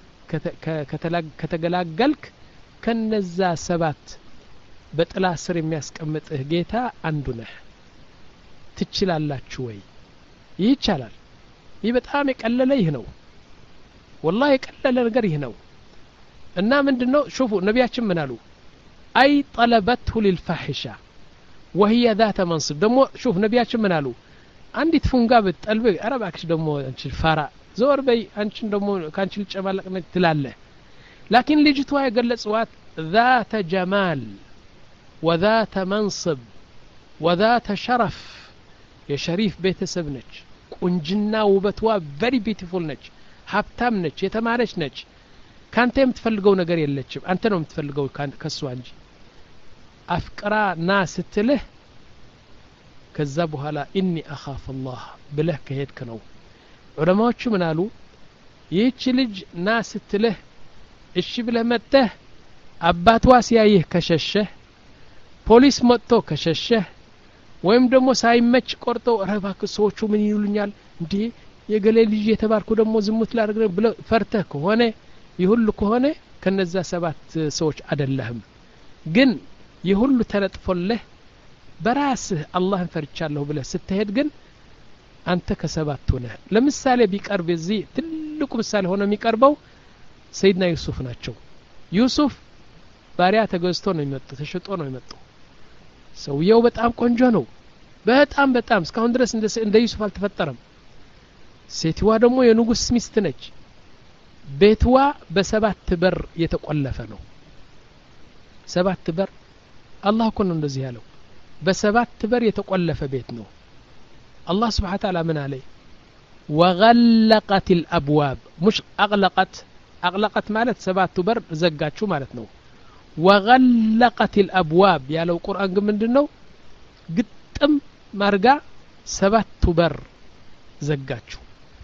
Speaker 1: ከተገላገልክ ከነዛ ሰባት በጥላ ስር የሚያስቀምጥህ ጌታ አንዱ ነህ ትችላላችሁ ወይ ይቻላል ይህ በጣም የቀለለ ይህ ነው والله የቀለለ ነገር ይህ ነው እና ምንድነው شوفوا ነቢያችን ምን አሉ اي طلبته للفاحشه وهي ذات منصب ደሞ شوف ነቢያችን ምን አሉ አንዲት ፉንጋ በጠልብ አረባክሽ ደሞ አንቺ ፋራ ዞር በይ አንቺን ደሞ ካንቺ ልጨማለቅ ነው ትላለህ لكن ልጅቷ የገለጽዋት ذات جمال وذات منصب وذات شرف የሸሪፍ ቤተሰብ ነች ቁንጅና ውበቷ very beautiful ነች ሀብታም ነች የተማረች ነች ካንተ የምትፈልገው ነገር የለችም አንተ ነው የምትፈልገው ከሷ እንጂ አፍቅራ ና ስትልህ ከዛ በኋላ ኢኒ አኻፍ አላህ ብለህ ከሄድክ ነው ዑለማዎቹ ምን አሉ ይህች ልጅ ና ስትልህ እሺ ብለህ መጥተህ አባቷ ሲያይህ ከሸሸህ ፖሊስ መጥቶ ከሸሸህ ወይም ደግሞ ሳይመች ቆርጠው ረባክ ሰዎቹ ምን ይሉኛል እንዴ የገሌ ልጅ የተባልኩ ደግሞ ዝሙት ላድርግ ብለው ፈርተህ ከሆነ ይሁሉ ከሆነ ከነዛ ሰባት ሰዎች አይደለህም ግን ይሁሉ ተለጥፎልህ በራስህ አላህን ፈርቻለሁ ብለህ ስትሄድ ግን አንተ ከሰባቱ ነህ ለምሳሌ ቢቀርብ እዚህ ትልቁ ምሳሌ ሆኖ የሚቀርበው ሰይድና ዩሱፍ ናቸው ዩሱፍ ባሪያ ተገዝቶ ነው የመጣው ተሽጦ ነው የመጣው ሰውየው በጣም ቆንጆ ነው በጣም በጣም እስካሁን ድረስ እንደ እንደ ዩሱፍ አልተፈጠረም ሴትዋ ደግሞ የንጉስ ሚስት ነች ቤትዋ በሰባት በር የተቆለፈ ነው ሰባት በር አላህ እኮ ነው እንደዚህ ያለው በሰባት በር የተቆለፈ ቤት ነው الله سبحانه وتعالى من عليه وغلقت الأبواب مش أغلقت أغلقت مالت سبات بر زقاتشو مالت نو وغلقت الأبواب يا لو قرآن من دنو قدم مرقع سبات بر زقاتشو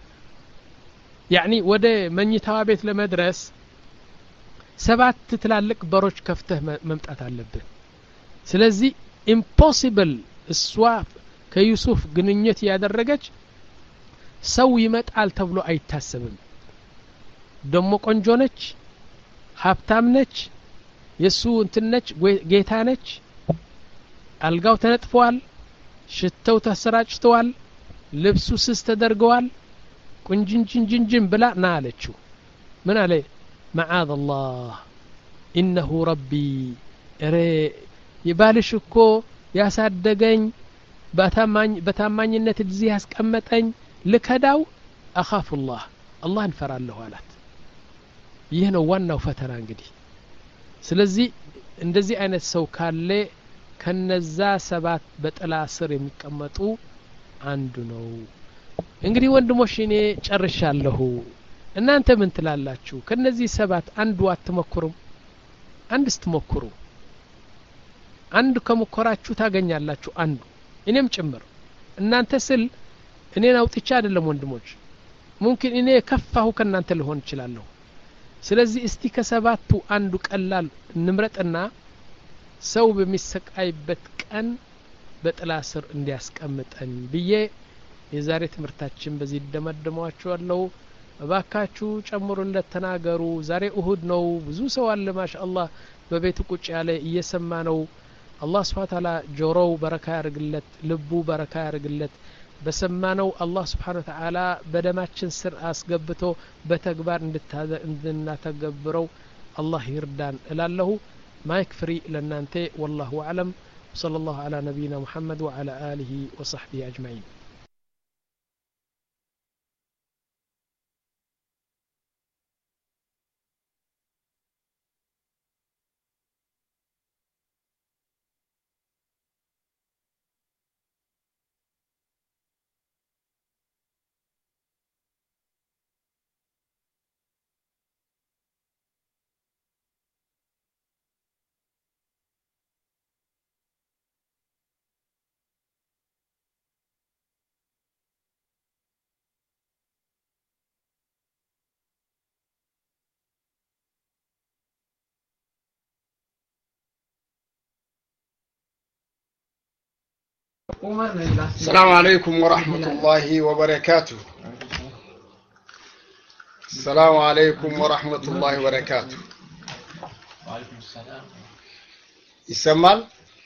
Speaker 1: يعني وده من يتوابيت لمدرس سبات تتلالك بروش كفته ممتعت اللبه سلزي impossible السواف ከዩሱፍ ግንኙነት ያደረገች ሰው ይመጣል ተብሎ አይታሰብም ደሞ ቆንጆ ነች ሀብታም ነች የሱ እንትነች ጌታ ነች አልጋው ተነጥፏል ሽተው ተሰራጭተዋል ልብሱ ስስ ተደርገዋል ቁንጅንጅንጅን ብላ ና አለችው ምን አለ معاذ الله انه ربي ረ ይባልሽ እኮ ያሳደገኝ በታማኝ በታማኝነት እዚህ ያስቀመጠኝ ለከዳው አኻፍ الله الله እንፈራለሁ አላት ይሄ ነው ዋናው ፈተና እንግዲህ ስለዚህ እንደዚህ አይነት ሰው ካለ ከነዛ ሰባት በጥላ ስር የሚቀመጡ አንዱ ነው እንግዲህ ወንድሞች እኔ ጨርሻለሁ እናንተ ምን ትላላችሁ ከነዚህ ሰባት አንዱ አትሞክሩም አንድ ስትሞክሩ አንድ ከመኮራችሁ ታገኛላችሁ አንዱ እኔም ጭምር እናንተ ስል እኔን አውጥቻ አይደለም ወንድሞች ሙምኪን እኔ ከፋሁ ከናንተ ልሆን ይችላልው ስለዚህ እስቲ ከሰባቱ አንዱ ቀላል እንምረጥና ሰው በሚሰቃይበት ቀን በጥላ ስር እንዲያስቀምጠን ብዬ የዛሬ ትምርታችን በዚህ ደመደማችኋለሁ እባካችሁ ጨምሩለት ተናገሩ ዛሬ እሁድ ነው ብዙ ሰው አለ ማሻአላህ በቤቱ ቁጭ ያለ እየሰማ ነው الله سبحانه وتعالى جورو بركة يرجلت لبو بركة يرجلت بسمانو الله سبحانه وتعالى بدماتشن سر أسقبته بتكبر عندنا تكبرو الله يردان إلى له ما يكفري لنا أنت والله أعلم صلى الله على نبينا محمد وعلى آله وصحبه أجمعين
Speaker 2: السلام عليكم ورحمة الله وبركاته السلام عليكم ورحمة الله وبركاته وعليكم السلام يسمال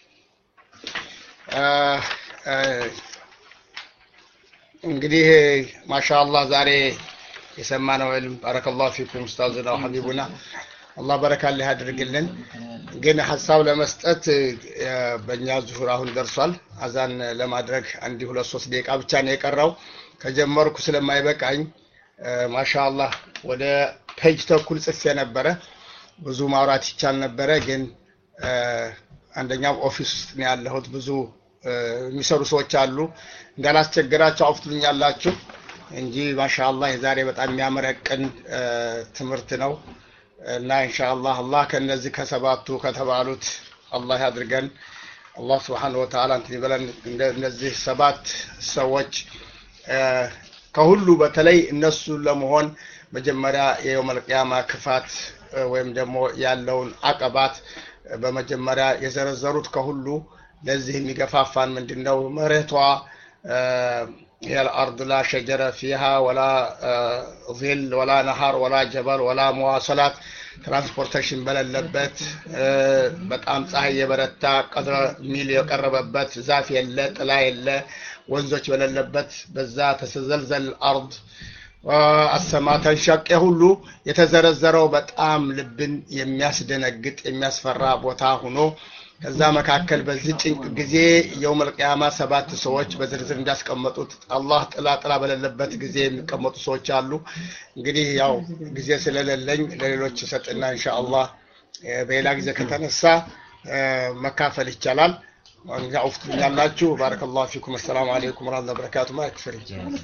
Speaker 2: እንግዲህ ማሻአላህ ዛሬ የሰማነው علم بارك الله فيكم استاذنا وحبيبنا الله بارك الله ያድርግልን ግን ሐሳብ ለመስጠት በእኛ ዙሁር አሁን ደርሷል አዛን ለማድረግ አንዲ ሁለት ሶስት ደቂቃ ብቻ ነው የቀረው ከጀመርኩ ስለማይበቃኝ ማሻአላህ ወደ ፔጅ ተኩል ጽፌ ነበረ ብዙ ማውራት ይቻል ነበረ ግን አንደኛው ኦፊስ ውስጥ ነው ያለሁት ብዙ የሚሰሩ ሰዎች አሉ እንዳላስቸግራቸው አፍጥሉኛላችሁ እንጂ ማሻአላህ የዛሬ በጣም የሚያመረቅን ትምህርት ነው እና ኢንሻአላህ አላህ ከነዚህ ከሰባቱ ከተባሉት አላህ ያድርገን አላህ Subhanahu Wa Ta'ala እንትን ይበለን እነዚህ ሰባት ሰዎች ከሁሉ በተለይ እነሱ ለመሆን መጀመሪያ የየውመል ቂያማ ክፋት ወይም ደግሞ ያለውን አቀባት በመጀመሪያ የዘረዘሩት ከሁሉ ለዚህ የሚገፋፋን ምንድነው መሬቷ هي الأرض لا شجر فيها ولا ظل ولا نهر ولا جبل ولا مواصلات ترانسبورتيشن በሌለበት በጣም ፀሐይ የበረታ ቀድረ ሚል የቀረበበት ዛፍ የለ ጥላ የለ ወንዞች በሌለበት በዛ ተሰዘልዘል አርድ السماء تنشق ሁሉ የተዘረዘረው በጣም ልብን የሚያስደነግጥ የሚያስፈራ ቦታ ሆኖ ከዛ መካከል በዚህ ጭንቅ ጊዜ የውመል ቂያማ ሰባት ሰዎች በዝርዝር እንዳስቀመጡት አላህ ጥላ ጥላ በሌለበት ጊዜ የሚቀመጡ ሰዎች አሉ እንግዲህ ያው ጊዜ ስለሌለኝ ለሌሎች ሰጥና ኢንሻአላህ በሌላ ጊዜ ከተነሳ መካፈል ይቻላል ወንጃውፍት ያላችሁ ባረከላሁ ፊኩም السلام عليكم ورحمه الله وبركاته ما يكفر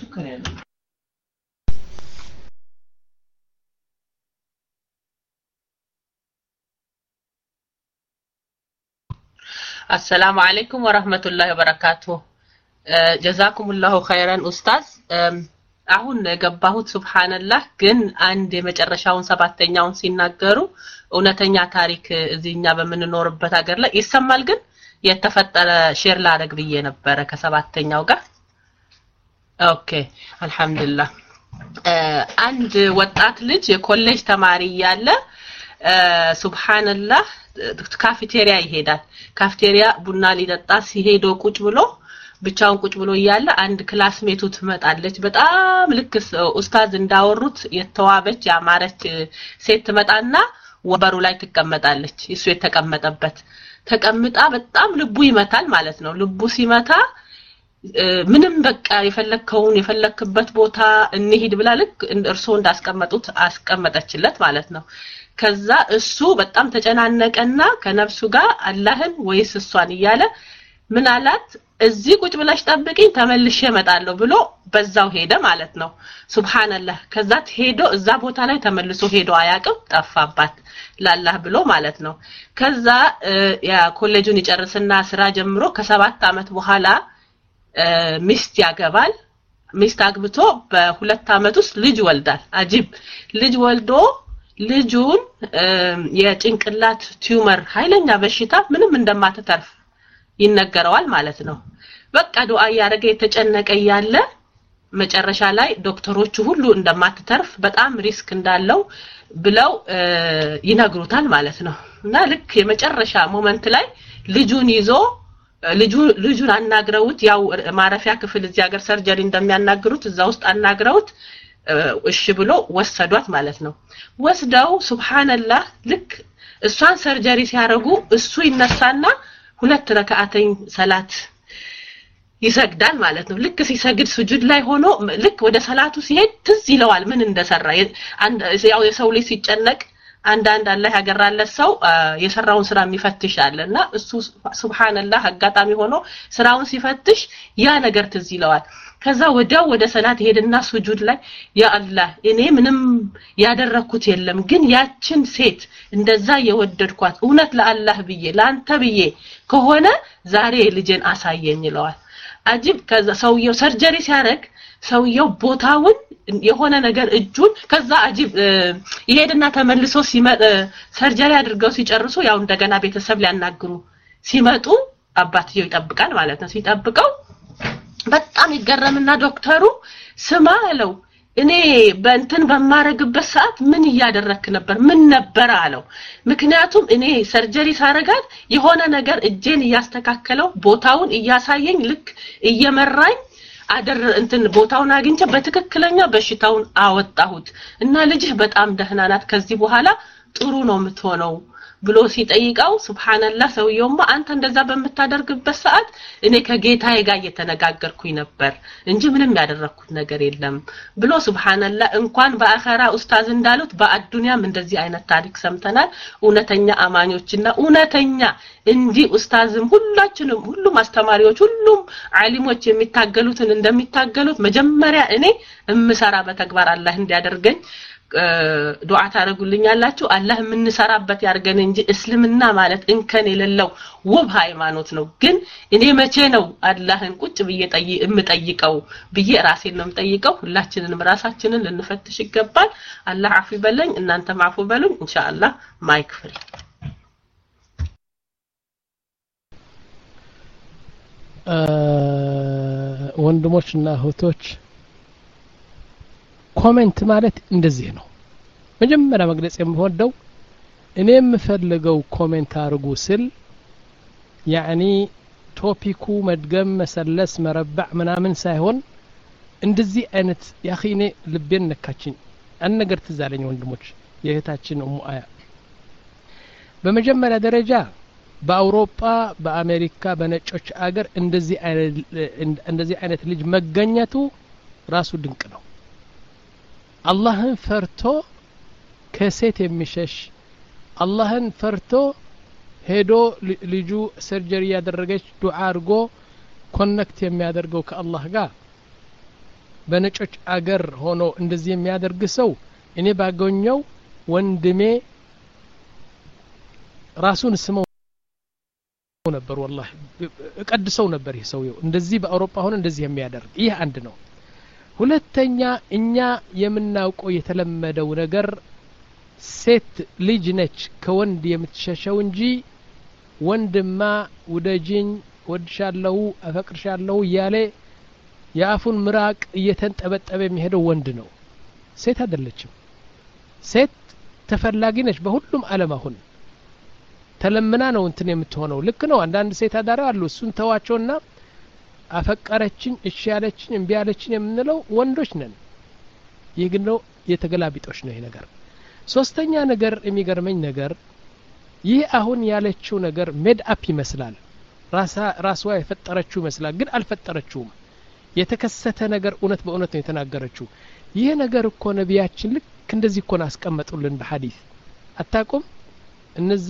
Speaker 3: السلام عليكم ورحمة الله وبركاته جزاكم الله خيرا أستاذ አሁን ገባሁት ሱብሃንአላህ ግን አንድ የመጨረሻውን ሰባተኛውን ሲናገሩ እውነተኛ ታሪክ እዚህኛ በመንኖርበት ሀገር ላይ ይሰማል ግን የተፈጠረ ሼር ላደርግ ብዬ ነበር ከሰባተኛው ጋር ኦኬ አልহামዱሊላህ አንድ ወጣት ልጅ የኮሌጅ ተማሪ ያለ ሱብሃንአላህ ካፌቴሪያ ይሄዳል ካፌቴሪያ ቡና ሊጠጣ ሲሄዶ ቁጭ ብሎ ብቻውን ቁጭ ብሎ ይያለ አንድ ክላስሜቱ ትመጣለች በጣም ልክ ኡስታዝ እንዳወሩት የተዋበች ያማረች ሴት ትመጣና ወበሩ ላይ ትቀመጣለች እሱ የተቀመጠበት ተቀምጣ በጣም ልቡ ይመታል ማለት ነው ልቡ ሲመታ ምንም በቃ የፈለከውን የፈለክበት ቦታ እንሂድ ብላ ልክ እርሶ እንዳስቀመጡት አስቀመጠችለት ማለት ነው ከዛ እሱ በጣም ተጨናነቀና ከነፍሱ ጋር አላህን ወይስ እሷን ይያለ ምን አላት እዚህ ቁጭ ብለሽ ጠብቂኝ ተመልሼ እመጣለሁ ብሎ በዛው ሄደ ማለት ነው ሱብሃንአላህ ከዛ ሄዶ እዛ ቦታ ላይ ተመልሶ ሄዶ አያቅም ጠፋባት ላላህ ብሎ ማለት ነው ከዛ ያ ኮሌጁን ይጨርስና ስራ ጀምሮ ከሰባት አመት በኋላ ሚስት ያገባል ሚስት አግብቶ በሁለት አመት ውስጥ ልጅ ወልዳል አጂብ ልጅ ወልዶ ልጁን የጭንቅላት ቲዩመር ኃይለኛ በሽታ ምንም እንደማትተርፍ ይነገረዋል ማለት ነው በቃ ዱአ ያረገ የተጨነቀ ያለ መጨረሻ ላይ ዶክተሮቹ ሁሉ እንደማትተርፍ በጣም ሪስክ እንዳለው ብለው ይነግሩታል ማለት ነው እና ልክ የመጨረሻ ሞመንት ላይ ልጁን ይዞ ልጁ ልጁን አናግረውት ያው ማረፊያ ክፍል እዚህ ሀገር ሰርጀሪ እንደሚያናግሩት እዛ ውስጥ አናግረውት እሺ ብሎ ወሰዷት ማለት ነው ወስደው ሱብሃንአላህ ልክ እሷን ሰርጀሪ ሲያረጉ እሱ ይነሳና ሁለት ረካዓተኝ ሰላት ይሰግዳል ማለት ነው ልክ ሲሰግድ ስጁድ ላይ ሆኖ ልክ ወደ ሰላቱ ሲሄድ ትዝ ይለዋል ምን እንደሰራ ያው የሰው ልጅ ሲጨነቅ አንድ አንድ አላህ ያገራለት ሰው የሰራውን ስራ የሚፈትሻልና እሱ ሱብሃንአላህ አጋጣሚ ሆኖ ስራውን ሲፈትሽ ያ ነገር ትዝ ይለዋል ከዛ ወዲያው ወደ ሰላት ሄድና ስጁድ ላይ ያ አላህ እኔ ምንም ያደረኩት የለም ግን ያችን ሴት እንደዛ የወደድኳት እውነት ለአላህ ብዬ ላንተ ብዬ ከሆነ ዛሬ ልጅን አሳየኝ ይለዋል አጂብ ከዛ ሰውየው ሰርጀሪ ሲያረግ ሰውየው ቦታውን የሆነ ነገር እጁን ከዛ አጂብ ይሄድና ተመልሶ ሲመጣ ሰርጀሪ አድርገው ሲጨርሱ ያው እንደገና ቤተሰብ ሊያናግሩ ሲመጡ አባትየው ይጠብቃል ማለት ነው ሲጠብቀው በጣም ይገረምና ዶክተሩ ስማ አለው እኔ በእንትን በማረግበት ሰዓት ምን ያደረክ ነበር ምን ነበር አለው ምክንያቱም እኔ ሰርጀሪ ሳረጋት የሆነ ነገር እጄን ያስተካከለው ቦታውን እያሳየኝ ልክ እየመራኝ አደር እንትን ቦታውን አግኝቼ በትክክለኛ በሽታውን አወጣሁት እና ልጅህ በጣም ደህና ናት ከዚህ በኋላ ጥሩ ነው የምትሆነው ብሎ ሲጠይቀው ሱብሃንአላህ ሰውየውማ አንተ እንደዛ በመታደርግበት ሰዓት እኔ ከጌታዬ ጋር እየተነጋገርኩኝ ነበር እንጂ ምንም ያደረኩት ነገር የለም ብሎ ሱብሃንአላህ እንኳን በአኺራ ኡስታዝ እንዳሉት በአዱንያም እንደዚህ አይነት ታሪክ ሰምተናል እውነተኛ አማኞችና እውነተኛ እንጂ ኡስታዝም ሁላችንም ሁሉም አስተማሪዎች ሁሉም ዓሊሞች የሚታገሉትን እንደሚታገሉት መጀመሪያ እኔ እምሰራ በተግባር አላህ እንዲያደርገኝ ዱዓ ታረጉልኛላችሁ አላህ የምንሰራበት ያርገን እንጂ እስልምና ማለት እንከን የሌለው ውብ ሃይማኖት ነው ግን እኔ መቼ ነው አላህን ቁጭ ብዬ ጠይ እምጠይቀው ብዬ ራሴን ነው የምጠይቀው ሁላችንንም ራሳችንን ልንፈትሽ ይገባል አላህ አፉ ይበለኝ እናንተም አፉ በሉኝ ኢንሻአላህ ማይክ ፍሪ
Speaker 1: ወንድሞችና እህቶች ኮሜንት ማለት እንደዚህ ነው መጀመሪያ መግለጽ የምወደው እኔ የምፈልገው ኮሜንት አርጉ ስል ያኒ ቶፒኩ መድገም መሰለስ መረባዕ ምናምን ሳይሆን እንደዚህ አይነት ያኺኔ ልቤን ነካችኝ አንድ ነገር ትዛለኝ ወንድሞች የእህታችን ኡሙ አያ በመጀመሪያ ደረጃ በአውሮፓ በአሜሪካ በነጮች አገር እንደዚህ አይነት እንደዚህ አይነት ልጅ መገኘቱ ራሱ ድንቅ ነው አላህን ፈርቶ ከሴት የሚሸሽ አላህን ፈርቶ ሄዶ ልጁ ሰርጀሪ ያደረገች ዱዓ አርጎ ኮኔክት የሚያደርገው ከአላህ ጋር በነጮች አገር ሆኖ እንደዚህ የሚያደርግ ሰው እኔ ባገኘው ወንድሜ ራሱን ስመው ነበር والله እቀድሰው ነበር ይሄ ሰው እንደዚህ በአውሮፓ ሆኖ እንደዚህ የሚያደርግ ይሄ አንድ ነው ሁለተኛ እኛ የምናውቀው የተለመደው ነገር ሴት ልጅ ነች ከወንድ የምትሸሸው እንጂ ወንድማ ወደጂኝ ወድሻለሁ አፈቅርሻለሁ ያለ ያፉን ምራቅ እየተንጠበጠበ የሚሄደው ወንድ ነው ሴት አይደለችም ሴት ተፈላጊ ነች በሁሉም ዓለም አሁን ተለምና ነው እንትን የምትሆነው ልክ ነው አንዳንድ ሴት አዳራ አሉ እሱን ተዋቸውና አፈቀረችኝ እሺ ያለችኝ እንቢ ያለችኝ የምንለው ወንዶች ነን ይህ ግን ነው የተገላቢጦሽ ነው ይሄ ነገር ሶስተኛ ነገር የሚገርመኝ ነገር ይህ አሁን ያለችው ነገር ሜድ አፕ ይመስላል ራሳ ራስዋ የፈጠረችው ይመስላል ግን አልፈጠረችውም የተከሰተ ነገር እውነት በእውነት ነው የተናገረችው ይሄ ነገር እኮ ነብያችን ልክ እንደዚህ እኮ አስቀመጡልን በሐዲስ አታቁም እነዛ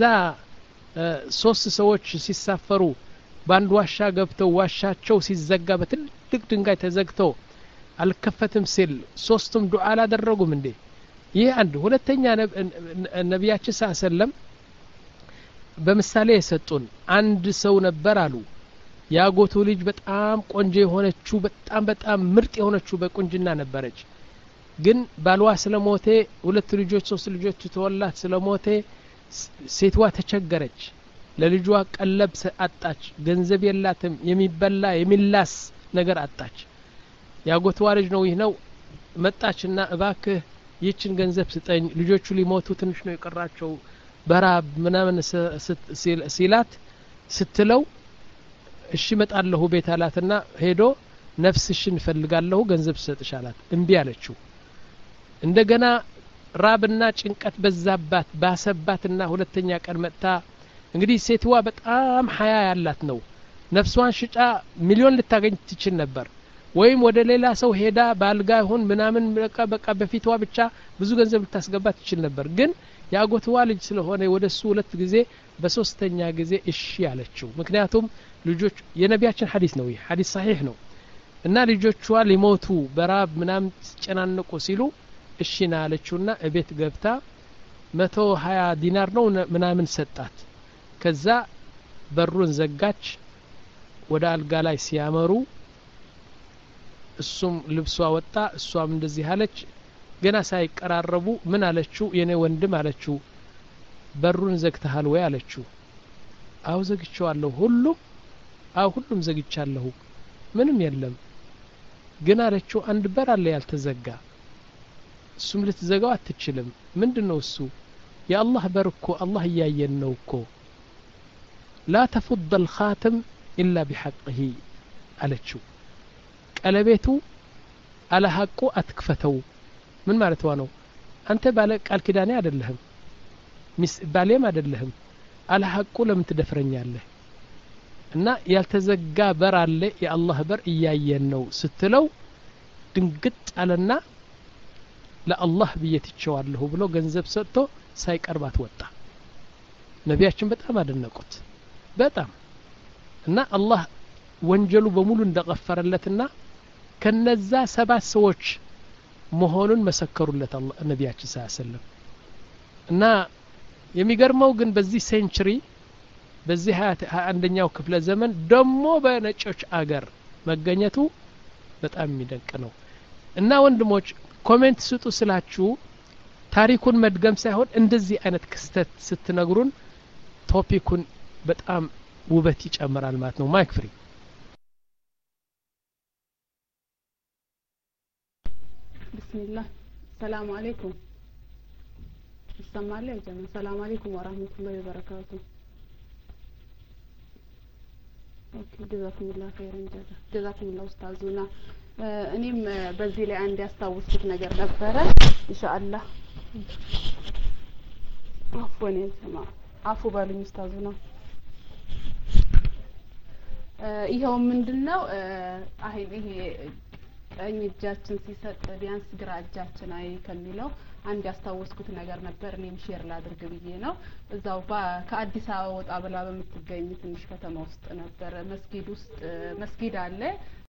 Speaker 1: ሶስት ሰዎች ሲሳፈሩ ባንድ ዋሻ ገብተው ዋሻቸው ሲዘጋ በትልቅ ድንጋይ ተዘግተው አልከፈትም ሲል ሶስቱም ዱዓ አላደረጉም እንዴ ይሄ አንድ ሁለተኛ ነብያችን ሰለላሁ በምሳሌ የሰጡን አንድ ሰው ነበር አሉ ያጎቱ ልጅ በጣም ቆንጆ የሆነችው በጣም በጣም ምርጥ የሆነችው በቁንጅና ነበረች ግን ባልዋ ስለሞተ ሁለት ልጆች ሶስት ልጆች ተወላት ስለሞተ ሴትዋ ተቸገረች ለልጇ ቀለብ አጣች ገንዘብ የላትም የሚበላ የሚላስ ነገር አጣች ያጎቷ ልጅ ነው ይህ ነው መጣችና እባክህ ይችን ገንዘብ ስጠኝ ልጆቹ ሊሞቱ ትንሽ ነው የቀራቸው በራብ ምናምን ሲላት ስትለው እሺ መጣለሁ ቤት አላትና ሄዶ ነፍስሽን ፈልጋለሁ ገንዘብ ሰጥሻላት እንቢ አለችው እንደገና ራብና ጭንቀት በዛባት ባሰባትና ሁለተኛ ቀን መጣ እንግዲህ ሴትዋ በጣም ሀያ ያላት ነው ነፍሷን ሽጫ ሚሊዮን ልታገኝ ትችል ነበር ወይም ወደ ሌላ ሰው ሄዳ ባልጋ ይሁን ምናምን በቃ በቃ በፊትዋ ብቻ ብዙ ገንዘብ ልታስገባ ትችል ነበር ግን ያጎትዋ ልጅ ስለሆነ ወደሱ ሁለት ጊዜ በሶስተኛ ጊዜ እሺ ያለችው ምክንያቱም ልጆች የነቢያችን ሐዲስ ነው ይሄ ሐዲስ صحيح ነው እና ልጆቿ ሊሞቱ በራብ ምናምን ጨናንቁ ሲሉ እሺና አለችውና እቤት ገብታ መቶ ሀያ ዲናር ነው ምናምን ሰጣት ከዛ በሩን ዘጋች ወደ አልጋ ላይ ሲያመሩ እሱም ልብሷ ወጣ እሷም እንደዚህ አለች ገና ሳይቀራረቡ ምን አለችው የኔ ወንድም አለችው በሩን ዘግተሃል ወይ አለችው አው ዘግቻለሁ ሁሉም አው ሁሉም ዘግቻለሁ ምንም የለም ግን አለችው አንድ በር አለ ያልተዘጋ እሱም ልትዘጋው አትችልም ምንድነው እሱ የአላህ በር እኮ አላህ ያየን ነው እኮ لا تفض الخاتم إلا بحقه አለችው ቀለቤቱ አለ ሐቁ አትክፈተው ምን ማለት ነው አንተ ባለ ቃል ኪዳኔ አይደለህም ሚስ ባሌም አይደለህም አለ ሐቁ ለምን ትደፍረኛለህ እና ያልተዘጋ በር አለ የአላህ በር እያየን ነው ስትለው ድንግጥ አለና ለአላህ ብየትቸዋለሁ ብሎ ገንዘብ ሰጥቶ ሳይቀርባት ወጣ ነቢያችን በጣም አደነቁት በጣም እና አላህ ወንጀሉ በሙሉ እንደገፈረለትና ከነዛ ሰባት ሰዎች መሆኑን መሰከሩለት አላህ ነቢያችን ሰለላሁ ዐለይሂ ወሰለም እና የሚገርመው ግን በዚህ ሴንቸሪ በዚህ ሃያ አንደኛው ክፍለ ዘመን ደሞ በነጮች አገር መገኘቱ በጣም የሚደንቅ ነው እና ወንድሞች ኮሜንት ስጡ ስላችሁ ታሪኩን መድገም ሳይሆን እንደዚህ አይነት ክስተት ስትነግሩን ቶፒኩን በጣም ውበት ይጨምራል ማለት ነው ማይክ ፍሪ
Speaker 4: ቢስሚላህ ሰላም አለይኩም ይሰማል ያ ጀማ ሰላም አለይኩም ወራህመቱላሂ ወበረካቱ ኦኬ ጀዛኩሙላህ ኸይረን ጀዛ ጀዛኩሙላህ ኡስታዙና እኔም በዚህ ላይ አንድ ያስታውስኩት ነገር ነበረ ኢንሻአላህ አፎን እንሰማ አፉ ባሉኝ ኡስታዙና ይሄው ምንድነው አሁን ይሄ ቀኝ እጃችን ሲሰጥ ቢያንስ ግራ እጃችን አይ ከሚለው አንድ ያስታወስኩት ነገር ነበር እኔም ሼር ላድርግ ብዬ ነው እዛው ከአዲስ አበባ ወጣ ብላ በምትገኝ ትንሽ ከተማ ውስጥ ነበር መስጊድ ውስጥ መስጊድ አለ